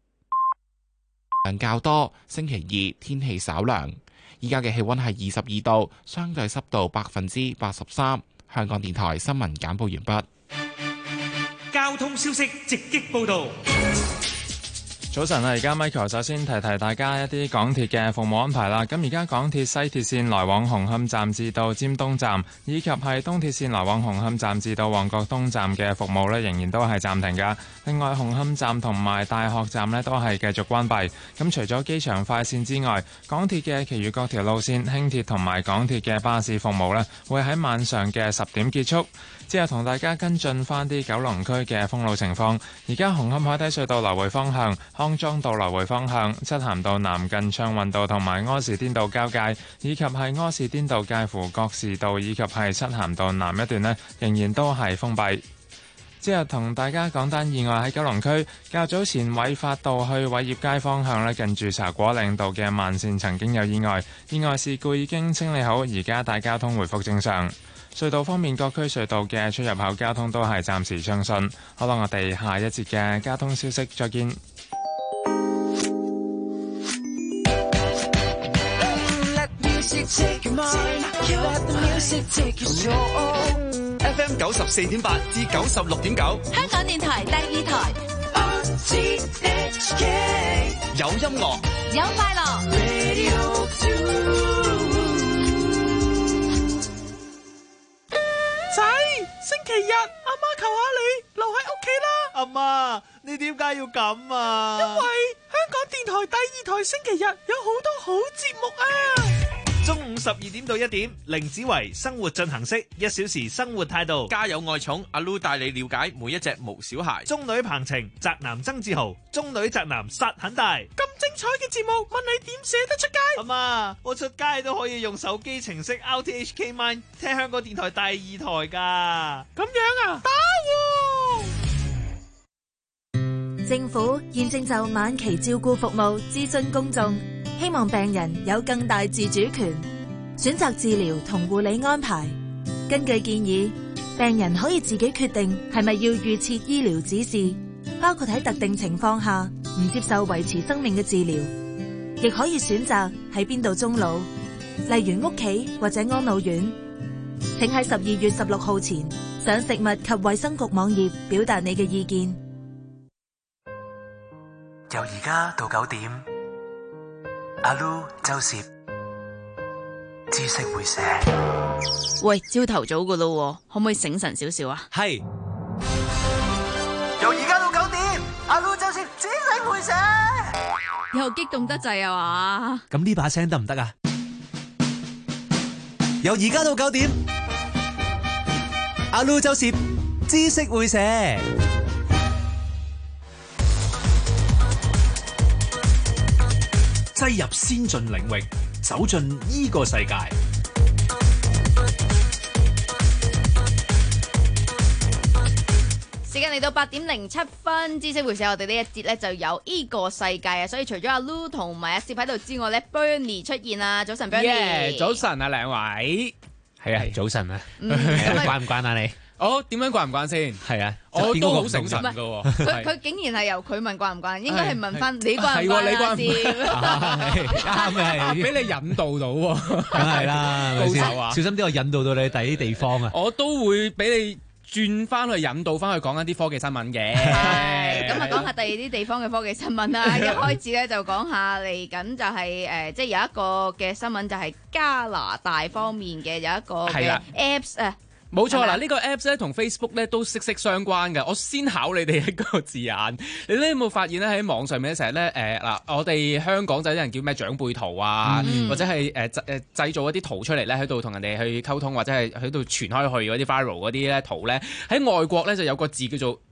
量較多，星期二天氣稍涼。依家嘅氣溫係二十二度，相對濕度百分之八十三。香港電台新聞簡報完畢。 交通消息直擊報道。 早晨啊！而家 Michael 首先提提大家一啲港鐵嘅服務安排啦。咁而家港鐵西鐵線來往紅磡站至到尖東站，以及係東鐵線來往紅磡站至到旺角東站嘅服務呢，仍然都係暫停㗎。另外，紅磡站同埋大學站呢，都係繼續關閉。咁除咗機場快線之外，港鐵嘅其餘各條路線、輕鐵同埋港鐵嘅巴士服務呢，會喺晚上嘅十點結束。之後同大家跟進翻啲九龍區嘅封路情況。而家紅磡海底隧道來回方向、康莊道來回方向、漆咸道南近暢運道同埋柯士甸道交界，以及係柯士甸道介乎覺士道以及係漆咸道南一段呢，仍然都係封閉。之後同大家講單意外喺九龍區，較早前偉發道去偉業街方向呢，近住茶果嶺道嘅慢線曾經有意外，意外事故已經清理好，而家大交通回復正常。隧道方面，各區隧道嘅出入口交通都係暫時暢順。好啦，我哋下一節嘅交通消息再見。 F M 九十四點八至九十六點九， 香港電台第二台。 有音樂， 有快樂。 仔，星期日阿媽求下你留喺屋企啦。阿媽，你點解要咁啊？因為香港電台第二台星期日有好多好節目啊！中午十二點到一點，凌子維生活進行式，一小時生活態度。 家有愛寵，阿 Lu 帶你了解每一隻毛小孩。 中女彭晴，宅男曾志豪，中女宅男殺很大。咁精彩嘅節目，問你點捨得出街？阿媽，我出街都可以用手機程式 R T H K Mine 聽香港電台第二台噶。咁樣啊，打喎！ 政府現正就晚期照顧服務諮詢公眾。希望病人有更大自主權，選擇治療同護理安排。根據建議，病人可以自己決定係咪要預設醫療指示，包括喺特定情況下唔接受維持生命嘅治療，亦可以選擇喺邊度終老，例如屋企或者安老院。請喺十二月十六號前上食物及衛生局網頁表達你嘅意見。 由而家到九點。阿 Lu 周攝知識會寫。 喂，朝頭早噶咯，可唔可以醒神少少啊？ 係。 由而家到九點，阿 Lu 周攝知識會寫。 又激動得滯啊嘛？ 咁呢把聲得唔得啊？由而家到九點，阿 Lu 周攝知識會寫。擠入先進領域，走進呢個世界。 時間嚟到八點零七分，知識會寫我哋呢一節咧就有呢個世界啊！所以除咗阿 Lu 同埋阿攝喺度之外咧 ，Bernie 出現啦！早晨 ，Bernie。 早晨啊，兩位。係啊，早晨啊。 嗯、 關唔關啊你？ 哦，點樣慣唔慣先？ 係啊， 我都好誠實㗎喎。 佢佢竟然係由佢問慣唔慣，應該係問翻你慣唔係喎，你慣唔慣慣？ 啱嘅， 俾你引導到喎， 梗係啦， 高手啊！ 小心啲，我引導到你第啲地方啊！ 我都會俾你轉翻去引導翻去講一啲科技新聞嘅。 係咁啊，講下第二啲地方嘅科技新聞啦。一開始咧就講下嚟緊就係誒，即係有一個嘅新聞就係加拿大方面嘅有一個嘅 Apps 啊。 冇錯啦，呢個 Apps 咧同 Facebook 咧都息息相關嘅。我先考你哋一個字眼，你咧有冇發現咧喺網上面成日咧誒嗱，我哋香港就有啲人叫咩長輩圖啊，嗯、或者係誒誒製造一啲圖出嚟咧喺度同人哋去溝通，或者係喺度傳開去嗰啲 viral 嗰啲咧圖咧，喺外國咧就有個字叫做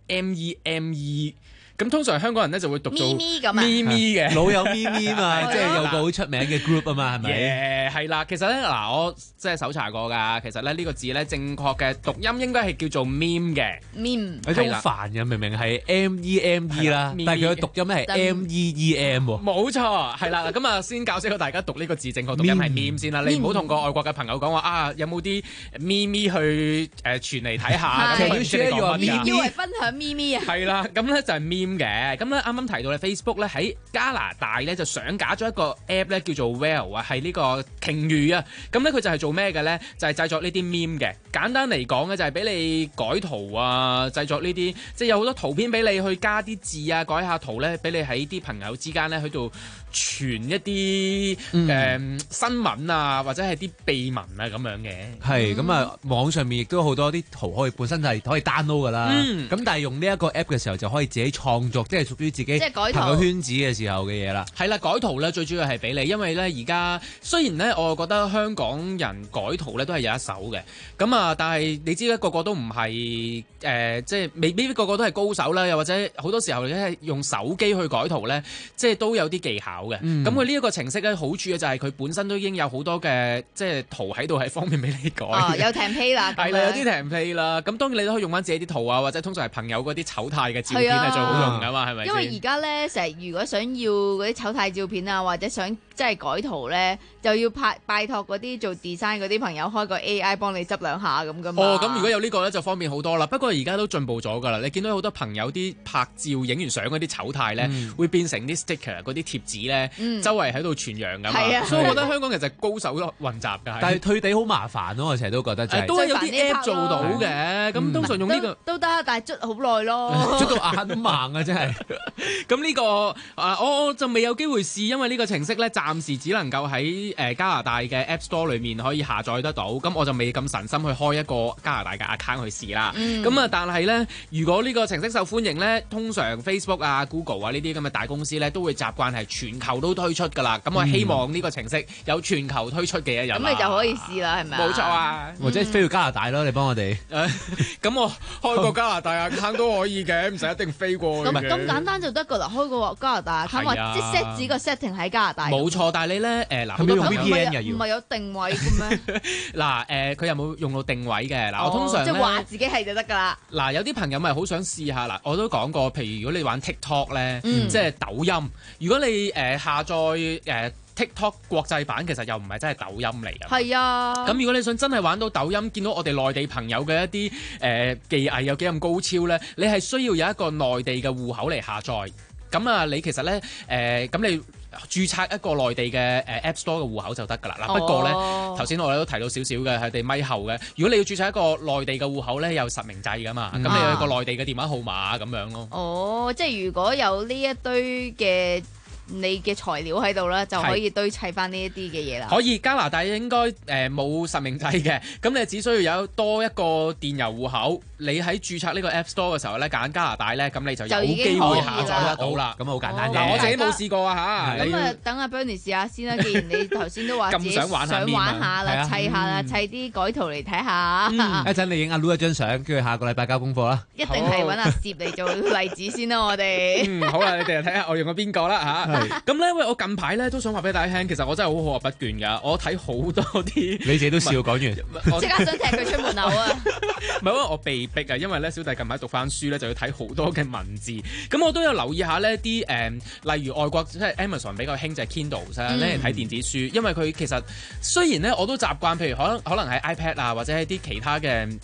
meme。咁通常香港人咧就會讀做咪咪嘅， 老友咪咪嘛，即係有個好出名嘅 group 啊嘛，係咪？ 係啦，其實咧嗱，我即係搜查過㗎，其實咧呢個字咧正確嘅讀音應該係叫做 meme 嘅 meme， 有啲好煩嘅，明明係 M E M E 啦，但係佢嘅讀音咧係 M E E M 喎。 冇錯，係啦，咁啊先教識到大家讀呢個字正確讀音係 meme 先啦，你唔好同個外國嘅朋友講話啊，有冇啲咪咪去誒傳嚟睇下，咁唔知你講乜㗎？ 以為分享咪咪啊？ 係啦，咁咧就係 meme。嘅，咁咧啱啱提到咧 Facebook 咧喺加拿大咧就上架咗一個 app 咧叫做 Well 啊，係呢個鯨魚啊，咁咧佢就係做咩嘅咧？就係、是、製作呢啲 meme 嘅。簡單嚟講咧，就係俾你改圖啊，製作呢啲即係有好多圖片俾你去加啲字啊，改下圖咧，俾你喺啲朋友之間咧喺度傳一啲誒、嗯呃、新聞啊，或者係啲秘聞啊咁樣嘅。 係咁啊，網上面亦都好多啲圖可以本身就係可以 download 噶啦。咁、嗯、但係用呢一個 app 嘅時候就可以自己創作，即係屬於自己朋友圈子嘅時候嘅嘢啦。 係啦，改圖咧最主要係俾你，因為咧而家雖然咧我覺得香港人改圖咧都係有一手嘅，咁啊，但係你知咧個個都唔係誒，即係未必個個都係高手啦，又或者好多時候咧用手機去改圖咧，即係都有啲技巧嘅。咁佢呢一個程式咧好處嘅就係佢本身都已經有好多嘅即係圖喺度係方便俾你改。 哦，有 template 啦， 係啦，有啲 template 啦。咁當然你都可以用翻自己啲圖啊，或者通常係朋友嗰啲醜態嘅照片係最好用噶嘛，係咪？ 因為而家咧成日如果想要嗰啲醜態照片啊，或者想即係改圖咧，就要派拜託嗰啲做 design 嗰啲朋友開個 A I 幫你執兩下咁噶嘛。 哦，咁如果有呢個咧就方便好多啦。不過而家都進步咗噶啦，你見到好多朋友啲拍照影完相嗰啲醜態咧，嗯、會變成啲 sticker 嗰啲貼紙咧，嗯、周圍喺度傳揚噶嘛。係啊，所以我覺得香港其實高手混雜㗎。 但係退地好麻煩咯，我成日都覺得就係、是。 都係有啲 app 做到嘅，咁、嗯、通常用呢、這個都得，但係捽好耐咯， 捽到眼都盲啊！真係。 咁呢、這個啊，我我就未有機會試，因為呢個程式咧暫時只能夠喺誒加拿大嘅 App Store 裏面可以下載得到，咁我就未咁神心去開一個加拿大嘅 account 去試啦。咁啊、嗯，但係咧，如果呢個程式受歡迎咧，通常 Facebook 啊、Google 啊呢啲咁嘅大公司咧都會習慣係全球都推出㗎啦。咁我希望呢個程式有全球推出嘅一日。咁、 嗯、你就可以試啦，係咪？ 冇錯啊， 或者飛去加拿大咯，你幫我哋。 咁我開個加拿大 account 都可以嘅，唔使一定飛過去。 咁咁簡單就得㗎啦，開個加拿大 account，或者 set 止個 setting 喺加拿大。 冇錯，但係你咧誒嗱，好、呃、 多 V P N 又要唔係有定位嘅咩？ 嗱誒，佢有冇用到定位嘅？嗱，我通常即係話自己係就得㗎啦。 嗱，有啲朋友咪好想試下嗱，我都講過，譬如如果你玩 TikTok 咧，嗯、即係抖音，如果你誒、呃、下載誒。呃TikTok 國際版其實又唔係真係抖音嚟㗎。 係啊。咁如果你想真係玩到抖音，見到我哋內地朋友嘅一啲誒、呃、技藝有幾咁高超咧，你係需要有一個內地嘅戶口嚟下載。咁啊，你其實咧誒，咁、呃、你註冊一個內地嘅誒 App Store 嘅戶口就得㗎啦。嗱、哦，不過咧頭先我哋都提到少少嘅，係哋咪後嘅。如果你要註冊一個內地嘅戶口咧，有實名制㗎嘛，咁、嗯、你有一個內地嘅電話號碼咁樣咯。 哦，即係如果有呢一堆嘅。你嘅材料喺度啦，就可以堆砌翻呢一啲嘅嘢啦。 可以，加拿大應該誒冇實名制嘅，咁你只需要有多一個電郵戶口，你喺註冊呢個 App Store 嘅時候咧，揀加拿大咧，咁你就有機會下載得到啦。 咁好簡單嘅。 嗱，我自己冇試過啊嚇。 咁啊，等阿 Bernie 試下先啦。既然你頭先都話自己想玩下啦，砌下啦，砌啲改圖嚟睇下。 一陣你影阿 Lu 一張相，跟住下個禮拜交功課啦。 一定係揾阿攝嚟做例子先啦，我哋。 嗯，好啦，你哋睇下我用咗邊個啦嚇。咁咧，喂，我近排咧都想話俾大家聽，其實我真係好好學不倦㗎。我睇好多啲， 你自己都笑講完， 即刻想踢佢出門口啊！ 唔係因為我被逼啊，因為咧小弟近排讀翻書咧，就要睇好多嘅文字。咁我都有留意下呢啲誒，例如外國即係 Amazon 比較興就係 Kindle 咧，睇電子書，因為佢其實雖然咧我都習慣，譬如可能可能喺 iPad 啊，或者係啲其他嘅。誒、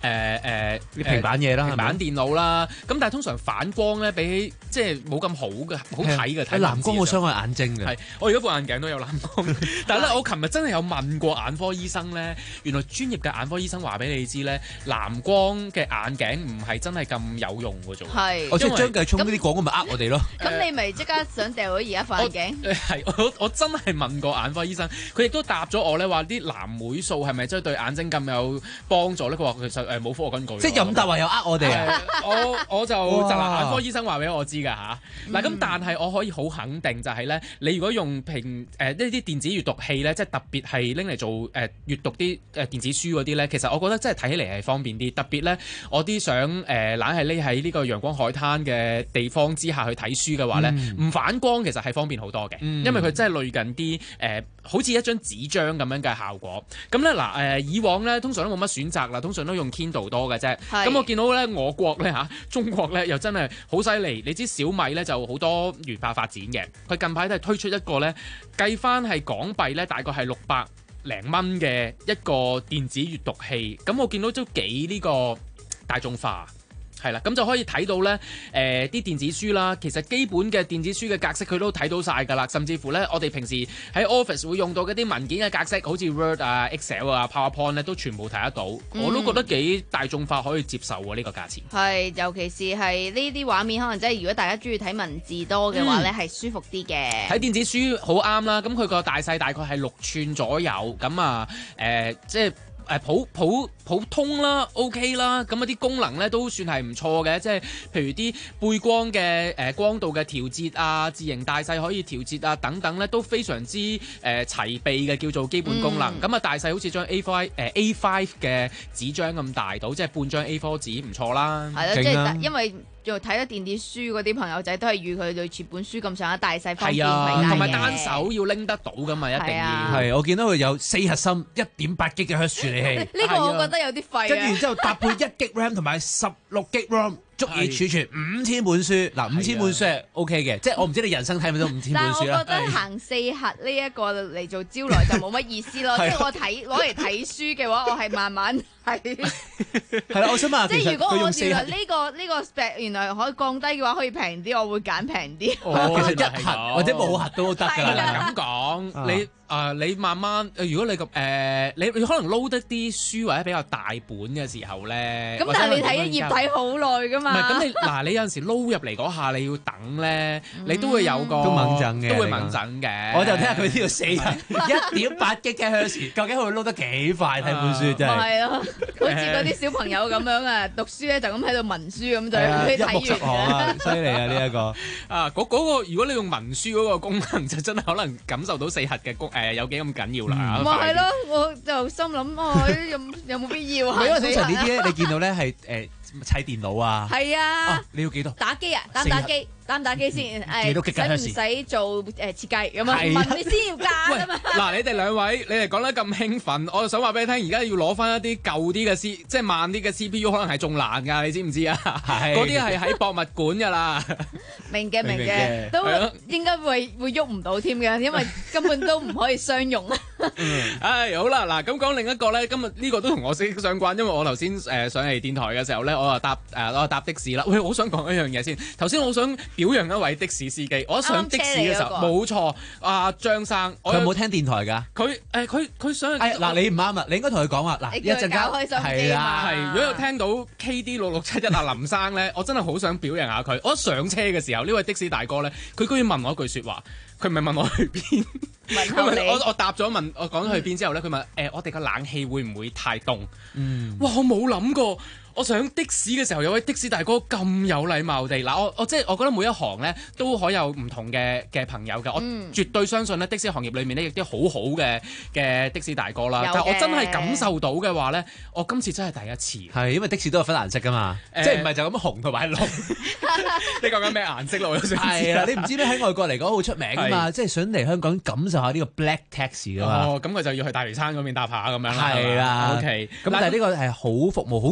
誒誒啲平板嘢啦， 平板電腦啦。咁但係通常反光咧，比起即係冇咁好嘅，好睇嘅。睇藍光好傷害眼睛嘅。 係，我而家副眼鏡都有藍光，但係咧，我琴日真係有問過眼科醫生咧，原來專業嘅眼科醫生話俾你知咧，藍光嘅眼鏡唔係真係咁有用嘅啫。 係， 我即係張繼聰嗰啲廣告咪呃我哋咯。 咁你咪即刻想掉咗而家副眼鏡？ 係，我我真係問過眼科醫生，佢亦都答咗我咧，話啲藍莓素係咪真係對眼睛咁有幫助咧？佢話其實誒冇科學根據。 即係任達華又呃我哋啊！ 我我就哇就嗱眼科醫生話俾我知㗎嚇。嗱咁、嗯，但係我可以好肯定就係咧，你如果用平誒呢啲電子閱讀器咧，即係特別係拎嚟做誒、呃、閱讀啲誒電子書嗰啲咧，其實我覺得真係睇起嚟係方便啲。特別咧，我啲想誒懶係匿喺呢個陽光海灘嘅地方之下去睇書嘅話咧，唔、嗯、反光其實係方便好多嘅，嗯、因為佢真係類近啲誒、呃，好似一張紙張咁樣嘅效果。咁咧嗱誒，以往咧通常都冇乜選擇啦，通常都用 Kindle 多嘅啫。咁我見到咧我國咧嚇，中國咧又真係好犀利。你知小米咧就好多元化發展嘅，佢近排都係推出一個咧，計翻係港幣咧，大概係六百零蚊嘅一個電子閱讀器。咁我見到都幾呢個大眾化。係啦，咁就可以睇到咧，誒、呃、啲電子書啦，其實基本嘅電子書嘅格式佢都睇到晒㗎啦，甚至乎咧，我哋平時喺 Office 會用到嗰啲文件嘅格式，好似 Word 啊、Excel 啊、PowerPoint 咧，都全部睇得到。嗯、我都覺得幾大眾化，可以接受喎呢、呢個價錢。 係，尤其是係呢啲畫面，可能即係如果大家中意睇文字多嘅話咧，係、嗯、舒服啲嘅。睇電子書好啱啦，咁佢個大細大概係六寸左右，咁啊誒、呃、即係。誒普普普通啦 ，OK 啦，咁一啲功能咧都算係唔錯嘅，即係譬如啲背光嘅誒、呃、光度嘅調節啊，字形大細可以調節啊，等等咧都非常之誒、呃、齊備嘅，叫做基本功能。咁啊、嗯、大細好似張 A 五 誒 A 五 嘅紙張咁大到，即係半張 A 四 紙，唔錯啦。 係咯，即係因為。仲睇得電子書嗰啲朋友仔都係預佢類似本書咁上下大細方便， 同埋單手要拎得到噶嘛，一定要。 係，我見到佢有四核心一點八 G 嘅處理器。 呢個我覺得有啲廢。 跟住然之後搭配一 G RAM 同埋十六 G ROM， 足以儲存五千本書。嗱，五千本書係 OK 嘅，即係我唔知你人生睇唔到五千本書啦。 但係我覺得行四核呢一個嚟做招來就冇乜意思咯。即係我睇攞嚟睇書嘅話，我係慢慢睇。 係啦，我想問， 即係如果我原來呢個呢個 spec 原來可以降低嘅話，可以平啲，我會揀平啲。 哦，其實一核或者冇核都得㗎啦。 咁講你。啊、呃！你慢慢，如果你個誒、呃，你你可能撈得啲書或者比較大本嘅時候咧， 咁但係你睇一頁睇好耐噶嘛？ 唔係咁你嗱，你有陣時撈入嚟嗰下你要等咧，你都會有個都猛陣嘅， 都會猛陣嘅。 我就睇下佢呢個四一點八 G 嘅赫茲，究竟佢會撈得幾快睇本書真係。 係咯，好似嗰啲小朋友咁樣啊，讀書咧就咁喺度文書咁就睇完。一目十行啊！犀利啊！呢、這、一個啊，嗰嗰、那個如果你用文書嗰個功能，就真係可能感受到四核嘅功誒。誒有幾咁緊要啦？ 咪係咯，我就心諗啊，有有冇必要啊？ 因為通常呢啲咧，你見到咧係誒砌電腦啊， 係啊， 你要幾多？ 打機啊，打唔打機？打唔打機先？誒，使唔使做誒設計咁啊？問你先要加啊嘛！ 嗱，你哋兩位，你哋講得咁興奮，我就想話俾你聽，而家要攞翻一啲舊啲嘅 C，即係慢啲嘅 C P U，可能係仲難㗎，你知唔知啊？係，嗰啲係喺博物館㗎啦。 明嘅，明嘅，都應該會會喐唔到添嘅，因為根本都唔可以相容。 唉，好啦，嗱，咁講另一個咧，今日呢個都同我息息相關，因為我頭先誒上嚟電台嘅時候咧，我就搭誒我搭的士啦。喂，我好想講一樣嘢先。頭先我想表揚一位的士司機，我一上的士嘅時候，冇錯，阿張生， 佢有冇聽電台㗎？ 佢誒佢佢想嗱，你唔啱啊！你應該同佢講話嗱，一陣間係啦， 係如果有聽到 K D 六六七一阿林生咧，我真係好想表揚下佢。我一上車嘅時候，呢位的士大哥咧，佢居然問我一句説話，佢唔係問我去邊，我我答咗問我講去邊之後咧，佢問誒、呃、我哋個冷氣會唔會太凍？嗯，哇！我冇諗過。我上的士嘅時候，有位的士大哥咁有禮貌地嗱，我我即係我覺得每一行咧都可有唔同嘅嘅朋友嘅，我絕對相信咧的士行業裏面咧亦都好好嘅嘅的士大哥啦。但係我真係感受到嘅話咧，我今次真係第一次。 係因為的士都有分顏色㗎嘛，呃、即係唔係就咁紅同埋綠。 你講緊咩顏色咯？ 係啊，你唔知咩喺外國嚟講好出名㗎嘛，即係想嚟香港感受下呢個 Black Taxi 㗎嘛。 哦，咁佢就要去大嶼山嗰邊搭下咁樣啦。 係啦，OK。咁但係呢個係好服務、好語氣、好態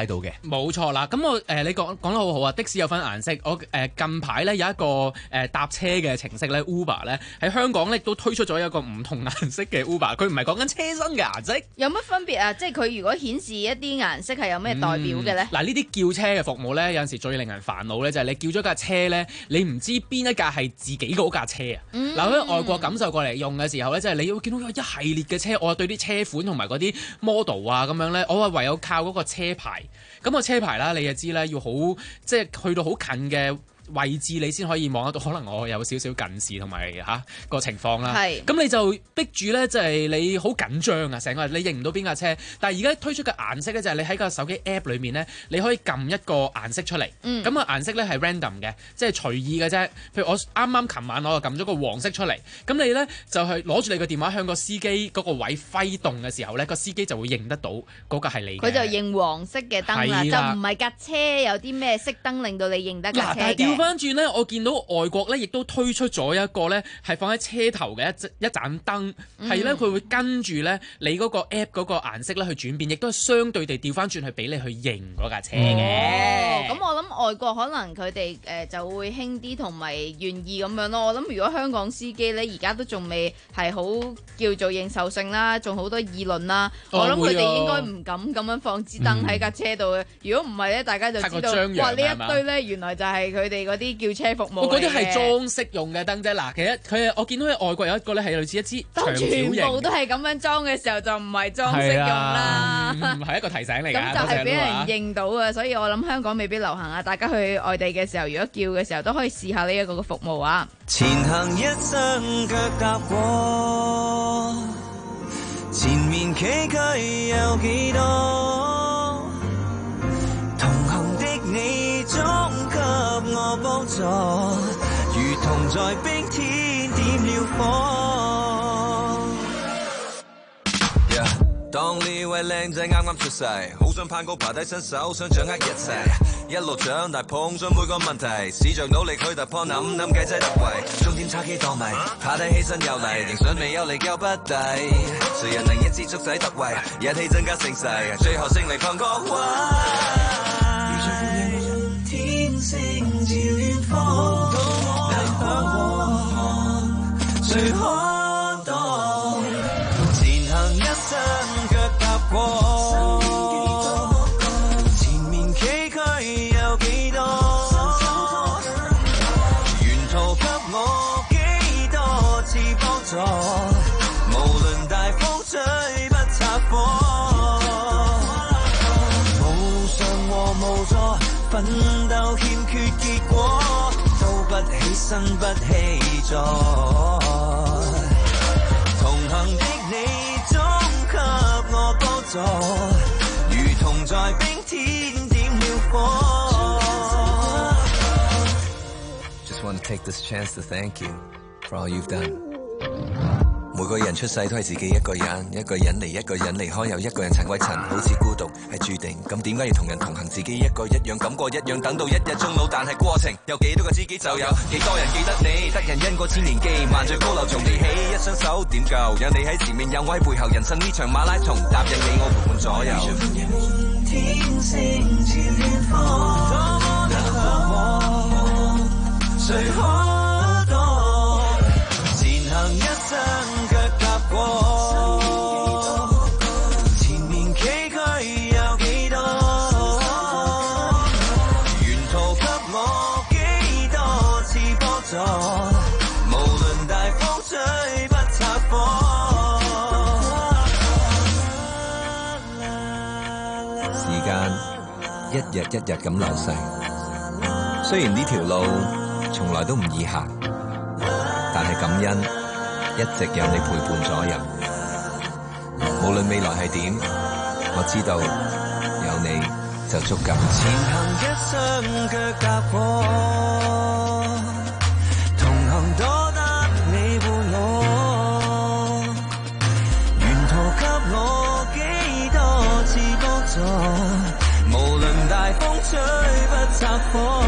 街度嘅。 冇錯啦，咁我誒、呃、你講講得好好啊！的士有分顏色，我誒、呃、近排咧有一個誒、呃、搭車嘅程式咧 Uber 咧喺香港咧都推出咗一個唔同顏色嘅 Uber， 佢唔係講緊車身嘅顏色， 有乜分別啊？即係佢如果顯示一啲顏色係有咩代表嘅咧？ 嗱、嗯，呢啲叫車嘅服務咧，有陣時最令人煩惱咧就係你叫咗架車咧，你唔知邊一架係自己嗰架車啊！嗱、嗯，喺外國感受過嚟用嘅時候咧，即係你會見到有一系列嘅車，我對啲車款同埋嗰啲 model 啊咁樣咧，我係唯有靠嗰個車牌。咁個車牌啦，你就知咧，要好即係去到好近嘅位置你先可以望得到，可能我有少少近視同埋嚇個情況啦。係，咁你就逼住咧，即係你好緊張啊！成個你認唔到邊架車。但係而家推出嘅顏色咧，就係你喺個手機 app 裏面咧，你可以撳一個顏色出嚟。嗯。咁個顏色咧係 random 嘅，即係隨意嘅啫。譬如我啱啱琴晚我就撳咗個黃色出嚟，咁你咧就係攞住你個電話向個司機嗰個位揮動嘅時候咧，個司機就會認得到嗰個係你嘅。 佢就認黃色嘅燈啦，就唔係架車有啲咩色燈令到你認得架車嘅。 翻轉咧，我見到外國咧，亦都推出咗一個咧，係放喺車頭嘅一一盞燈，係咧佢會跟住咧你嗰個 app 嗰個顏色咧去轉變，亦都係相對地調翻轉去俾你去認嗰架車嘅。 哦，咁我諗外國可能佢哋誒就會輕啲同埋願意咁樣咯。我諗如果香港司機咧而家都仲未係好叫做認受性啦，仲好多議論啦。哦、我諗佢哋應該唔敢咁樣放支燈喺架車度嘅。嗯、如果唔係咧，大家就知道哇呢一堆咧原來就係佢哋嗰啲叫車服務。 嗰啲係裝飾用嘅燈啫。嗱，其實佢我見到喺外國有一個咧係類似一支長條形， 全部都係咁樣裝嘅時候就唔係裝飾用啦，唔係、 啊、一個提醒嚟㗎。 咁就係俾人認到啊，所以我諗香港未必流行啊。大家去外地嘅時候，如果叫嘅時候都可以試下呢一個嘅服務啊。 前行一生腳踏過，前面崎嶇有幾多？同行的你總給我幫助，如同在冰天點了火。Yeah. 當呢位靚仔啱啱出世，好想攀高爬低伸手，想掌握一切。一路長大碰上每個問題，試着努力去突破，諗諗計仔突圍。終點差幾多米，爬低起身又嚟，仍想未有嚟救不抵。誰人能一支竹仔突圍，一氣增加盛世，最後勝利抗各位。如像風影，天星照遠方，但向我，誰可擋？前行一生腳踏過，前面崎嶇有幾多？沿途給我幾多次幫助，無論大風吹不拆火。無常和無助，奮鬥欠缺結果，都不起身不氣助。同行的你總給我幫助，如同在冰天點了火。Just want to take this chance to thank you for all you've done。每個人出世都係自己一個人，一個人嚟一個人離開，又一個人塵歸塵，好似孤獨係注定。咁點解要同人同行？自己一個一樣感覺一樣，等到一日終老，但係過程有幾多個知己就有幾多人記得你。得人因果千年記，萬丈高樓從地起，一雙手點夠？有你喺前面，有我喺背後，人生呢場馬拉松，答應你我陪伴左右。天星照遠方，多麼向往，誰可擋？前行一生腳踏過，前面崎嶇有幾多？沿途給我幾多次幫助，無論大風吹不拆火。時間一日一日咁流逝，雖然呢條路從來都唔易行，但係感恩一直有你陪伴左右。無論未來係點，我知道有你就足夠。前行一生腳踏過，同行多得你伴我，沿途給我幾多次幫助，無論大風吹不拆火。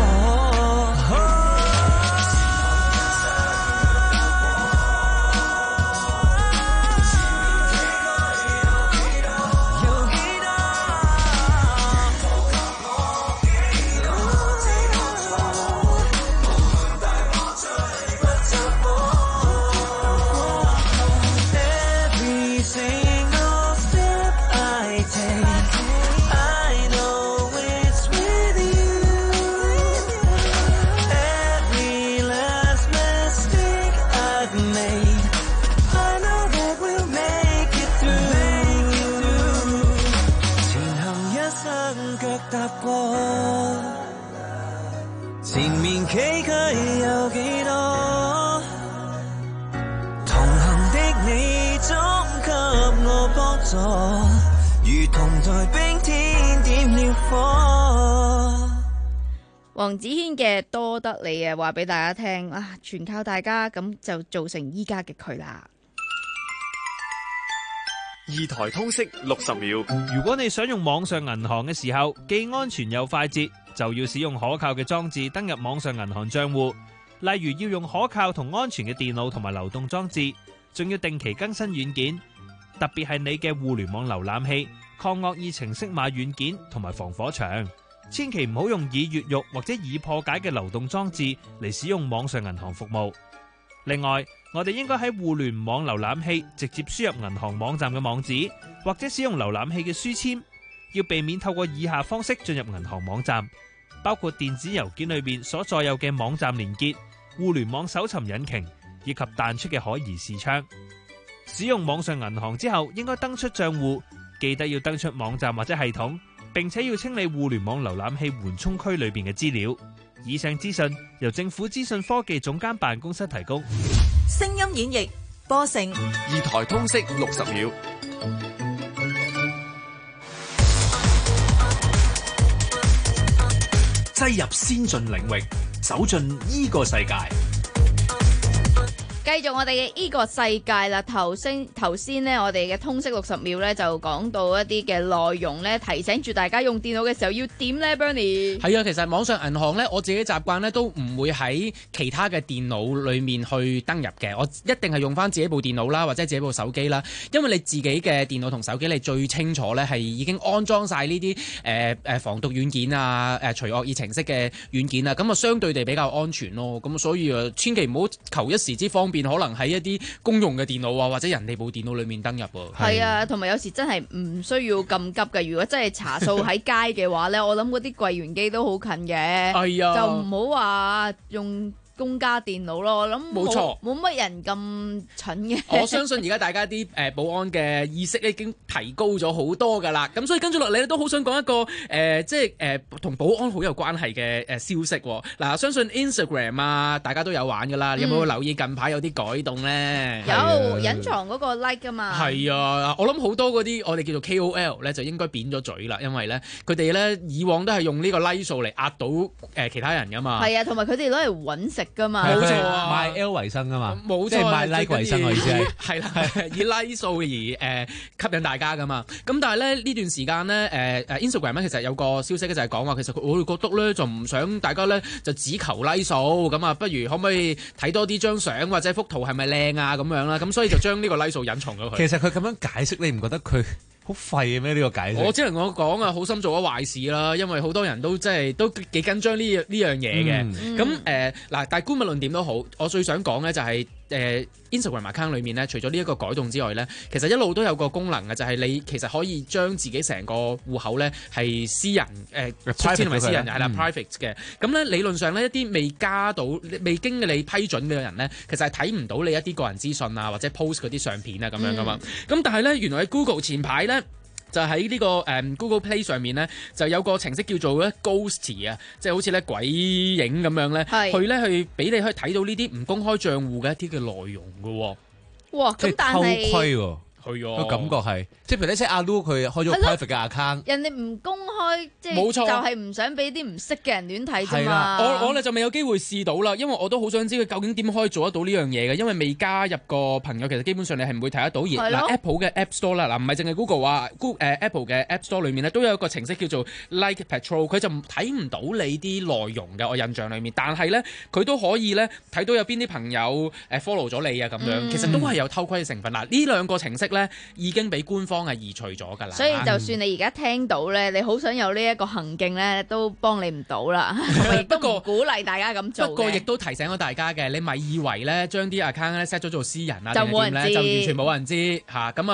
着踏過，前面崎嶇有幾多？同行的你總給我幫助，如同在冰天點了火。 黃子軒嘅多得你啊，話俾大家聽啊，全靠大家，咁就造成依家嘅佢啦。 二台通識六十秒。如果你想用網上銀行嘅時候，既安全又快捷，就要使用可靠嘅裝置登入網上銀行賬戶。例如要用可靠同安全嘅電腦同埋流動裝置，仲要定期更新軟件，特別係你嘅互聯網瀏覽器、抗惡意程式碼軟件同埋防火牆。千祈唔好用已越獄或者已破解嘅流動裝置嚟使用網上銀行服務。另外，我哋應該喺互聯網瀏覽器直接輸入銀行網站嘅網址，或者使用瀏覽器嘅書籤。要避免透過以下方式進入銀行網站，包括電子郵件裏面所載有嘅網站連結、互聯網搜尋引擎以及彈出嘅可疑視窗。使用網上銀行之後，應該登出賬戶，記得要登出網站或者系統，並且要清理互聯網瀏覽器緩衝區裏邊嘅資料。以上資訊由政府資訊科技總監辦公室提供。 聲音演繹播成二台通識六十秒。 擠入先進領域，走進呢個世界。 繼續我哋嘅呢個世界啦，頭先頭先呢，我哋嘅通識六十秒呢，就講到一啲嘅內容呢，提醒住大家用電腦嘅時候要點呢 Bernie？ 係啊，其實網上銀行呢，我自己習慣呢，都唔會喺其他嘅電腦裡面去登入嘅，我一定係用翻自己部電腦啦，或者自己部手機啦，因為你自己嘅電腦同手機你最清楚呢，係已經安裝晒呢啲誒誒防毒軟件啊、誒除惡意程式嘅軟件啊，咁啊相對地比較安全咯。咁所以啊，千祈唔好求一時之方便，可能喺一啲公用嘅電腦啊，或者人哋部電腦裏面登入喎。 係啊，同埋有時真係唔需要咁急嘅。如果真係查數喺街嘅話咧，我諗嗰啲櫃員機都好近嘅。 係啊， 就唔好話用公家電腦咯。我諗冇錯， 冇乜人咁蠢嘅。 我相信而家大家啲誒保安嘅意識已經提高咗好多㗎啦。咁所以跟住落嚟咧，都好想講一個誒、呃，即係誒同保安好有關係嘅誒消息。嗱、呃，相信 Instagram 啊，大家都有玩㗎啦。嗯、有冇留意近排有啲改動咧？ 有隱藏嗰個 like 㗎嘛？ 係啊，我諗好多嗰啲我哋叫做 K O L 咧，就應該扁咗嘴啦，因為咧佢哋咧以往都係用呢個 like 數嚟壓到誒、呃、其他人㗎嘛。 係啊，同埋佢哋攞嚟揾食㗎嘛。 冇錯啊，賣 L 為生㗎嘛， 冇錯， 即係賣 like 為生，我意思係係啦，以 like 數而誒、呃、吸引大家㗎嘛。咁但係咧呢段時間咧誒誒 Instagram 咧其實有個消息咧就係講話，其實我哋覺得咧就唔想大家咧就只求 like 數，咁啊不如可唔可以睇多啲張相或者幅圖係咪靚啊咁樣啦？咁所以就將呢個 like 數隱藏咗佢。 其實佢咁樣解釋，你唔覺得佢好廢嘅咩？呢個解釋我只能我講啊，好心做咗壞事啦，因為好多人都真係都幾緊張呢呢樣嘢嘅。咁誒嗱，但係官物論點都好，我最想講咧就係、是。誒、呃、Instagram account 裏面咧，除咗呢一個改動之外咧，其實一路都有個功能嘅，就係、是、你其實可以將自己成個戶口咧係私人誒，出錢同埋私人係啦 private 嘅。咁咧理論上呢，一啲未加到、未經你批准嘅人咧，其實係睇唔到你一啲個人資訊啊，或者 post 嗰啲相片啊咁樣噶嘛。咁、嗯、但係咧，原來喺 Google 前排咧。就喺呢、這個誒、嗯、Google Play 上面咧，就有個程式叫做咧 Ghosty 啊，即係好似咧鬼影咁樣咧，去咧去俾你可以睇到呢啲唔公開賬戶嘅一啲嘅內容嘅喎。 哇！咁但係偷窺喎。 佢個感覺係，即係譬如你識阿 Lu 佢開咗 private 嘅 account， 人哋唔公開，即係冇錯就係唔想俾啲唔識嘅人亂睇啫嘛。 我我咧就未有機會試到啦，因為我都好想知佢究竟點可以做得到呢樣嘢嘅，因為未加入個朋友，其實基本上你係唔會睇得到。而嗱 Apple 嘅 App Store 啦，嗱唔係淨係 Google 啊，Google 誒 Apple 嘅 App Store 裏面咧都有一個程式叫做 Like Patrol， 佢就睇唔到你啲內容嘅，我印象裏面，但係咧佢都可以咧睇到有邊啲朋友誒 follow 咗你啊咁樣，嗯、其實都係有偷窺嘅成分。嗱呢兩個程式咧已經俾官方係移除咗㗎啦， 所以就算你而家聽到咧，你好想有呢一個行徑咧，都幫你唔到啦。不過鼓勵大家咁做， 不過亦都提醒咗大家嘅，你咪以為咧將啲 account 咧 set 咗做私人啊， 就冇人知， 就完全冇人知嚇。咁啊，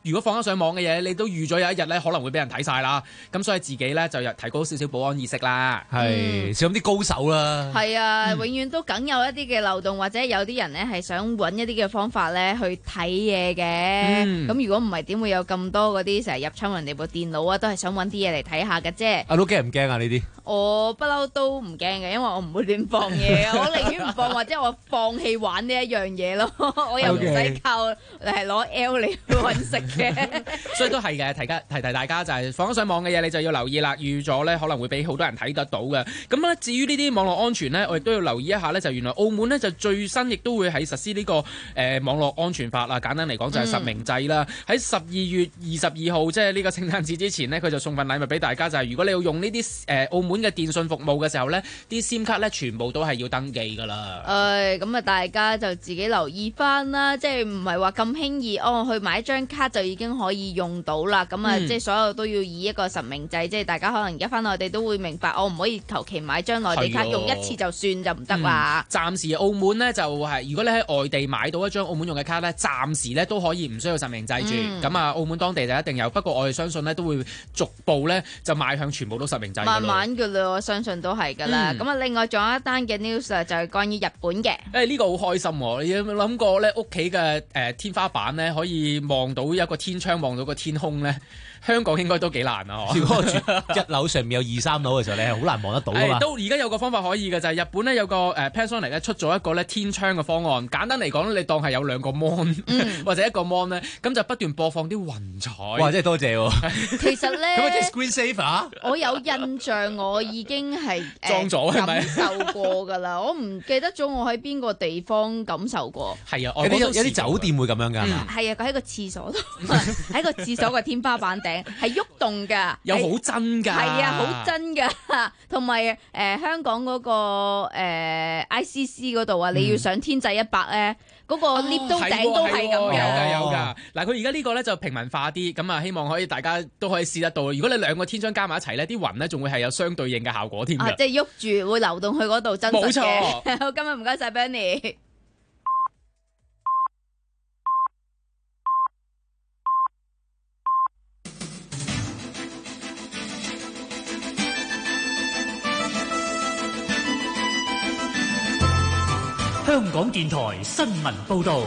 如果放咗上網嘅嘢，你都預咗有一日咧可能會俾人睇晒啦。咁所以自己咧就又提高少少保安意識啦。 係小心啲高手啦。 係啊， 嗯永遠都梗有一啲嘅漏洞，或者有啲人咧係想揾一啲嘅方法咧去睇嘢嘅。咁、 嗯如果唔係，點會有咁多嗰啲成日入侵人哋部電腦啊？都係想揾啲嘢嚟睇下嘅啫。 阿都驚唔驚啊？呢啲我不嬲都唔驚嘅，因為我唔會亂放嘢，我寧願唔放或者我放棄玩呢一樣嘢咯。我又唔使靠係攞 L 嚟去揾食嘅。 所以都係嘅，提提提提大家就係放咗上網嘅嘢，你就要留意啦。預咗咧可能會俾好多人睇得到嘅。咁咧至於呢啲網絡安全咧，我亦都要留意一下咧。就原來澳門咧就最新亦都會喺實施呢、這個誒、呃、網絡安全法啦。簡單嚟講就係實名制啦。喺十二月二十二號，即係呢個聖誕節之前呢，佢就送份禮物俾大家，就係、是、如果你要用呢啲誒澳門嘅電信服務嘅時候咧，啲 SIM 卡咧全部都係要登記㗎啦。 誒咁啊，大家就自己留意翻啦，即係唔係話咁輕易哦，去買張卡就已經可以用到啦。咁啊、嗯，即係所有都要以一個實名制，即係大家可能而家翻內地都會明白，我唔可以求其買張內地卡用一次就算就唔得啦。 暫、嗯、時澳門呢，就係、是、如果你喺外地買到一張澳門用嘅卡呢，暫時呢都可以唔需要實名制住。咁啊、嗯，澳門當地就一定有，不過我哋相信呢，都會逐步呢就邁向全部都實名制。 慢慢㗎啦，我相信都係㗎啦。咁啊、嗯，另外仲有一單嘅 news 就係關於日本嘅。誒、欸、呢、這個好開心喎！你有冇諗過咧？屋企嘅誒天花板咧，可以望到一個天窗，望到個天空咧？香港應該都幾難啊！ 如果住一樓上面有二三樓嘅時候，你係好難望得到㗎嘛。 都而家有個方法可以嘅就係、是、日本咧有個誒 Panasonic 咧出咗一個咧天窗嘅方案。簡單嚟講你當係有兩個 mon、嗯、或者一個 mon 咧，咁就不斷播放啲雲彩。 哇！真係多謝喎。 其實咧， 咁係 screen saver。我有印象，我已經係裝咗係咪？ 感受過㗎啦，我唔記得咗我喺邊個地方感受過。 係啊， 有啲有啲酒店會咁樣㗎。係、嗯、 啊，佢喺個廁所度，喺個廁所個天花板頂係喐動㗎， 有好真㗎， 係啊，好真㗎。同埋誒香港嗰、嗰個、呃、I C C 嗰度啊，你要上天際一百咧，嗰、嗯、個 lift 都頂都係咁嘅。有㗎有㗎。嗱，佢而家呢個咧就平民化啲，咁啊希望可以大家都可以試得到。如果你兩個天窗加埋一齊咧，啲雲咧仲會係有相對應嘅效果添㗎。 啊，即係喐住會流動去嗰度真實嘅。冇錯。好，今日唔該晒 Benny。 香港電台新聞報道，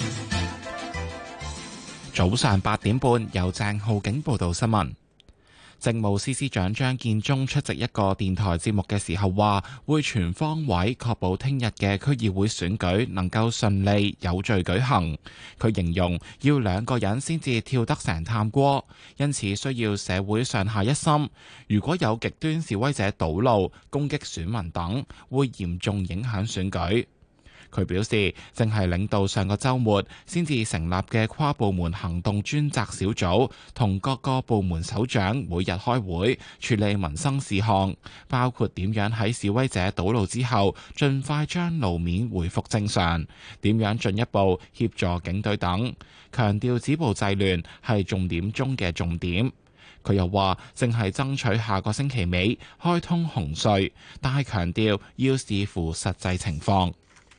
早上八點半由鄭浩景報道新聞。政務司司長張建宗出席一個電台節目嘅時候話，會全方位確保聽日嘅區議會選舉能夠順利有序舉行。佢形容要兩個人先至跳得成探戈，因此需要社會上下一心。如果有極端示威者堵路、攻擊選民等，會嚴重影響選舉。佢表示，正係領導上個週末先至成立嘅跨部門行動專責小組，同各個部門首長每日開會處理民生事項，包括點樣喺示威者堵路之後，盡快將路面回復正常，點樣進一步協助警隊等，強調止暴制亂係重點中嘅重點。佢又話，正係爭取下個星期尾開通紅隧，但係強調要視乎實際情況。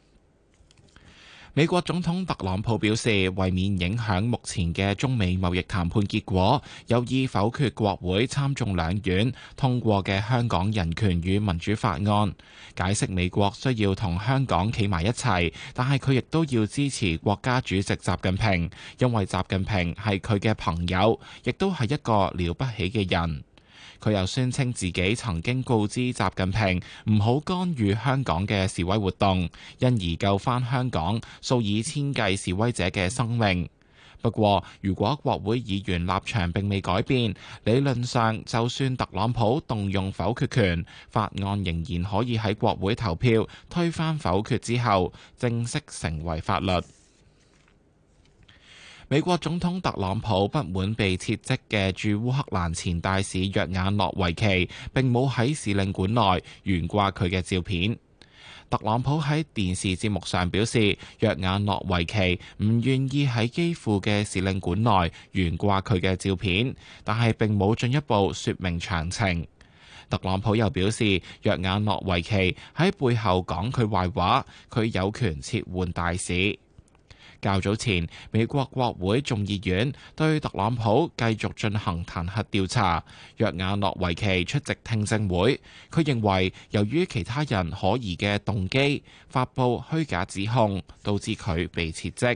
美國總統特朗普表示，為免影響目前嘅中美貿易談判結果，有意否決國會參眾兩院通過嘅香港人權與民主法案，解釋美國需要同香港企埋一齊，但係佢亦都要支持國家主席習近平，因為習近平係佢嘅朋友，亦都係一個了不起嘅人。佢又宣稱自己曾經告知習近平唔好干預香港嘅示威活動，因而救返香港數以千計示威者嘅生命。不過，如果國會議員立場並未改變，理論上就算特朗普動用否決權，法案仍然可以喺國會投票推翻否決之後，正式成為法律。美國總統特朗普不滿被撤職嘅駐烏克蘭前大使約亞諾維奇並冇喺使領館內懸掛佢嘅照片。特朗普喺電視節目上表示，約亞諾維奇唔願意喺基輔嘅使領館內懸掛佢嘅照片，但係並冇進一步說明詳情。特朗普又表示，約亞諾維奇喺背後講佢壞話，佢有權撤換大使。 較早前，美國國會眾議院對特朗普繼續進行彈劾調查，約亞諾維奇出席聽證會。佢認為，由於其他人可疑嘅動機，發布虛假指控，導致佢被撤職。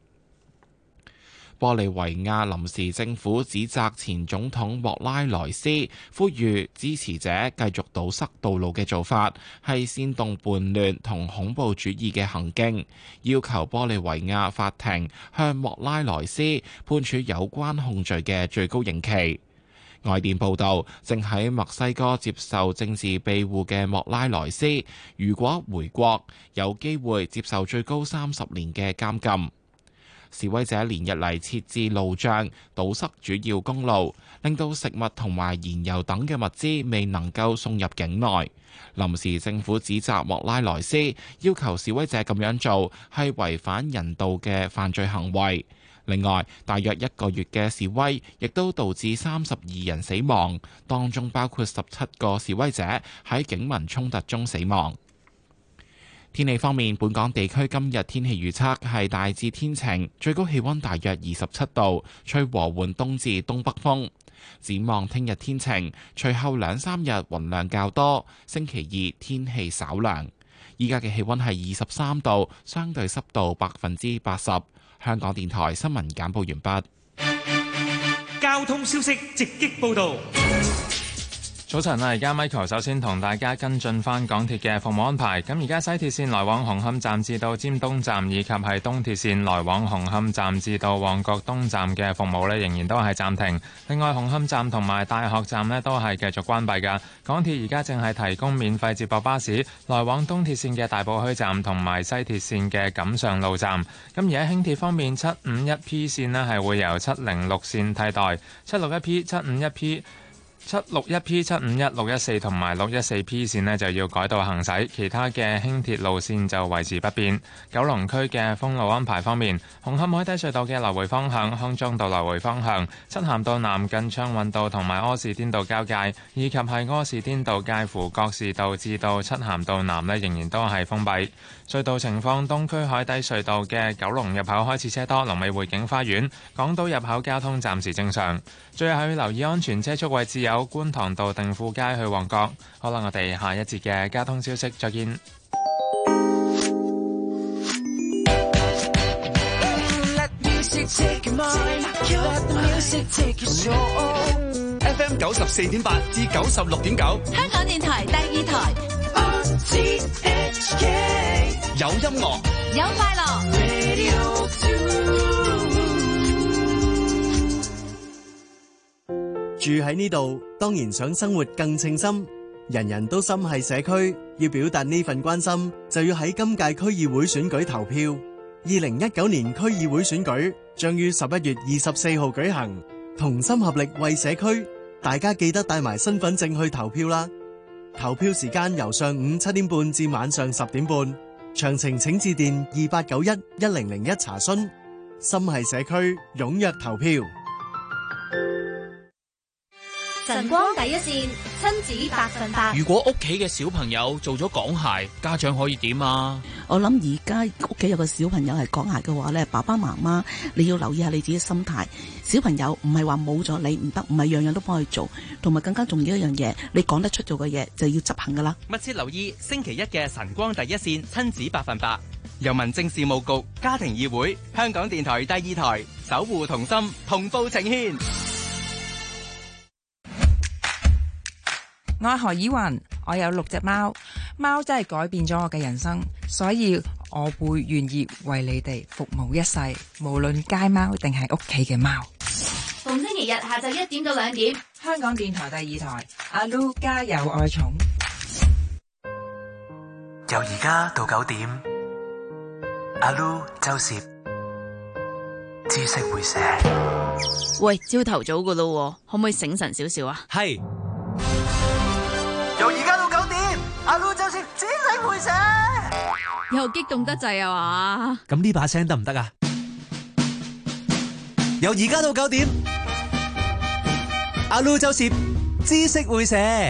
玻利維亞臨時政府指責前總統莫拉萊斯呼籲支持者繼續堵塞道路嘅做法係煽動叛亂同恐怖主義嘅行徑，要求玻利維亞法庭向莫拉萊斯判處有關控罪嘅最高刑期。外電報導，正喺墨西哥接受政治庇護嘅莫拉萊斯，如果回國，有機會接受最高三十年嘅監禁。示威者連日嚟設置路障，堵塞主要公路，令到食物同埋燃油等嘅物資未能夠送入境內。臨時政府指責莫拉萊斯要求示威者咁樣做係違反人道嘅犯罪行為。另外，大約一個月嘅示威亦都導致三十二人死亡，當中包括十七個示威者喺警民衝突中死亡。天氣方面，本港地區今日天氣預測係大致天晴，最高氣溫大約二十七度，吹和緩東至東北風。展望聽日天晴，隨後兩三日雲量較多，星期二天氣稍涼。依家嘅氣溫係二十三度，相對濕度百分之八十。香港電台新聞簡報完畢。 交通消息直擊報道。 早晨啊，而家 Michael 首先同大家跟進翻港鐵嘅服務安排。咁而家西鐵線來往紅磡站至到尖東站，以及係東鐵線來往紅磡站至到旺角東站嘅服務呢，仍然都係暫停。另外，紅磡站同埋大學站呢，都係繼續關閉㗎。港鐵而家正係提供免費接駁巴士來往東鐵線嘅大埔墟站同埋西鐵線嘅錦上路站。咁而喺輕鐵方面，七五一 P 線呢係會由七零六線替代，七六一 P、七五一 P。七六一 P、七五一、六一四同埋六一四 P 線呢就要改道行駛，其他嘅輕鐵路線就維持不變。九龍區嘅封路安排方面，紅磡海底隧道嘅來回方向、康莊道來回方向、漆咸道南近暢運道同埋柯士甸道交界，以及係柯士甸道介乎覺士道至到漆咸道南呢仍然都係封閉。隧道情況，東區海底隧道嘅九龍入口開始車多，龍尾匯景花園；港島入口交通暫時正常。最後要留意安全車速位置有觀塘道定富街去旺角。好啦，我哋下一節嘅交通消息再見。 F M 九十四點八至九十六點九， 香港電台第二台。 有音樂， 有快樂。 住喺呢度，當然想生活更稱心。人人都心係社區，要表達呢份關心，就要喺今屆區議會選舉投票。二零一九年區議會選舉將於十一月二十四號舉行，同心合力為社區，大家記得帶埋身份證去投票啦。投票時間由上午七點半至晚上十點半，詳情請致電二八九一一零零一查詢。心係社區，踴躍投票。 晨光第一線，親子百分百。 如果屋企嘅小朋友做咗港孩，家長可以點啊？ 我諗而家屋企有個小朋友係港孩嘅話咧，爸爸媽媽你要留意下你自己心態。小朋友唔係話冇咗你唔得，唔係樣樣都幫佢做，同埋更加重要一樣嘢，你講得出做嘅嘢就要執行噶啦。 密切留意星期一嘅晨光第一線，親子百分百，由民政事務局、家庭議會、香港電台第二台守護同心，同步呈獻。 我係何以雲，我有六隻貓，貓真係改變咗我嘅人生，所以我會願意為你哋服務一世，無論街貓定係屋企嘅貓。 逢星期日下晝一點到兩點， 香港電台第二台阿 Lu 家有愛寵。 由而家到九點，阿 Lu 周攝知識會寫。 喂，朝頭早噶咯，可唔可以醒神少少啊？ 係。 由而家到九點，阿 Lu 就攝知識會寫。 又激動得滯啊嘛！ 咁呢把聲得唔得啊？由而家到九點，阿 Lu 就攝知識會寫。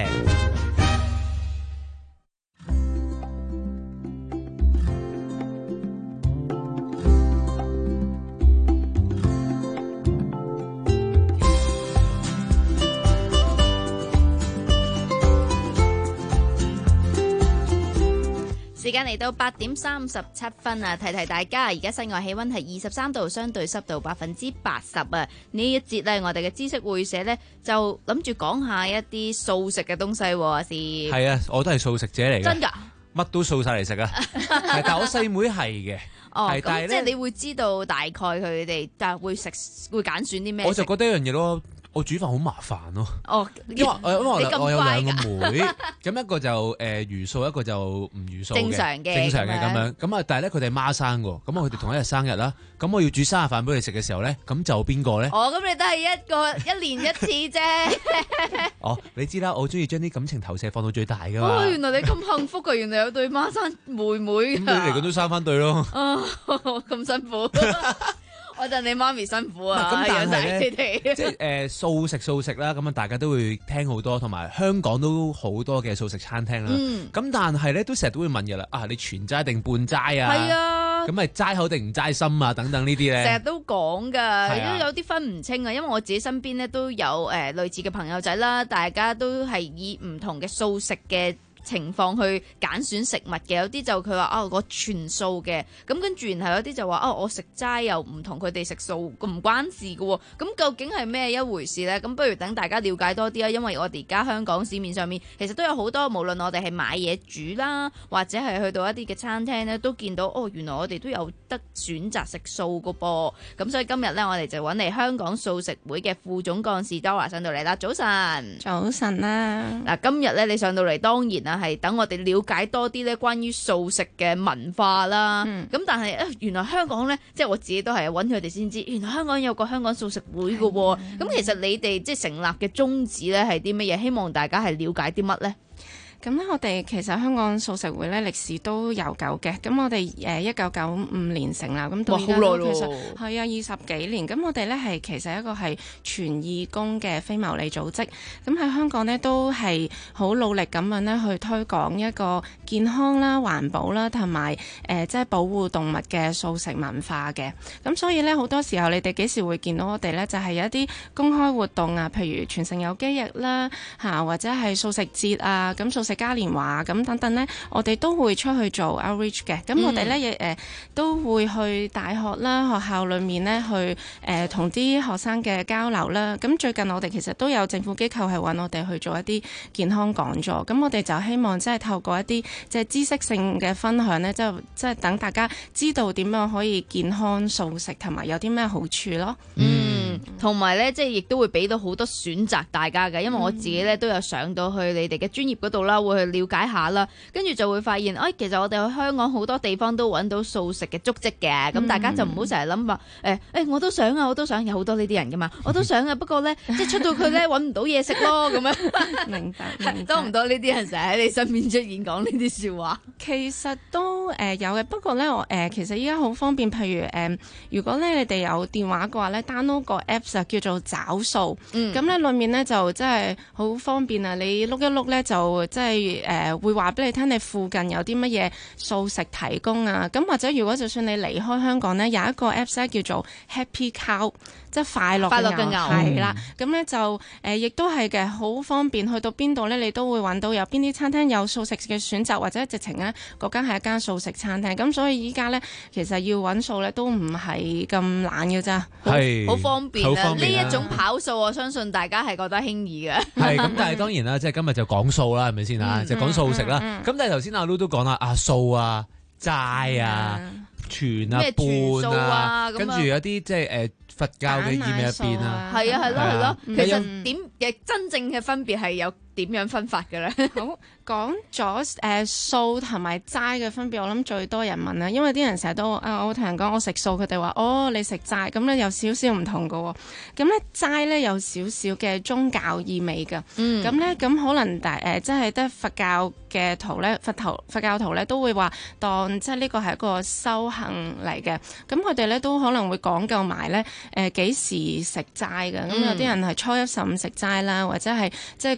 間嚟到八點三十七分啊！提提大家，而家室外氣溫係二十三度，相對濕度百分之八十啊！呢一節咧，我哋嘅知識會社咧就諗住講下一啲素食嘅東西喎，阿士。 係啊，我都係素食者嚟嘅。 真㗎？ 乜都素晒嚟食啊！係，但我細妹係嘅。 哦， 係但係咁即係你會知道大概佢哋但係會食會揀選啲咩？ 我就覺得一樣嘢咯。我煮飯好麻煩咯， 哦， 因為因為我我有兩個妹，咁一個就誒魚素，一個就唔魚素嘅， 正常嘅， 正常嘅咁樣。咁啊，但係咧佢哋孖生喎，咁我佢哋同一日生日啦，咁我要煮生日飯俾佢食嘅時候咧，咁就邊個咧？ 哦，咁你都係一個一年一次啫。 哦，你知啦，我好中意將啲感情投射放到最大㗎嘛。 哦，原來你咁幸福㗎，原來有對孖生妹妹㗎。咁你嚟講都生翻對咯。 啊，咁辛苦。我陣你媽咪辛苦啊， 咁但係你哋即係誒、呃、素食素食啦，咁啊大家都會聽好多，同埋香港都好多嘅素食餐廳啦。咁、嗯、但係咧都成日都會問嘅啦，啊你全齋定半齋啊？係啊，咁咪齋口定唔齋心啊？等等呢啲咧， 成日都講㗎， 啊、 都有啲分唔清啊。因為我自己身邊咧都有誒、呃、類似嘅朋友仔啦，大家都係以唔同嘅素食嘅情況去揀選食物嘅，有啲就佢話啊我全素嘅，咁跟住然後有啲就話啊我食齋又唔同佢哋食素，咁唔關事嘅喎，咁究竟係咩一回事呢？咁不如等大家了解多啲啊，因為我哋而家香港市面上面其實都有好多，無論我哋係買嘢煮啦，或者係去到一啲嘅餐廳呢，都見到哦原來我哋都有得選擇食素嘅噃，咁所以今日呢，我哋就揾嚟香港素食會嘅副總幹事 Dora 上到嚟啦，早晨， 早晨啦， 嗱今日呢，你上到嚟當然啊。係等我哋了解多啲咧，關於素食嘅文化啦。咁、嗯、但係誒，原來香港咧，即係我自己都係揾佢哋先知，原來香港有個香港素食會嘅喎。咁、嗯、其實你哋即係成立嘅宗旨咧係啲乜嘢？希望大家係了解啲乜咧？ 咁咧，我哋其實香港素食會咧歷史都悠久嘅。咁我哋誒一九九五年成立，咁到而家都其實係啊二十幾年。咁我哋咧係其實一個係全義工嘅非牟利組織。咁喺香港呢，都係好努力咁樣咧去推廣一個健康啦、環保啦，同埋誒即係保護動物嘅素食文化嘅。咁所以咧好多時候你哋幾時會見到我哋咧？就係、是、有一啲公開活動啊，譬如全城有機日啦，嚇或者係素食節啊，咁素食嘉年華咁等等呢，我哋都會出去做 outreach 嘅。咁我哋呢，亦誒、呃、都會去大學啦、學校裏面呢，去誒同啲學生嘅交流啦。咁最近我哋其實都有政府機構係揾我哋去做一啲健康講座。咁我哋就希望即係透過一啲即係知識性嘅分享呢，即係即係等大家知道點樣可以健康素食同埋有啲咩好處咯。 嗯，同埋呢，即係亦都會俾到好多選擇大家嘅，因為我自己呢，都有上到去你哋嘅專業嗰度啦。會去了解下啦，跟住就會發現，哎，其實我哋去香港好多地方都揾到素食嘅足跡嘅，咁、嗯、大家就唔好成日諗話，誒、哎，誒，我都想啊，我都想，有好多呢啲人噶嘛，我都想啊，不過咧，即係出到去咧揾唔到嘢食咯，咁樣。明白，明白多唔多呢啲人成日喺你身邊出現講呢啲笑話？ 其實都誒、呃、有嘅，不過咧我誒、呃、其實依家好方便，譬如誒、呃，如果咧你哋有電話嘅話咧 ，download 個 apps 叫做找數，咁咧裏面咧就真係好方便啊！你碌一碌咧就即係。誒、呃、會話俾你聽，你附近有啲乜嘢素食提供啊？咁或者如果就算你離開香港呢，有一個 Apps 咧叫做 Happy Cow， 即係快樂嘅牛，係啦。咁咧就誒亦都係嘅，好方便。去到邊度呢，你都會揾到有邊啲餐廳有素食嘅選擇，或者直情呢嗰間係一間素食餐廳。咁所以依家呢，其實要揾素呢都唔係咁難嘅咋， 係好方便啊！呢一一種跑數，我相信大家係覺得輕易嘅。係咁，但係當然啦，即係今日就講素啦，係咪先啊？就講素食啦。咁、嗯嗯、但係頭先阿 Lu 都講啦，啊素啊、齋啊、全啊、半啊，跟住有啲即係誒佛教嘅意味入邊啊。係啊，係咯，係咯。其實點嘅真正嘅分別係有點樣分法嘅咧？ 好。講咗誒素同埋齋嘅分別，我諗最多人問啦，因為啲人成日都啊，我同人講我食素，佢哋話哦你食齋，咁咧有少少唔同㗎喎。咁咧齋咧有少少嘅宗教意味㗎，咁咧咁可能大誒即係得佛教嘅徒咧，佛徒佛教徒咧都會話當即係呢個係一個修行嚟嘅，咁佢哋咧都可能會講究埋咧誒幾時食齋㗎，咁、嗯、有啲人係初一十五食齋啦，或者係即係過咗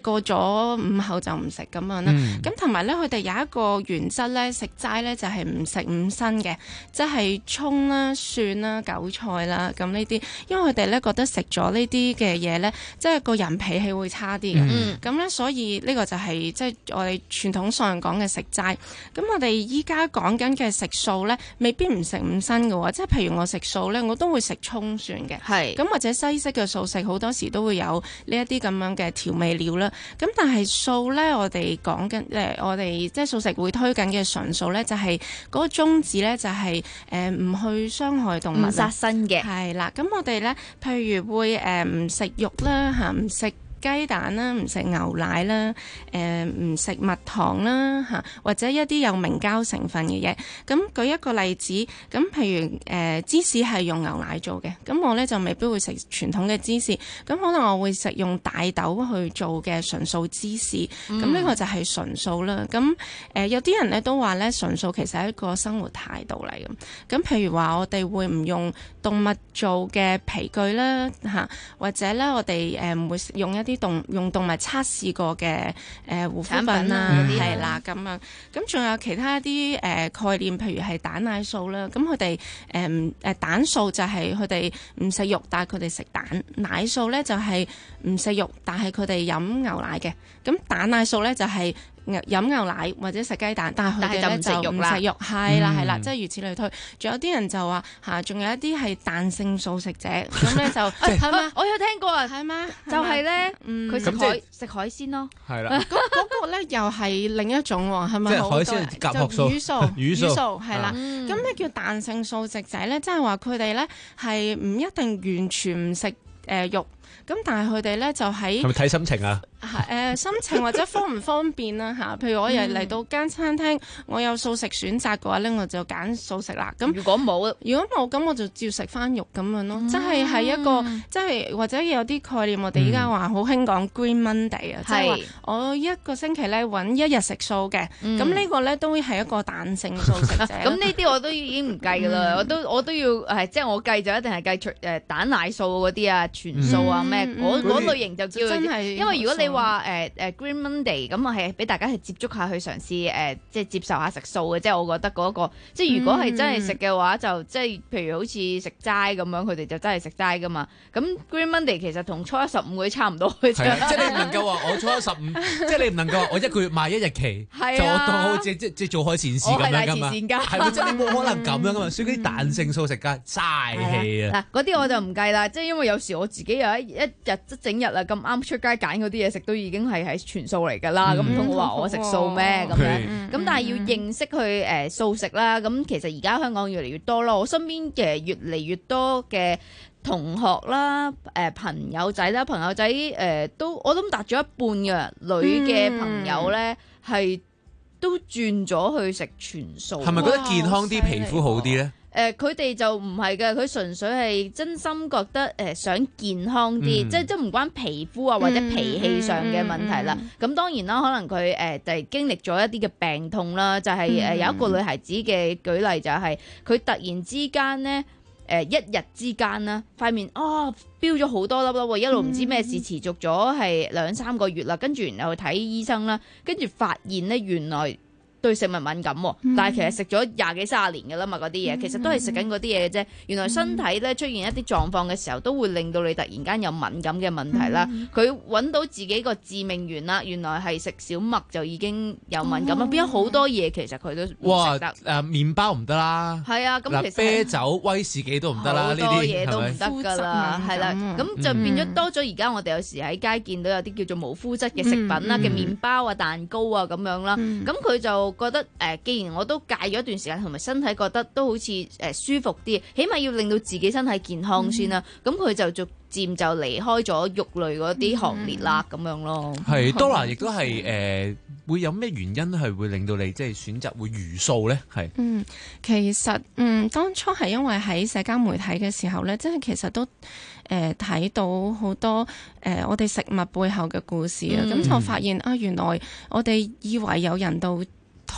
咗午後就唔食咁樣啦。咁同埋咧，佢哋有一個原則咧，食齋咧就係唔食五辛嘅，即係葱啦、蒜啦、韭菜啦咁呢啲，因為佢哋咧覺得食咗呢啲嘅嘢咧，即係個人脾氣會差啲嘅。咁咧、嗯，所以呢個就係即係我哋傳統上講嘅食齋。咁我哋依家講緊嘅食素咧，未必唔食五辛嘅喎，即係譬如我食素咧，我都會食葱蒜嘅。係咁或者西式嘅素食好多時都會有呢一啲咁樣嘅調味料啦。咁但係素咧，我哋講緊誒，我哋即係素食會推緊嘅純素咧，就係嗰個宗旨咧，就係誒唔去傷害動物， 唔殺生嘅。 係啦，咁我哋咧，譬如會誒唔食肉啦嚇，唔食雞蛋啦，唔食牛奶啦，誒唔食蜜糖啦嚇，或者一啲有明膠成分嘅嘢。咁舉一個例子，咁譬如誒、呃、芝士係用牛奶做嘅，咁我咧就未必會食傳統嘅芝士，咁可能我會食用大豆去做嘅純素芝士。咁呢、嗯、個就係純素啦。咁誒、呃、有啲人咧都話咧純素其實係一個生活態度嚟嘅。咁譬如話我哋會唔用動物做嘅皮具啦嚇，或者咧我哋誒唔會用一啲動用動物測試過嘅誒護膚品啊，係啦咁樣。咁仲有其他一啲誒、呃、概念，譬如係蛋奶素啦。咁佢哋誒誒蛋素就係佢哋唔食肉，但係佢哋食蛋；奶素咧就係唔食肉，但係佢哋飲牛奶嘅。咁蛋奶素咧就係、是飲牛奶或者食雞蛋，但係佢哋咧就唔食肉，係啦係啦，即係如此類推。仲有啲人就話嚇，仲有一啲係彈性素食者，咁咧就係嘛？ 我有聽過啊， 係咩？ 就係咧，佢食海食海鮮咯。係啦，嗰嗰個咧又係另一種喎，係咪？ 即係海鮮甲殼素、 魚素、魚素係啦。咁咩叫彈性素食者咧？即係話佢哋咧係唔一定完全唔食誒肉。咁但係佢哋咧就喺係咪睇心情啊？ 係誒心情或者方唔方便啦嚇。譬如我日嚟到間餐廳，我有素食選擇嘅話咧，我就揀素食啦。咁如果冇， 如果冇咁我就照食翻肉咁樣咯。即係係一個即係或者有啲概念，我哋依家話好興講 Green Monday 啊，即係話我一個星期咧揾一日食素嘅。咁呢個咧都係一個彈性素食者。 咁呢啲我都已經唔計㗎啦，我都我都要係即係我計就一定係計出誒蛋奶素嗰啲啊、全素啊咩嗰嗰類型就叫真係。因為如果你話誒誒 Green Monday 咁啊，係俾大家去接觸下去嘗試誒，即係接受下食素嘅，即係我覺得嗰個即係如果係真係食嘅話，就即係譬如好似食齋咁樣，佢哋就真係食齋噶嘛。咁 Green Monday 其實同初一十五嗰啲差唔多嘅啫。 係啊，即係你唔能夠話我初一十五，即係你唔能夠話我一個月賣一日期，就我當好似即即做開善事咁樣噶嘛。係咪？即係你冇可能咁樣噶嘛？所以嗰啲彈性素食家嘥氣啊！ 嗱，嗰啲我就唔計啦，即係因為有時我自己有一一日即整日啊咁啱出街揀嗰啲嘢食，都已經係喺全素嚟㗎啦。咁唔通我話我食素咩咁樣？咁但係要認識去誒素食啦。咁其實而家香港越嚟越多咯，我身邊嘅越嚟越多嘅同學啦、誒朋友仔啦、朋友仔誒都我諗達咗一半嘅女嘅朋友咧係都轉咗去食全素。 係咪覺得健康啲、皮膚好啲咧？ 誒佢哋就唔係嘅，佢純粹係真心覺得誒、呃、想健康啲，嗯、即係即係唔關皮膚啊或者脾氣上嘅問題啦。咁、嗯嗯、當然啦，可能佢誒就係經歷咗一啲嘅病痛啦，就係、是、誒、呃、有一個女孩子嘅舉例就係、是、佢突然之間咧誒、呃、一日之間啦塊面啊飆咗好多粒粒喎，一路唔知咩事持續咗係兩三個月啦，跟住然後去睇醫生啦，跟住發現咧原來對食物敏感喎，但係其實食咗廿幾三十年㗎啦嘛，嗰啲嘢其實都係食緊嗰啲嘢嘅啫。原來身體咧出現一啲狀況嘅時候，都會令到你突然間有敏感嘅問題啦。佢揾到自己個致命源啦，原來係食小麥就已經有敏感啦。變咗好多嘢其實佢都唔食得。 誒麵包唔得啦， 係啊，咁其實啤酒、威士忌都唔得啦， 好多嘢都唔得㗎啦，係啦。咁就變咗多咗。而家我哋有時喺街見到有啲叫做無麩質嘅食品啦嘅麵包啊、蛋糕啊咁樣啦，咁佢就覺得誒、呃，既然我都戒咗一段時間，同埋身體覺得都好似誒、呃、舒服啲，起碼要令到自己身體健康先啦。咁佢、嗯、就逐漸就離開咗肉類嗰啲行列啦，咁、嗯、樣咯。 係 Dora 亦都係誒，會有咩原因係會令到你即係選擇會魚素咧？係嗯，其實嗯，當初係因為喺社交媒體嘅時候咧，即係其實都誒睇、呃、到好多誒、呃、我哋食物背後嘅故事啊，咁、嗯、就發現啊，原來我哋以為有人道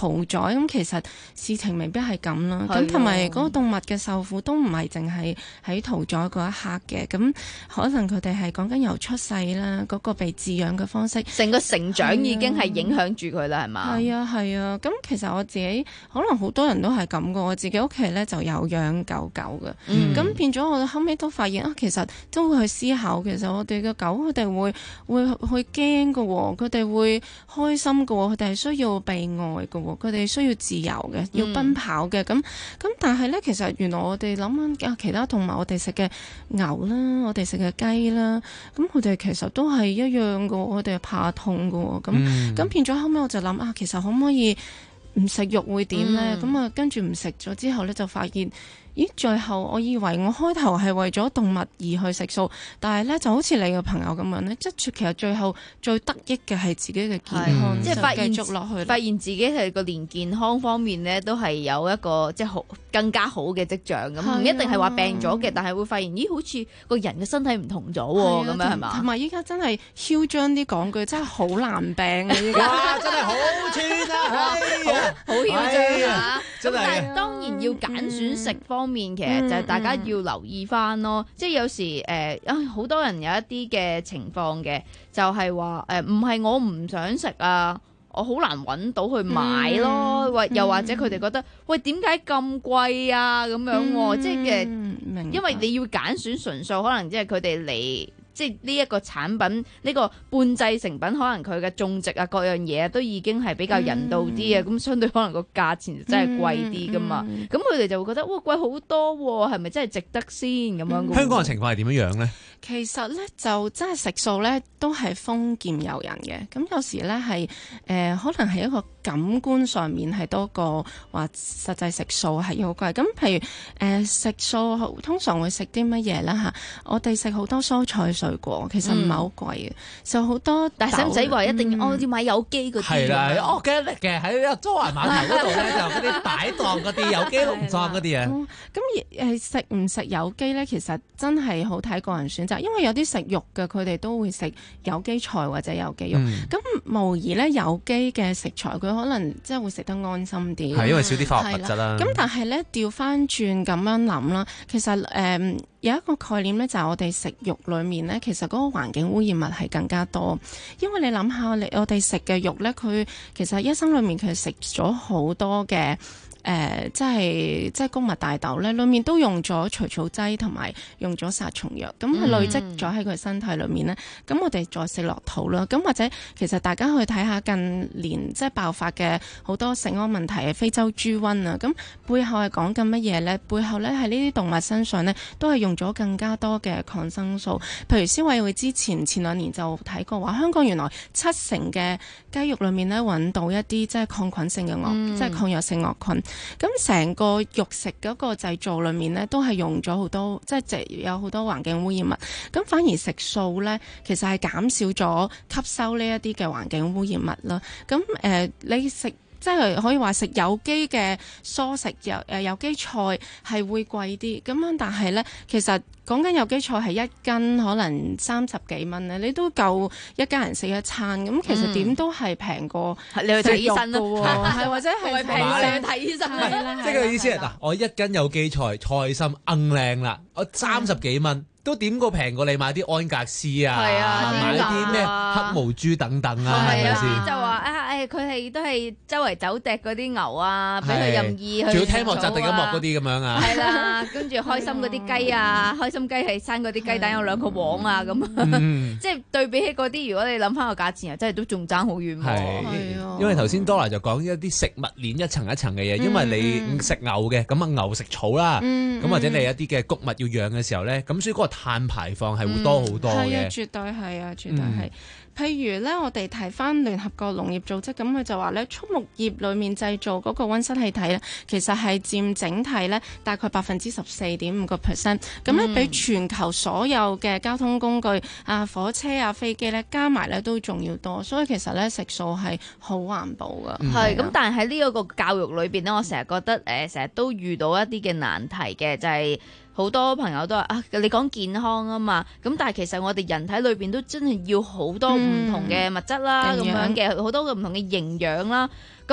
屠宰，咁其實事情未必係咁啦。 係啊咁同埋嗰個動物嘅受苦都唔係淨係喺屠宰嗰一刻嘅，咁可能佢哋係講緊由出世啦，嗰、個被飼養嘅方式， 成個成長已經係影響住佢啦，係嘛？ 係啊係啊，咁其實我自己可能好多人都係咁噶，我自己屋企咧就有養狗狗嘅，咁、 嗯變咗我後尾都發現啊，其實都會去思考，其實我哋嘅狗佢哋會會去驚噶，佢哋會開心噶，佢哋係需要被愛噶，佢哋需要自由嘅，要奔跑嘅，咁咁、嗯、但係咧，其實原來我哋諗緊其他動物，我哋食嘅牛啦，我哋食嘅雞啦，咁佢哋其實都係一樣噶，我哋係怕痛噶，咁咁、嗯、變咗後尾我就諗啊，其實可唔可以唔食肉會點咧？咁啊、嗯，跟住唔食咗之後咧，就發現。咦，最後我以為我開頭係為咗動物而去食素，但係咧就好似你嘅朋友咁樣咧，即係其實最後最得益嘅係自己嘅健康， 即係發現繼續落去， 發現自己係個連健康方面咧都係有一個即係好更加好嘅跡象咁，唔、啊、一定係話病咗嘅，但係會發現咦，好似個人嘅身體唔同咗喎，咁、啊、樣係嘛？ 同埋依家真係囂張啲講句，真係好難病啊！依家哇，真係好串啊， 好囂張啊！ 真係。 但係當然要揀選食方面，其實就係大家要留意翻咯。即係有時誒啊，好多人有一啲嘅情況嘅，就係話誒，唔係我唔想食啊。我好難揾到去買咯，或、嗯、又或者佢哋覺得、嗯、喂點解咁貴啊咁樣、啊，嗯、即係嘅，因為你要揀選純素，可能即係佢哋嚟。即係呢一個產品，呢、呢個半製成品，可能佢嘅種植啊，各樣嘢都已經係比較人道啲啊，咁、嗯、相對可能個價錢就真係貴啲噶嘛。咁佢哋就會覺得哇貴好多喎，係咪真係值得先咁樣、嗯？ 香港嘅情況係點樣樣咧？ 其實咧就真係食素咧都係豐儉由人嘅，咁有時咧係誒可能係一個感官上面係多過話實際食素係好貴。咁譬如誒、呃、食素通常會食啲乜嘢啦嚇？我哋食好多蔬菜水果，其實唔係好貴嘅，就好、嗯、多。但係使唔使話一定要、嗯、哦要買有機嗰啲？係啦， 我記得嘅喺中環碼頭嗰度咧，就嗰啲擺檔嗰啲有機農莊嗰啲啊。 咁誒食唔食有機咧？其實真係好睇個人選擇，因為有啲食肉嘅佢哋都會食有機菜或者有機肉。咁、嗯、無疑咧有機嘅食材佢可能即係會食得安心啲。係因為少啲化學物質啦。咁但係咧調翻轉咁樣諗啦，其實誒。嗯有一個概念咧，就係我哋食肉裏面咧，其實嗰個環境污染物係更加多。因為你諗下，你我哋食嘅肉咧，佢其實一生裏面佢食咗好多嘅。誒、呃，即係即係穀物大豆咧，裏面都用咗除草劑同埋用咗殺蟲藥，咁佢累積咗喺佢身體裏面咧。咁、嗯、我哋再食落肚啦。咁或者其實大家去睇下近年即係爆發嘅好多食安問題，非洲豬瘟啊，咁背後係講緊乜嘢咧？背後咧喺呢啲動物身上咧，都係用咗更加多嘅抗生素。譬如消委會之前前兩年就睇過話，香港原來七成嘅雞肉裏面咧揾到一啲即係抗菌性嘅惡，嗯、即係抗藥性惡菌。咁成個肉食嗰個製造裏面呢，都係用咗好多，即係有好多環境污染物。咁反而食素呢，其實係減少咗吸收呢一啲嘅環境污染物啦。咁誒、呃，你食即係可以話食有機嘅蔬食有誒有機菜係會貴啲。咁樣但係呢，其實講緊有機菜係一斤可能三十幾蚊咧，你都夠一家人食一餐。咁其實點都係平過你去睇醫生咯，係或者係平過你去睇醫生。 即係個意思係嗱，我一斤有機菜菜心硬靚啦，我三十幾蚊。都點過平過你買啲安格斯啊，啊買啲咩黑毛豬等等啊，係咪先？就話啊誒，佢係都係周圍走趯嗰啲牛啊，俾佢任意去。仲要聽莫扎特音樂嗰啲咁樣啊。係啦，跟住開心嗰啲雞啊，開心雞係生嗰啲雞蛋有兩個黃啊咁。嗯、即係對比起嗰啲，如果你諗翻個價錢啊，真係都仲爭好遠喎。係，因為頭先 Dora 就講一啲食物鏈一層一層嘅嘢，因為你食牛嘅，咁啊牛食草啦，咁、嗯、或者你一啲嘅穀物要養嘅時候咧，咁所以嗰個碳排放係會多好多嘅。係、嗯、啊，絕對係啊，絕對係。嗯、譬如咧，我哋睇翻聯合國農業組織，咁佢就話咧，畜牧業裏面製造嗰個溫室氣體咧，其實係佔整體咧大概百分之十四點五個 percent。咁咧，比全球所有嘅交通工具啊、火車啊、飛機咧加埋咧都仲要多。所以其實咧，食素係好環保噶。係咁、嗯，但係喺呢一個教育裏邊咧，我成日覺得誒，成、呃、日都遇到一啲嘅難題嘅，就係、是。好多朋友都話啊，你講健康啊嘛，咁但係其實我哋人體裏邊都真係要好多唔同嘅物質啦，咁、嗯、樣嘅好多嘅唔同嘅營養啦，咁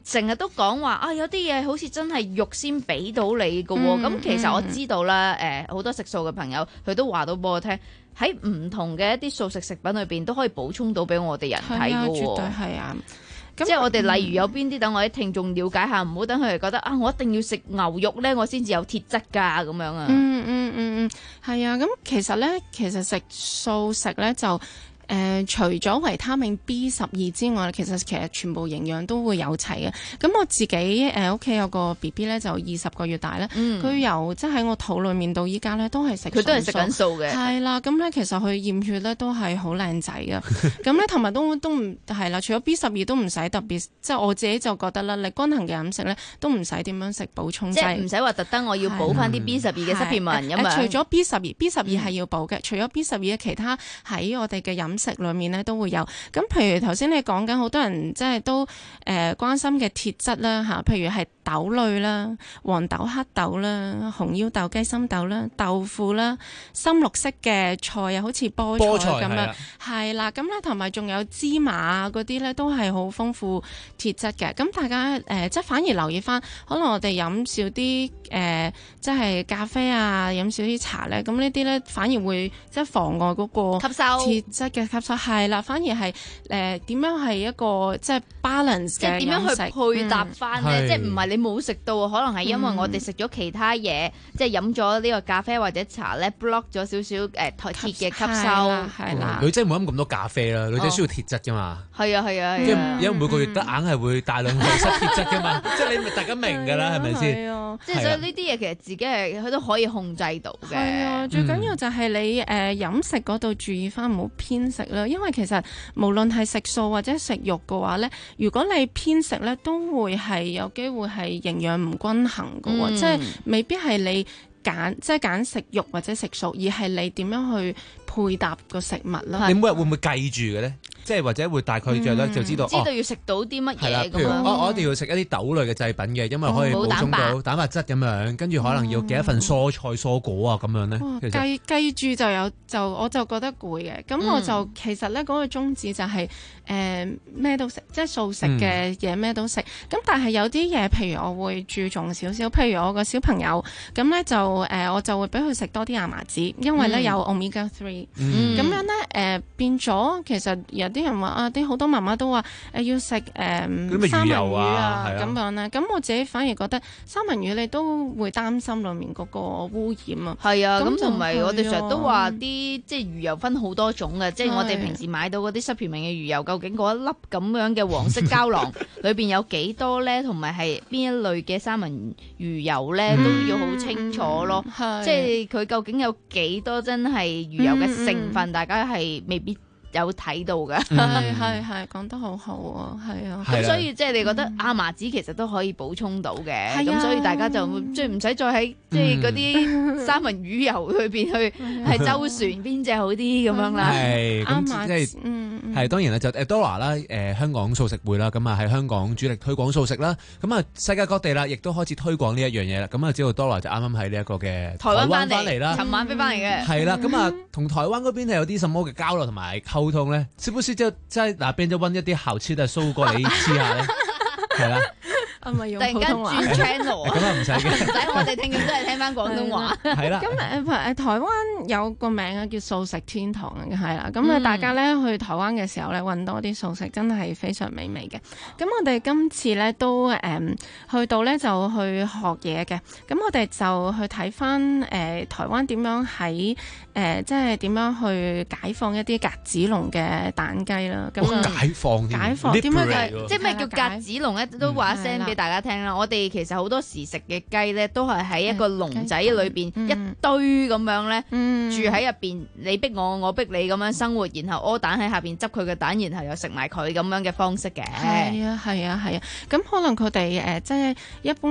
成日都講話啊，有啲嘢好似真係肉先俾到你㗎喎。咁、 嗯、 其實我知道啦，誒、呃、好多食素嘅朋友佢都話到俾我聽，喺唔同嘅一啲素食食品裏邊都可以補充到俾我哋人睇㗎喎。 絕對係啊！ 即係我哋例如有邊啲等我啲聽眾了解下，唔好等佢哋覺得啊，我一定要食牛肉咧，我先至有鐵質㗎咁樣啊。 嗯嗯嗯嗯，係啊。咁其實咧，其實食素食咧就。誒、呃、除咗維他命 B 十二之外，其實其實全部營養都會有齊嘅。咁我自己誒屋企有個 B B 咧，就二十個月大咧，佢、嗯、由即係喺我肚裡面到依家咧，都係食佢都係食緊素嘅。係啦，咁咧其實佢驗血咧都係好靚仔嘅。咁咧同埋都都唔係啦，除咗 B 十二都唔使特別，即係我自己就覺得啦，你均衡嘅飲食咧都唔使點樣食補充劑， 即係唔使話特登我要補翻啲 B 十二嘅濕片紋咁樣。 除咗 B 十二，B 十二係要補嘅。除咗 B 十二嘅其他喺我哋嘅飲食裏面咧都會有。咁譬如頭先你講緊好多人即係都誒、呃、關心嘅鐵質啦嚇，譬如係豆類啦、黃豆、黑豆啦、紅腰豆、雞心豆啦、豆腐啦、深綠色嘅菜啊，好似菠菜咁樣，係啦。咁咧同埋仲有芝麻啊嗰啲咧都係好豐富鐵質嘅。咁大家誒、呃、即係反而留意翻，可能我哋飲少啲誒、呃、即係咖啡啊，飲少啲茶咧，咁呢啲咧反而會即係妨礙嗰個吸收鐵質嘅吸收，係啦。反而係誒點樣係一個即係 balance 嘅， 即係點樣去配搭翻咧？ 嗯、 即係唔係你冇食到，可能係因為我哋食咗其他嘢，嗯、即係飲咗呢個咖啡或者茶咧 block 咗少少誒鐵嘅吸收，係啦。 女仔唔好飲咁多咖啡啦，女仔需要鐵質噶嘛。 係啊係啊， 因為因為每個月得硬係會大量流失鐵質噶嘛，即係你咪大家明㗎啦，係咪先？ 即係所以呢啲嘢其實自己係佢都可以控制到嘅。 係啊，最緊要就係你誒、呃、飲食嗰度注意翻唔好偏食啦，因為其實無論係食素或者食肉嘅話咧，如果你偏食咧，都會係有機會係營養唔均衡嘅喎，嗯、即係未必係你揀即係揀食肉或者食素，而係你點樣去配搭個食物啦。 你每日會唔會計住嘅咧？即係或者會大概著咧就知道， 知道要食到啲乜嘢咁樣。 我我一定要食一啲豆類嘅製品嘅，因為可以補充到蛋白質咁樣，跟住可能要幾多份蔬菜蔬果啊咁樣咧。 計計住就有就我就覺得攰嘅，咁我就其實咧嗰個宗旨就係誒咩都食，即係素食嘅嘢咩都食。咁但係有啲嘢，譬如我會注重少少，譬如我個小朋友咁咧就誒我就會俾佢食多啲亞麻籽，因為咧有 omega three。咁樣咧誒變咗其實有啲人話啊，啲好多媽媽都話誒、呃、要食誒、呃、三文魚啊咁樣咧，咁我自己反而覺得三文魚你都會擔心裡面嗰個污染啊。 係啊，咁同埋我哋成日都話啲即係魚油分好多種嘅，即係我哋平時買到嗰啲濕片名嘅魚油，究竟嗰一粒咁樣嘅黃色膠囊裏邊有幾多咧？同埋係邊一類嘅三文魚油咧，都要好清楚咯。嗯、即係佢究竟有幾多真係魚油嘅成分，嗯、大家係未必有睇到嘅， 係係係講得好好啊，係啊， 咁所以即係你覺得亞麻籽其實都可以補充到嘅，咁所以大家就即係唔使再喺即係嗰啲三文魚油裏邊去係周旋邊隻好啲咁樣啦。 係咁即係，係當然啦，就 Adora 啦，誒香港素食會啦，咁啊喺香港主力推廣素食啦，咁啊世界各地啦，亦都開始推廣呢一樣嘢啦。咁啊，知道 Dora 就啱啱喺呢一個嘅台灣翻嚟啦， 尋晚飛翻嚟嘅， 係啦，咁啊同台灣嗰邊係有啲什麼嘅交流同埋溝通咧？是不是就在那邊就揾一啲好吃的蔬果嚟吃下咧？係啦。 突然間轉 channel 啊！ 咁啊唔使嘅， 唔使我哋聽眾都係聽翻廣東話。 係啦。 咁誒誒，台灣有個名啊，叫素食天堂嘅，係啦。咁啊，大家咧去台灣嘅時候咧，揾多啲素食，真係非常美味嘅。咁我哋今次咧都誒、嗯、去到咧就去學嘢嘅。咁我哋就去睇翻誒台灣點樣喺誒、呃、即係點樣去解放一啲鴿子籠嘅蛋雞啦。咁啊、 哦，解放解放點樣嘅？即係咩叫鴿子籠咧？都話一聲俾大家聽啦。我哋其實好多時食嘅雞咧，都係喺一個籠仔裏邊一堆咁樣咧，嗯、住喺入邊，你逼我，我逼你咁樣生活，然後屙蛋喺下邊執佢嘅蛋，然後又食埋佢咁樣嘅方式嘅。 係啊，係啊，係啊。咁可能佢哋誒即係一般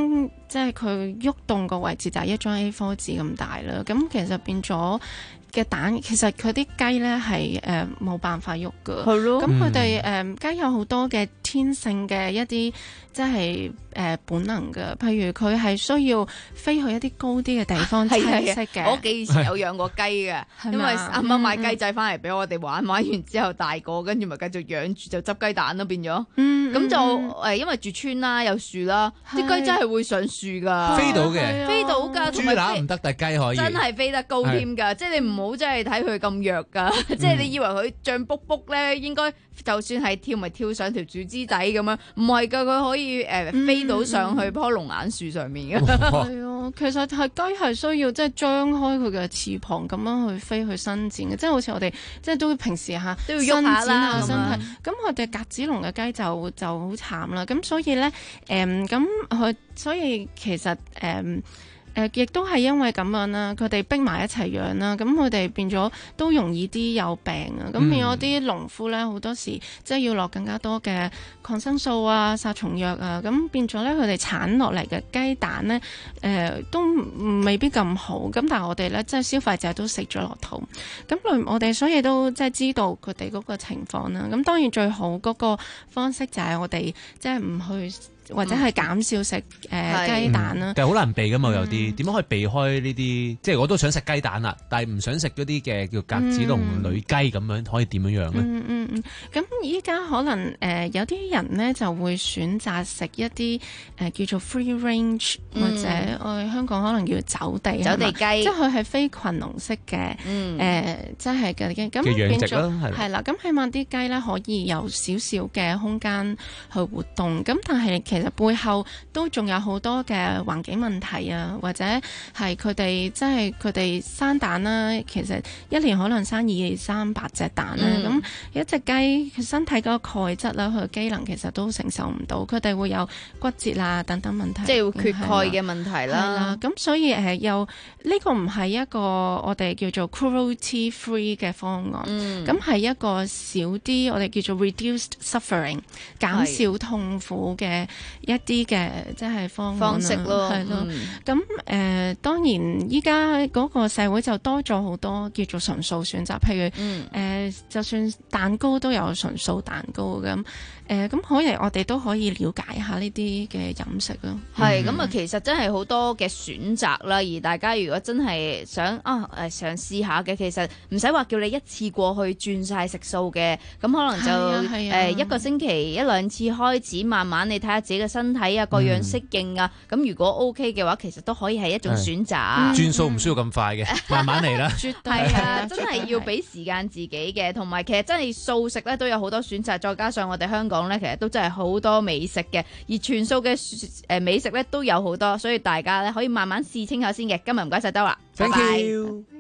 即係佢喐動個位置就係一張 A 四 紙咁大啦。咁其實變咗嘅蛋，其實佢啲雞咧係誒冇辦法喐噶。 係咯。 咁佢哋誒雞有好多嘅天性嘅一啲即係誒、呃、本能嘅，譬如佢係需要飛去一啲高啲嘅地方棲息嘅。 我記以前有養過雞嘅，因為啱啱買雞仔翻嚟俾我哋玩，玩完之後大個，跟住咪繼續養住就執雞蛋咯，變咗。 嗯， 咁就誒，因為住村啦，有樹啦，啲雞真係會上樹㗎， 飛到嘅， 飛到㗎，同埋豬乸唔得，但雞可以， 真係飛得高添㗎，即係你唔好真係睇佢咁弱㗎，即係你以為佢脹卜卜咧，應該就算係跳咪跳上條樹枝底咁樣，唔係㗎，佢可以誒飛到上去棵龍眼樹上面㗎。 係啊，其實係雞係需要即係張開佢嘅翅膀咁樣去飛去伸展嘅，即係好似我哋即係都平時嚇都要喐下啦伸展下身體。咁我哋鴿子籠嘅雞就就好慘啦。咁所以咧誒咁佢所以其實誒。嗯誒，亦都係因為咁樣啦，佢哋逼埋一齊養啦，咁佢哋變咗都容易啲有病啊，咁、嗯、變咗啲農夫咧好多時即係要落更加多嘅抗生素啊、殺蟲藥啊，咁變咗咧佢哋產落嚟嘅雞蛋咧，誒、呃、都未必咁好，咁但係我哋咧即係消費者都食咗落肚，咁我哋所以都即係知道佢哋嗰個情況啦，咁當然最好嗰個方式就係我哋即係唔去。或者係減少食誒、呃、雞蛋啦、 嗯，但係好難避噶嘛，有啲點樣可以避開呢啲？即係我都想食雞蛋啦，但係唔想食嗰啲嘅叫鴿子籠女雞咁樣，可以點樣樣咧？ 嗯嗯嗯，咁依家可能誒、呃、有啲人咧就會選擇食一啲誒、呃、叫做 free range、嗯、或者我哋香港可能叫走地走地雞， 即係佢係非群籠式嘅誒，即係嘅雞咁變咗係啦。咁起碼啲雞咧可以有少少嘅空間去活動，咁但係其實其實背後都仲有好多嘅環境問題啊，或者係佢哋即係佢哋生蛋啦，其實一年可能生二三百隻蛋啦，咁、嗯、一隻雞佢身體嗰個鈣質啦，佢嘅機能其實都承受唔到，佢哋會有骨折啊等等問題， 即係會缺鈣嘅問題啦。 咁所以誒又呢個唔係一個我哋叫做 cruelty free 嘅方案，咁係、嗯、一個少啲我哋叫做 reduced suffering 減少痛苦嘅一啲嘅即係方案方式咯， 係咯。咁誒、嗯呃、當然依家嗰個社會就多咗好多叫做純素選擇，譬如誒、嗯呃、就算蛋糕都有純素蛋糕咁。誒咁可能我哋都可以了解下呢啲嘅飲食咯。 係咁啊，其實真係好多嘅選擇啦。而大家如果真係想啊誒嘗試下嘅，其實唔使話叫你一次過去轉晒食素嘅，咁可能就誒、啊啊呃、一個星期一兩次開始，慢慢你睇下自己嘅身體啊，各樣適應啊。咁、嗯、如果 OK 嘅話，其實都可以係一種選擇。 轉數唔需要咁快嘅，慢慢嚟啦。 絕對啊，真係要俾時間自己嘅，同埋其實真係素食咧都有好多選擇，再加上我哋香港咧，其實都真係好多美食嘅，而全素嘅誒美食咧都有好多，所以大家咧可以慢慢試清下先嘅。今日唔該晒兜啦， Thank 拜拜。 you。